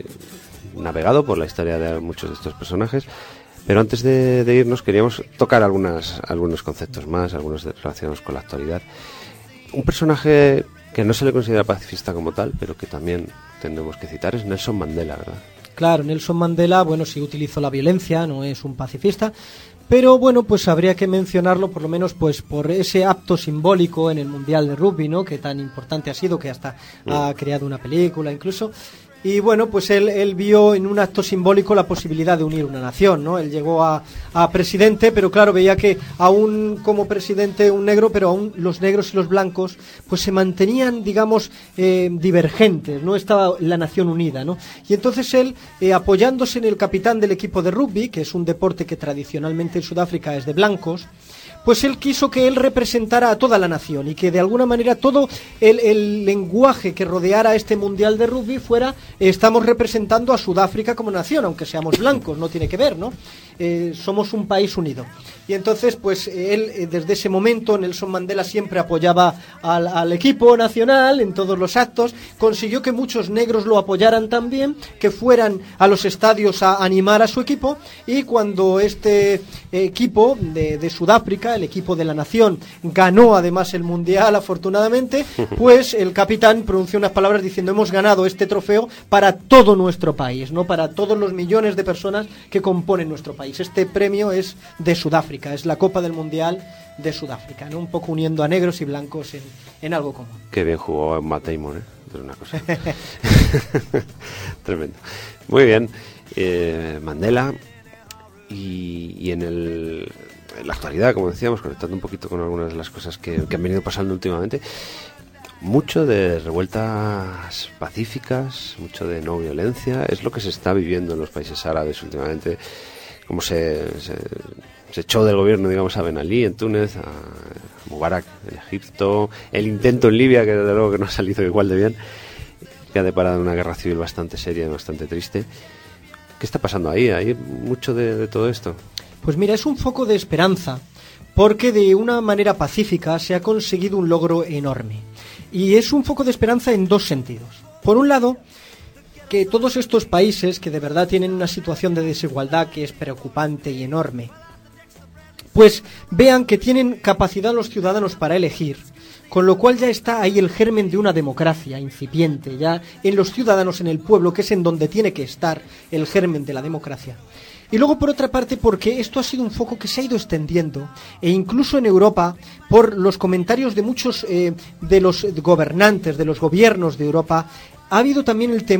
navegado por la historia de muchos de estos personajes. Pero antes de irnos queríamos tocar algunos conceptos más, algunos relacionados con la actualidad. Un personaje que no se le considera pacifista como tal, pero que también tenemos que citar, es Nelson Mandela, ¿verdad? Claro, Nelson Mandela, bueno, sí utilizó la violencia, no es un pacifista, pero bueno, pues habría que mencionarlo por lo menos pues por ese acto simbólico en el Mundial de Rugby, ¿no? Que tan importante ha sido, que hasta ha creado una película incluso. Y bueno, pues él vio en un acto simbólico la posibilidad de unir una nación, ¿no? Él llegó a presidente, pero claro, veía que aún como presidente un negro, pero aún los negros y los blancos pues se mantenían, digamos, divergentes, no estaba la nación unida, ¿no? Y entonces él, apoyándose en el capitán del equipo de rugby, que es un deporte que tradicionalmente en Sudáfrica es de blancos, pues él quiso que él representara a toda la nación y que de alguna manera todo el lenguaje que rodeara este Mundial de Rugby fuera, estamos representando a Sudáfrica como nación, aunque seamos blancos, no tiene que ver, ¿no? Somos un país unido. Y entonces, pues él, desde ese momento, Nelson Mandela siempre apoyaba al equipo nacional en todos los actos, consiguió que muchos negros lo apoyaran también, que fueran a los estadios a animar a su equipo, y cuando este equipo de Sudáfrica, el equipo de la nación, ganó además el Mundial, afortunadamente, pues el capitán pronunció unas palabras diciendo: hemos ganado este trofeo para todo nuestro país, no para todos los millones de personas que componen nuestro país. Este premio es de Sudáfrica, es la Copa del Mundial de Sudáfrica, ¿no? Un poco uniendo a negros y blancos en algo común. Qué bien jugó Matt Damon, ¿eh? Es una cosa tremendo. Muy bien, Mandela, y en la actualidad, como decíamos, conectando un poquito con algunas de las cosas que han venido pasando últimamente, mucho de revueltas pacíficas, mucho de no violencia, es lo que se está viviendo en los países árabes últimamente. Como se echó del gobierno, digamos, a Ben Ali en Túnez, a Mubarak en Egipto, el intento en Libia, que desde luego que no ha salido igual de bien, que ha deparado una guerra civil bastante seria y bastante triste. ¿Qué está pasando ahí? ¿Hay mucho de todo esto? Pues mira, es un foco de esperanza, porque de una manera pacífica se ha conseguido un logro enorme. Y es un foco de esperanza en dos sentidos. Por un lado, que todos estos países que de verdad tienen una situación de desigualdad que es preocupante y enorme, pues vean que tienen capacidad los ciudadanos para elegir, con lo cual ya está ahí el germen de una democracia incipiente, ya en los ciudadanos, en el pueblo, que es en donde tiene que estar el germen de la democracia. Y luego, por otra parte, porque esto ha sido un foco que se ha ido extendiendo, e incluso en Europa, por los comentarios de muchos de los gobernantes, de los gobiernos de Europa, ha habido también el temor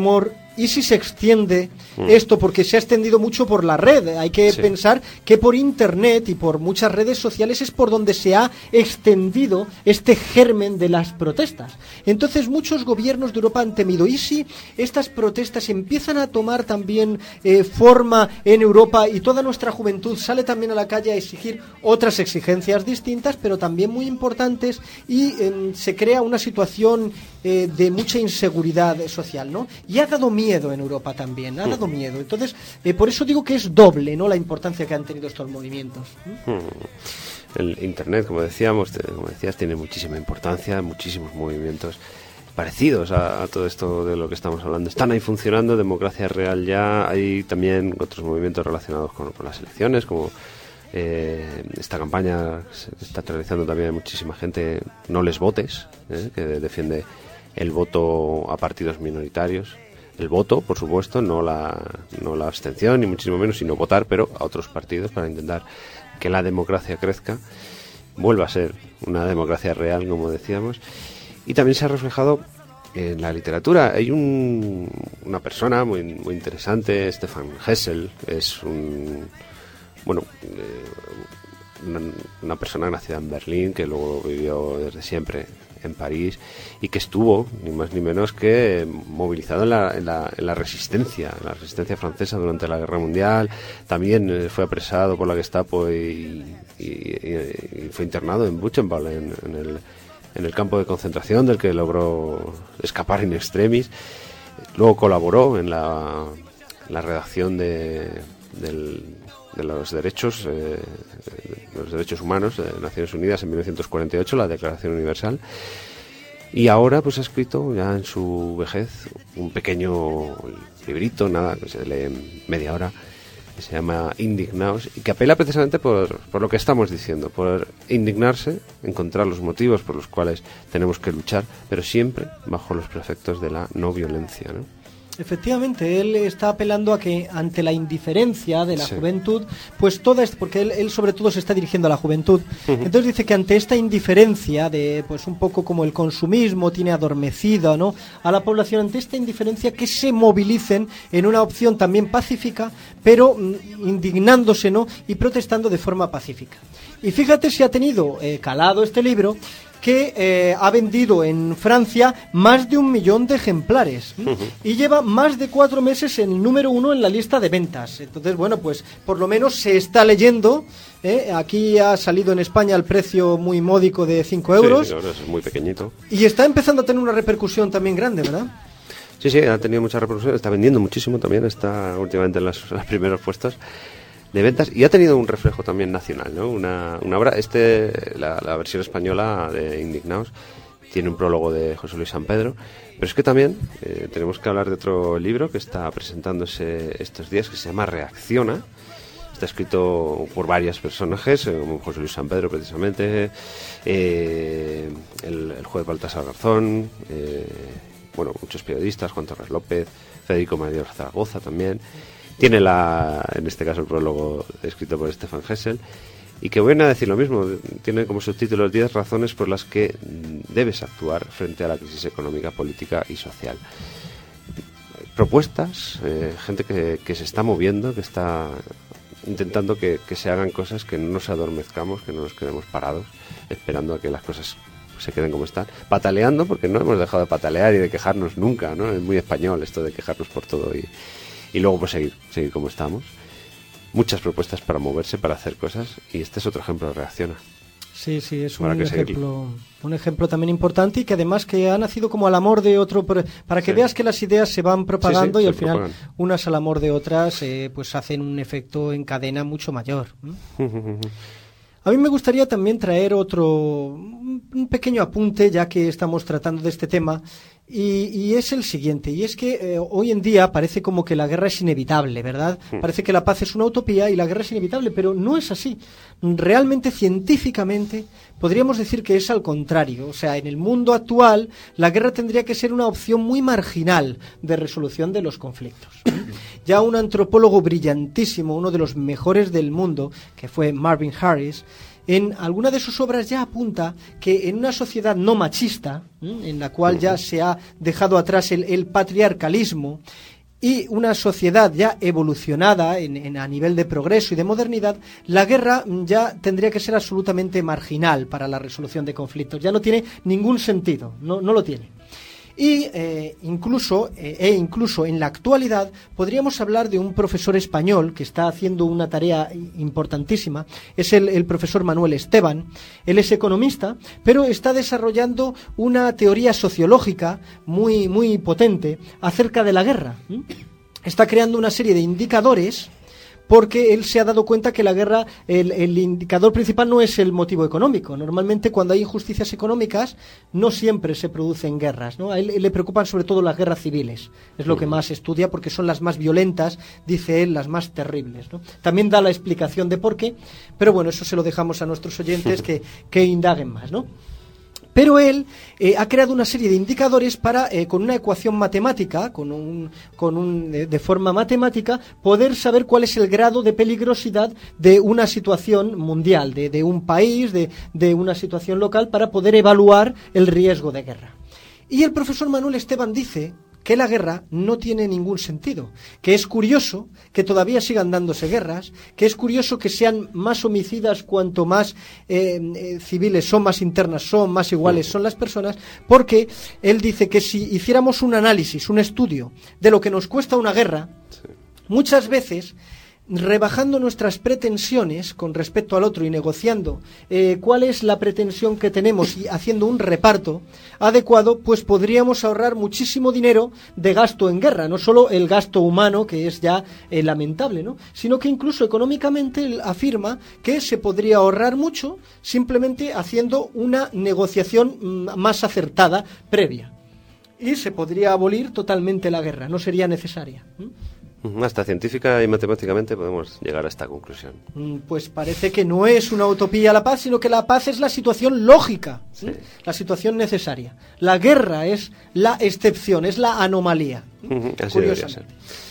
¿Y si se extiende esto? Porque se ha extendido mucho por la red. Hay que pensar que por Internet y por muchas redes sociales es por donde se ha extendido este germen de las protestas. Entonces muchos gobiernos de Europa han temido, ¿y si estas protestas empiezan a tomar también forma en Europa y toda nuestra juventud sale también a la calle a exigir otras exigencias distintas, pero también muy importantes, y se crea una situación de mucha inseguridad social, ¿no? Y ha dado miedo en Europa también, ha dado miedo. Entonces, por eso digo que es doble, ¿no?, la importancia que han tenido estos movimientos. El Internet, como decías, tiene muchísima importancia, muchísimos movimientos parecidos a todo esto de lo que estamos hablando. Están ahí funcionando, democracia real ya. Hay también otros movimientos relacionados con las elecciones, como esta campaña se está realizando también. Hay muchísima gente, no les votes, que defiende el voto a partidos minoritarios. El voto, por supuesto, no la abstención, ni muchísimo menos, sino votar, pero a otros partidos, para intentar que la democracia crezca, vuelva a ser una democracia real, como decíamos. Y también se ha reflejado en la literatura. Hay una persona muy interesante, Stefan Hessel, es una persona nacida en Berlín, que luego vivió desde siempre en París, y que estuvo, ni más ni menos, que movilizado en la resistencia francesa durante la Guerra Mundial. También fue apresado por la Gestapo y fue internado en Buchenwald, en el campo de concentración, del que logró escapar in extremis. Luego colaboró en la redacción de los derechos humanos de Naciones Unidas en 1948, la Declaración Universal. Y ahora pues ha escrito ya en su vejez un pequeño librito, nada, que se lee en media hora, que se llama Indignaos, y que apela precisamente por lo que estamos diciendo, por indignarse, encontrar los motivos por los cuales tenemos que luchar, pero siempre bajo los preceptos de la no violencia, ¿no? Efectivamente, él está apelando a que ante la indiferencia de la juventud, pues porque él sobre todo se está dirigiendo a la juventud. Entonces dice que ante esta indiferencia de, pues un poco como el consumismo tiene adormecida, ¿no?, a la población, ante esta indiferencia, que se movilicen en una opción también pacífica, pero indignándose, ¿no?, y protestando de forma pacífica. Y fíjate si ha tenido calado este libro, que ha vendido en Francia más de 1 millón de ejemplares y lleva más de 4 meses en el número 1 en la lista de ventas. Entonces, bueno, pues por lo menos se está leyendo. Aquí ha salido en España al precio muy módico de 5 euros. Sí, es muy pequeñito. Y está empezando a tener una repercusión también grande, ¿verdad? Sí, ha tenido mucha repercusión. Está vendiendo muchísimo también. Está últimamente en los primeros puestos de ventas, y ha tenido un reflejo también nacional, ¿no? Una obra, la versión española de Indignaos tiene un prólogo de José Luis San Pedro, pero es que también tenemos que hablar de otro libro que está presentándose estos días, que se llama Reacciona. Está escrito por varios personajes, como José Luis San Pedro precisamente, el juez Baltasar Garzón, muchos periodistas, Juan Torres López, Federico Mayor Zaragoza también. Tiene en este caso el prólogo escrito por Stefan Hessel, y que viene a decir lo mismo. Tiene como subtítulo 10 razones por las que debes actuar frente a la crisis económica, política y social. Propuestas, gente que se está moviendo, que está intentando que se hagan cosas, que no nos adormezcamos, que no nos quedemos parados esperando a que las cosas se queden como están, pataleando, porque no hemos dejado de patalear y de quejarnos nunca, ¿no? Es muy español esto de quejarnos por todo y luego pues seguir como estamos. Muchas propuestas para moverse, para hacer cosas, y este es otro ejemplo de Reacciona. Sí, es un ejemplo también importante, y que además que ha nacido como al amor de otro, para que veas que las ideas se van propagando y al final unas al amor de otras pues hacen un efecto en cadena mucho mayor. A mí me gustaría también traer un pequeño apunte, ya que estamos tratando de este tema, y es el siguiente, y es que hoy en día parece como que la guerra es inevitable, ¿verdad? Parece que la paz es una utopía y la guerra es inevitable, pero no es así. Realmente, científicamente, podríamos decir que es al contrario. O sea, en el mundo actual, la guerra tendría que ser una opción muy marginal de resolución de los conflictos. Ya un antropólogo brillantísimo, uno de los mejores del mundo, que fue Marvin Harris, en alguna de sus obras ya apunta que en una sociedad no machista, en la cual ya se ha dejado atrás el patriarcalismo, y una sociedad ya evolucionada a nivel de progreso y de modernidad, la guerra ya tendría que ser absolutamente marginal para la resolución de conflictos. Ya no tiene ningún sentido, no lo tiene. Y incluso en la actualidad podríamos hablar de un profesor español que está haciendo una tarea importantísima. Es el profesor Manuel Esteban. Él es economista, pero está desarrollando una teoría sociológica muy, muy potente acerca de la guerra. Está creando una serie de indicadores, porque él se ha dado cuenta que la guerra, el indicador principal no es el motivo económico. Normalmente cuando hay injusticias económicas no siempre se producen guerras, ¿no? A él le preocupan sobre todo las guerras civiles. Es lo que más estudia porque son las más violentas, dice él, las más terribles, ¿no? También da la explicación de por qué, pero bueno, eso se lo dejamos a nuestros oyentes que indaguen más, ¿no? Pero él ha creado una serie de indicadores para, con una ecuación matemática, de forma matemática, poder saber cuál es el grado de peligrosidad de una situación mundial, de un país, de una situación local, para poder evaluar el riesgo de guerra. Y el profesor Manuel Esteban dice que la guerra no tiene ningún sentido, que es curioso que todavía sigan dándose guerras, que es curioso que sean más homicidas cuanto más civiles son, más internas son, más iguales son las personas, porque él dice que si hiciéramos un análisis, un estudio de lo que nos cuesta una guerra, muchas veces, rebajando nuestras pretensiones con respecto al otro y negociando cuál es la pretensión que tenemos y haciendo un reparto adecuado, pues podríamos ahorrar muchísimo dinero de gasto en guerra, no solo el gasto humano, que es ya lamentable, ¿no? Sino que incluso económicamente él afirma que se podría ahorrar mucho simplemente haciendo una negociación más acertada previa, y se podría abolir totalmente la guerra, no sería necesaria. Hasta científica y matemáticamente podemos llegar a esta conclusión. Pues parece que no es una utopía la paz, sino que la paz es la situación lógica, ¿sí? La situación necesaria. La guerra es la excepción, es la anomalía. Así debería ser.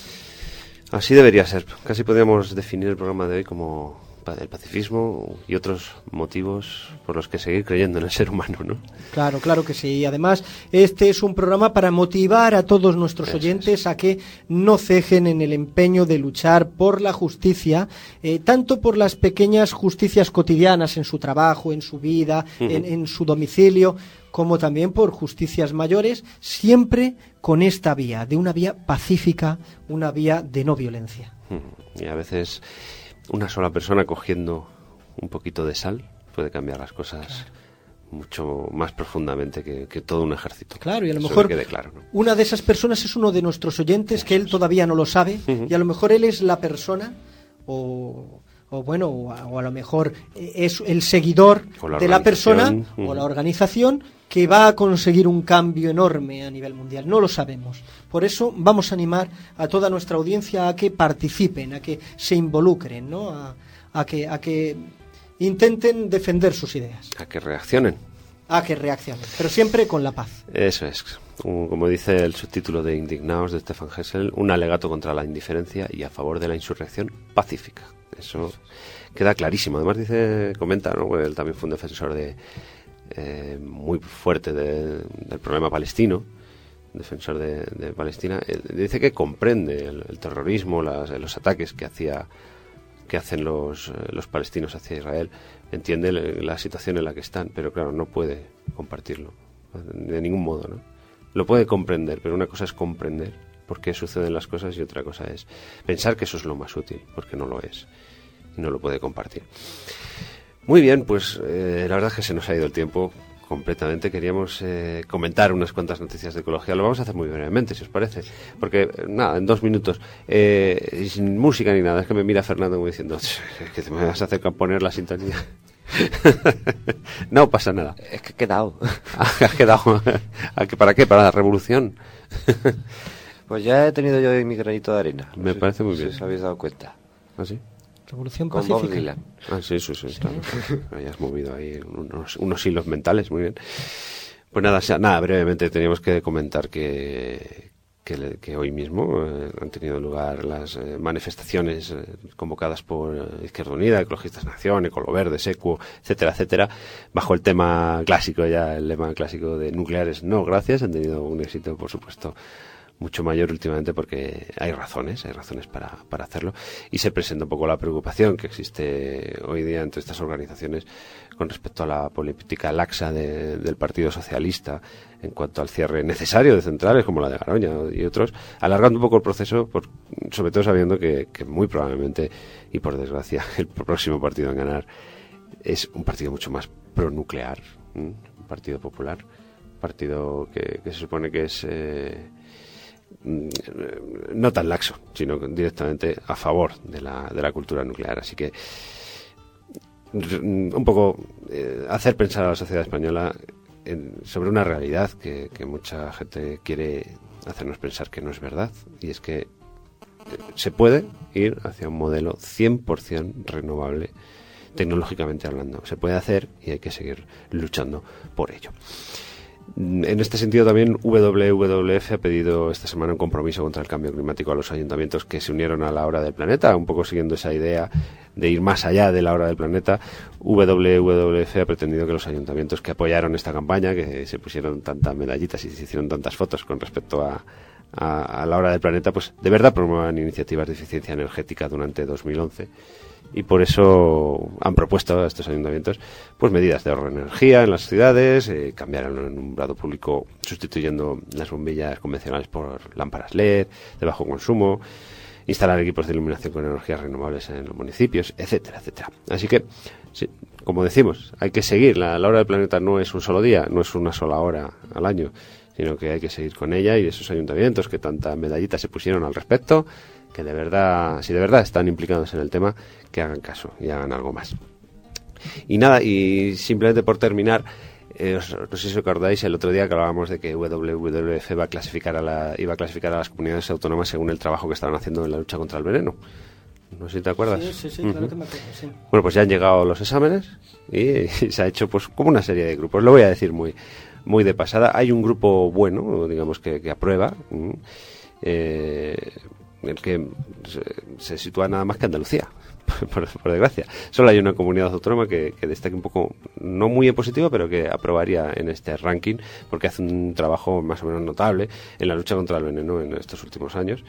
Así debería ser. Casi podríamos definir el programa de hoy como el pacifismo y otros motivos por los que seguir creyendo en el ser humano, ¿no? Claro que sí. Y además, este es un programa para motivar a todos nuestros oyentes a que no cejen en el empeño de luchar por la justicia, tanto por las pequeñas justicias cotidianas en su trabajo, en su vida, en su domicilio, como también por justicias mayores, siempre con esta vía, de una vía pacífica, una vía de no violencia. Y a veces una sola persona cogiendo un poquito de sal puede cambiar las cosas mucho más profundamente que todo un ejército. Claro, y a lo mejor claro, ¿no? Una de esas personas es uno de nuestros oyentes, que él todavía no lo sabe, y a lo mejor él es la persona o a lo mejor es el seguidor de la persona o la organización que va a conseguir un cambio enorme a nivel mundial. No lo sabemos. Por eso vamos a animar a toda nuestra audiencia a que participen, a que se involucren, ¿no? A que intenten defender sus ideas. A que reaccionen. Pero siempre con la paz. Eso es. Como dice el subtítulo de Indignaos de Stefan Hessel, un alegato contra la indiferencia y a favor de la insurrección pacífica. Eso queda clarísimo. Además comenta, ¿no? Él también fue un defensor muy fuerte del problema palestino, defensor de Palestina. Dice que comprende el terrorismo, los ataques que hacen los palestinos hacia Israel, entiende la situación en la que están, pero claro, no puede compartirlo de ningún modo, ¿no? Lo puede comprender, pero una cosa es comprender por qué suceden las cosas y otra cosa es pensar que eso es lo más útil, porque no lo es y no lo puede compartir. Muy bien, pues la verdad es que se nos ha ido el tiempo completamente. Queríamos comentar unas cuantas noticias de ecología. Lo vamos a hacer muy brevemente, si os parece, porque nada, en 2 minutos, sin música ni nada. Es que me mira Fernando como diciendo que me vas a hacer poner la sintonía. No pasa nada. Es que he quedado. ¿Has quedado? ¿Para qué? ¿Para la revolución? Pues ya he tenido yo mi granito de arena. Me parece muy bien. Si os habéis dado cuenta. ¿Ah, sí? Revolución con pacífica. Bob Dylan. Sí. Claro. Has movido ahí unos hilos mentales, muy bien. Pues nada, brevemente teníamos que comentar que hoy mismo han tenido lugar las manifestaciones convocadas por Izquierda Unida, Ecologistas en Acción, Ecolo-Verde, Secuo, etcétera, bajo el lema clásico de nucleares no gracias. Han tenido un éxito, por supuesto, mucho mayor últimamente porque hay razones para hacerlo, y se presenta un poco la preocupación que existe hoy día entre estas organizaciones con respecto a la política laxa del Partido Socialista en cuanto al cierre necesario de centrales como la de Garoña y otros, alargando un poco el proceso, sobre todo sabiendo que muy probablemente, y por desgracia, el próximo partido en ganar es un partido mucho más pronuclear, un partido popular, un partido que se supone que es no tan laxo, sino directamente a favor de la cultura nuclear. Así que un poco hacer pensar a la sociedad española sobre una realidad que mucha gente quiere hacernos pensar que no es verdad, y es que se puede ir hacia un modelo 100% renovable tecnológicamente hablando. Se puede hacer y hay que seguir luchando por ello. En este sentido también WWF ha pedido esta semana un compromiso contra el cambio climático a los ayuntamientos que se unieron a la Hora del Planeta, un poco siguiendo esa idea de ir más allá de la Hora del Planeta. WWF ha pretendido que los ayuntamientos que apoyaron esta campaña, que se pusieron tantas medallitas y se hicieron tantas fotos con respecto a la Hora del Planeta, pues de verdad promuevan iniciativas de eficiencia energética durante 2011. Y por eso han propuesto a estos ayuntamientos pues medidas de ahorro de energía en las ciudades, cambiar el alumbrado público sustituyendo las bombillas convencionales por lámparas LED de bajo consumo, instalar equipos de iluminación con energías renovables en los municipios, etcétera, etcétera. Así que, sí, como decimos, hay que seguir. La Hora del Planeta no es un solo día, no es una sola hora al año, sino que hay que seguir con ella, y esos ayuntamientos que tantas medallitas se pusieron al respecto, que de verdad, si de verdad están implicados en el tema, que hagan caso y hagan algo más. Y nada, y simplemente por terminar, no sé si os acordáis el otro día que hablábamos de que WWF iba a clasificar a las comunidades autónomas según el trabajo que estaban haciendo en la lucha contra el veneno. No sé si te acuerdas. Sí, claro que me acuerdo, sí. Bueno, pues ya han llegado los exámenes y se ha hecho pues como una serie de grupos. Lo voy a decir muy de pasada. Hay un grupo bueno, digamos, que aprueba, el que se sitúa nada más que Andalucía, por desgracia. Solo hay una comunidad autónoma que destaque un poco, no muy en positivo, pero que aprobaría en este ranking, porque hace un trabajo más o menos notable en la lucha contra el veneno en estos últimos años.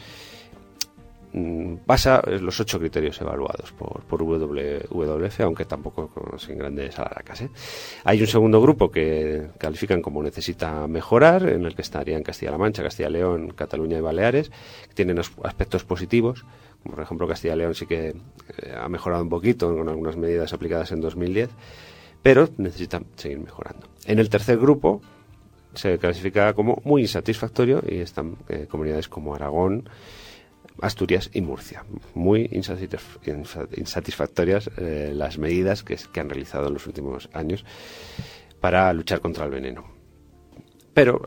Pasa los 8 criterios evaluados por WWF, aunque tampoco sin grandes alaracas, ¿eh? Hay un segundo grupo que califican como necesita mejorar, en el que estarían Castilla-La Mancha, Castilla-León, Cataluña y Baleares, que tienen aspectos positivos, como por ejemplo Castilla-León sí que ha mejorado un poquito con algunas medidas aplicadas en 2010, pero necesitan seguir mejorando. En el tercer grupo se clasifica como muy insatisfactorio y están comunidades como Aragón, Asturias y Murcia. Muy insatisfactorias las medidas que han realizado en los últimos años para luchar contra el veneno. Pero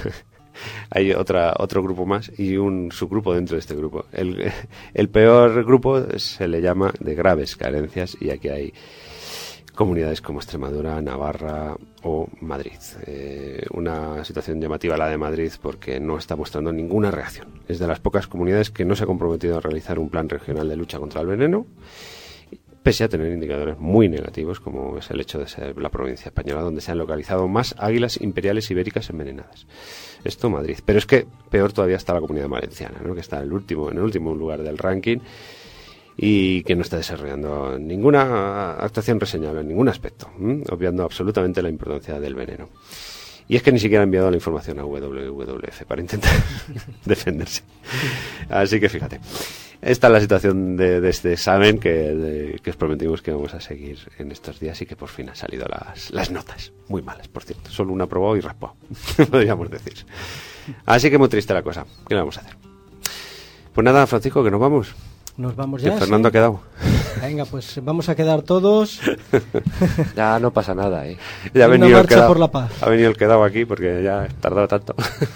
hay otro grupo más y un subgrupo dentro de este grupo. El peor grupo se le llama de graves carencias, y aquí hay comunidades como Extremadura, Navarra o Madrid. Una situación llamativa la de Madrid porque no está mostrando ninguna reacción. Es de las pocas comunidades que no se ha comprometido a realizar un plan regional de lucha contra el veneno, pese a tener indicadores muy negativos, como es el hecho de ser la provincia española donde se han localizado más águilas imperiales ibéricas envenenadas. Esto Madrid. Pero es que peor todavía está la Comunidad Valenciana, ¿no?, que está en el último lugar del ranking, y que no está desarrollando ninguna actuación reseñable en ningún aspecto, obviando absolutamente la importancia del veneno. Y es que ni siquiera ha enviado la información a WWF para intentar defenderse. Así que fíjate, esta es la situación de este examen que os prometimos que vamos a seguir en estos días, y que por fin han salido las notas. Muy malas, por cierto. Solo un aprobado y raspado, podríamos decir. Así que muy triste la cosa. ¿Qué le vamos a hacer? Pues nada, Francisco, que nos vamos. Nos vamos ya. Que Fernando ha quedado. Venga, pues vamos a quedar todos. Ya no pasa nada, ¿eh? Ya ha una venido marcha por la paz. Ha venido el quedado aquí porque ya ha tardado tanto.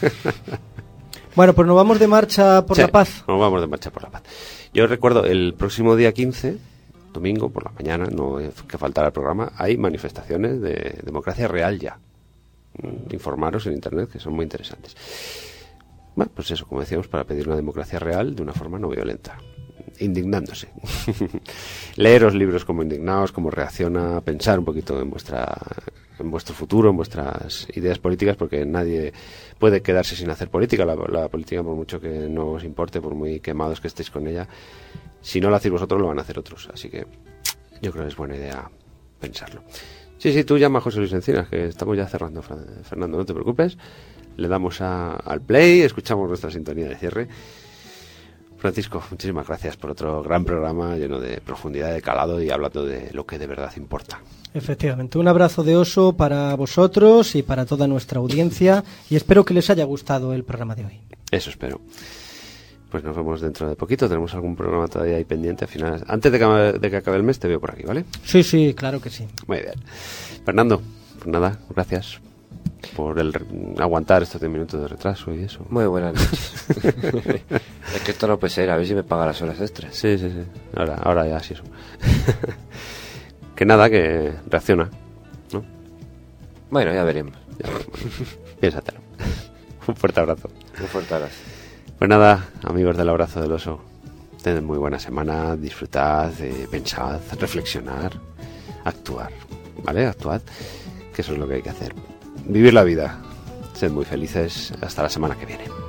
Bueno, pues nos vamos de marcha por la paz. Nos vamos de marcha por la paz. Yo recuerdo el próximo día 15, domingo por la mañana, no hay que faltar al programa, hay manifestaciones de democracia real ya. Informaros en internet, que son muy interesantes. Bueno, pues eso, como decíamos, para pedir una democracia real de una forma no violenta. Indignándose. Leeros libros como Indignados, como Reacciona, pensar un poquito en vuestra vuestro futuro, en vuestras ideas políticas, porque nadie puede quedarse sin hacer política. La política, por mucho que no os importe, por muy quemados que estéis con ella, si no lo hacéis vosotros, lo van a hacer otros. Así que yo creo que es buena idea pensarlo. Sí, tú llama a José Luis Encinas, que estamos ya cerrando, Fernando, no te preocupes. Le damos al play, escuchamos nuestra sintonía de cierre. Francisco, muchísimas gracias por otro gran programa lleno de profundidad, de calado y hablando de lo que de verdad importa. Efectivamente, un abrazo de oso para vosotros y para toda nuestra audiencia y espero que les haya gustado el programa de hoy. Eso espero. Pues nos vemos dentro de poquito, tenemos algún programa todavía ahí pendiente. Al final, antes de que acabe el mes te veo por aquí, ¿vale? Sí, claro que sí. Muy bien. Fernando, pues nada, gracias por aguantar estos 10 minutos de retraso y eso. Muy buenas noches. Es que esto no puede ser, a ver si me paga las horas extras. Sí. Ahora ya sí eso. Que nada, que reacciona, ¿no? Bueno, ya veremos. Piénsatelo. Un fuerte abrazo. Un fuerte abrazo. Pues nada, amigos del Abrazo del Oso, tened muy buena semana, disfrutad, pensad, reflexionar, actuar, ¿vale? Actuad, que eso es lo que hay que hacer. Vivir la vida. Sed muy felices. Hasta la semana que viene.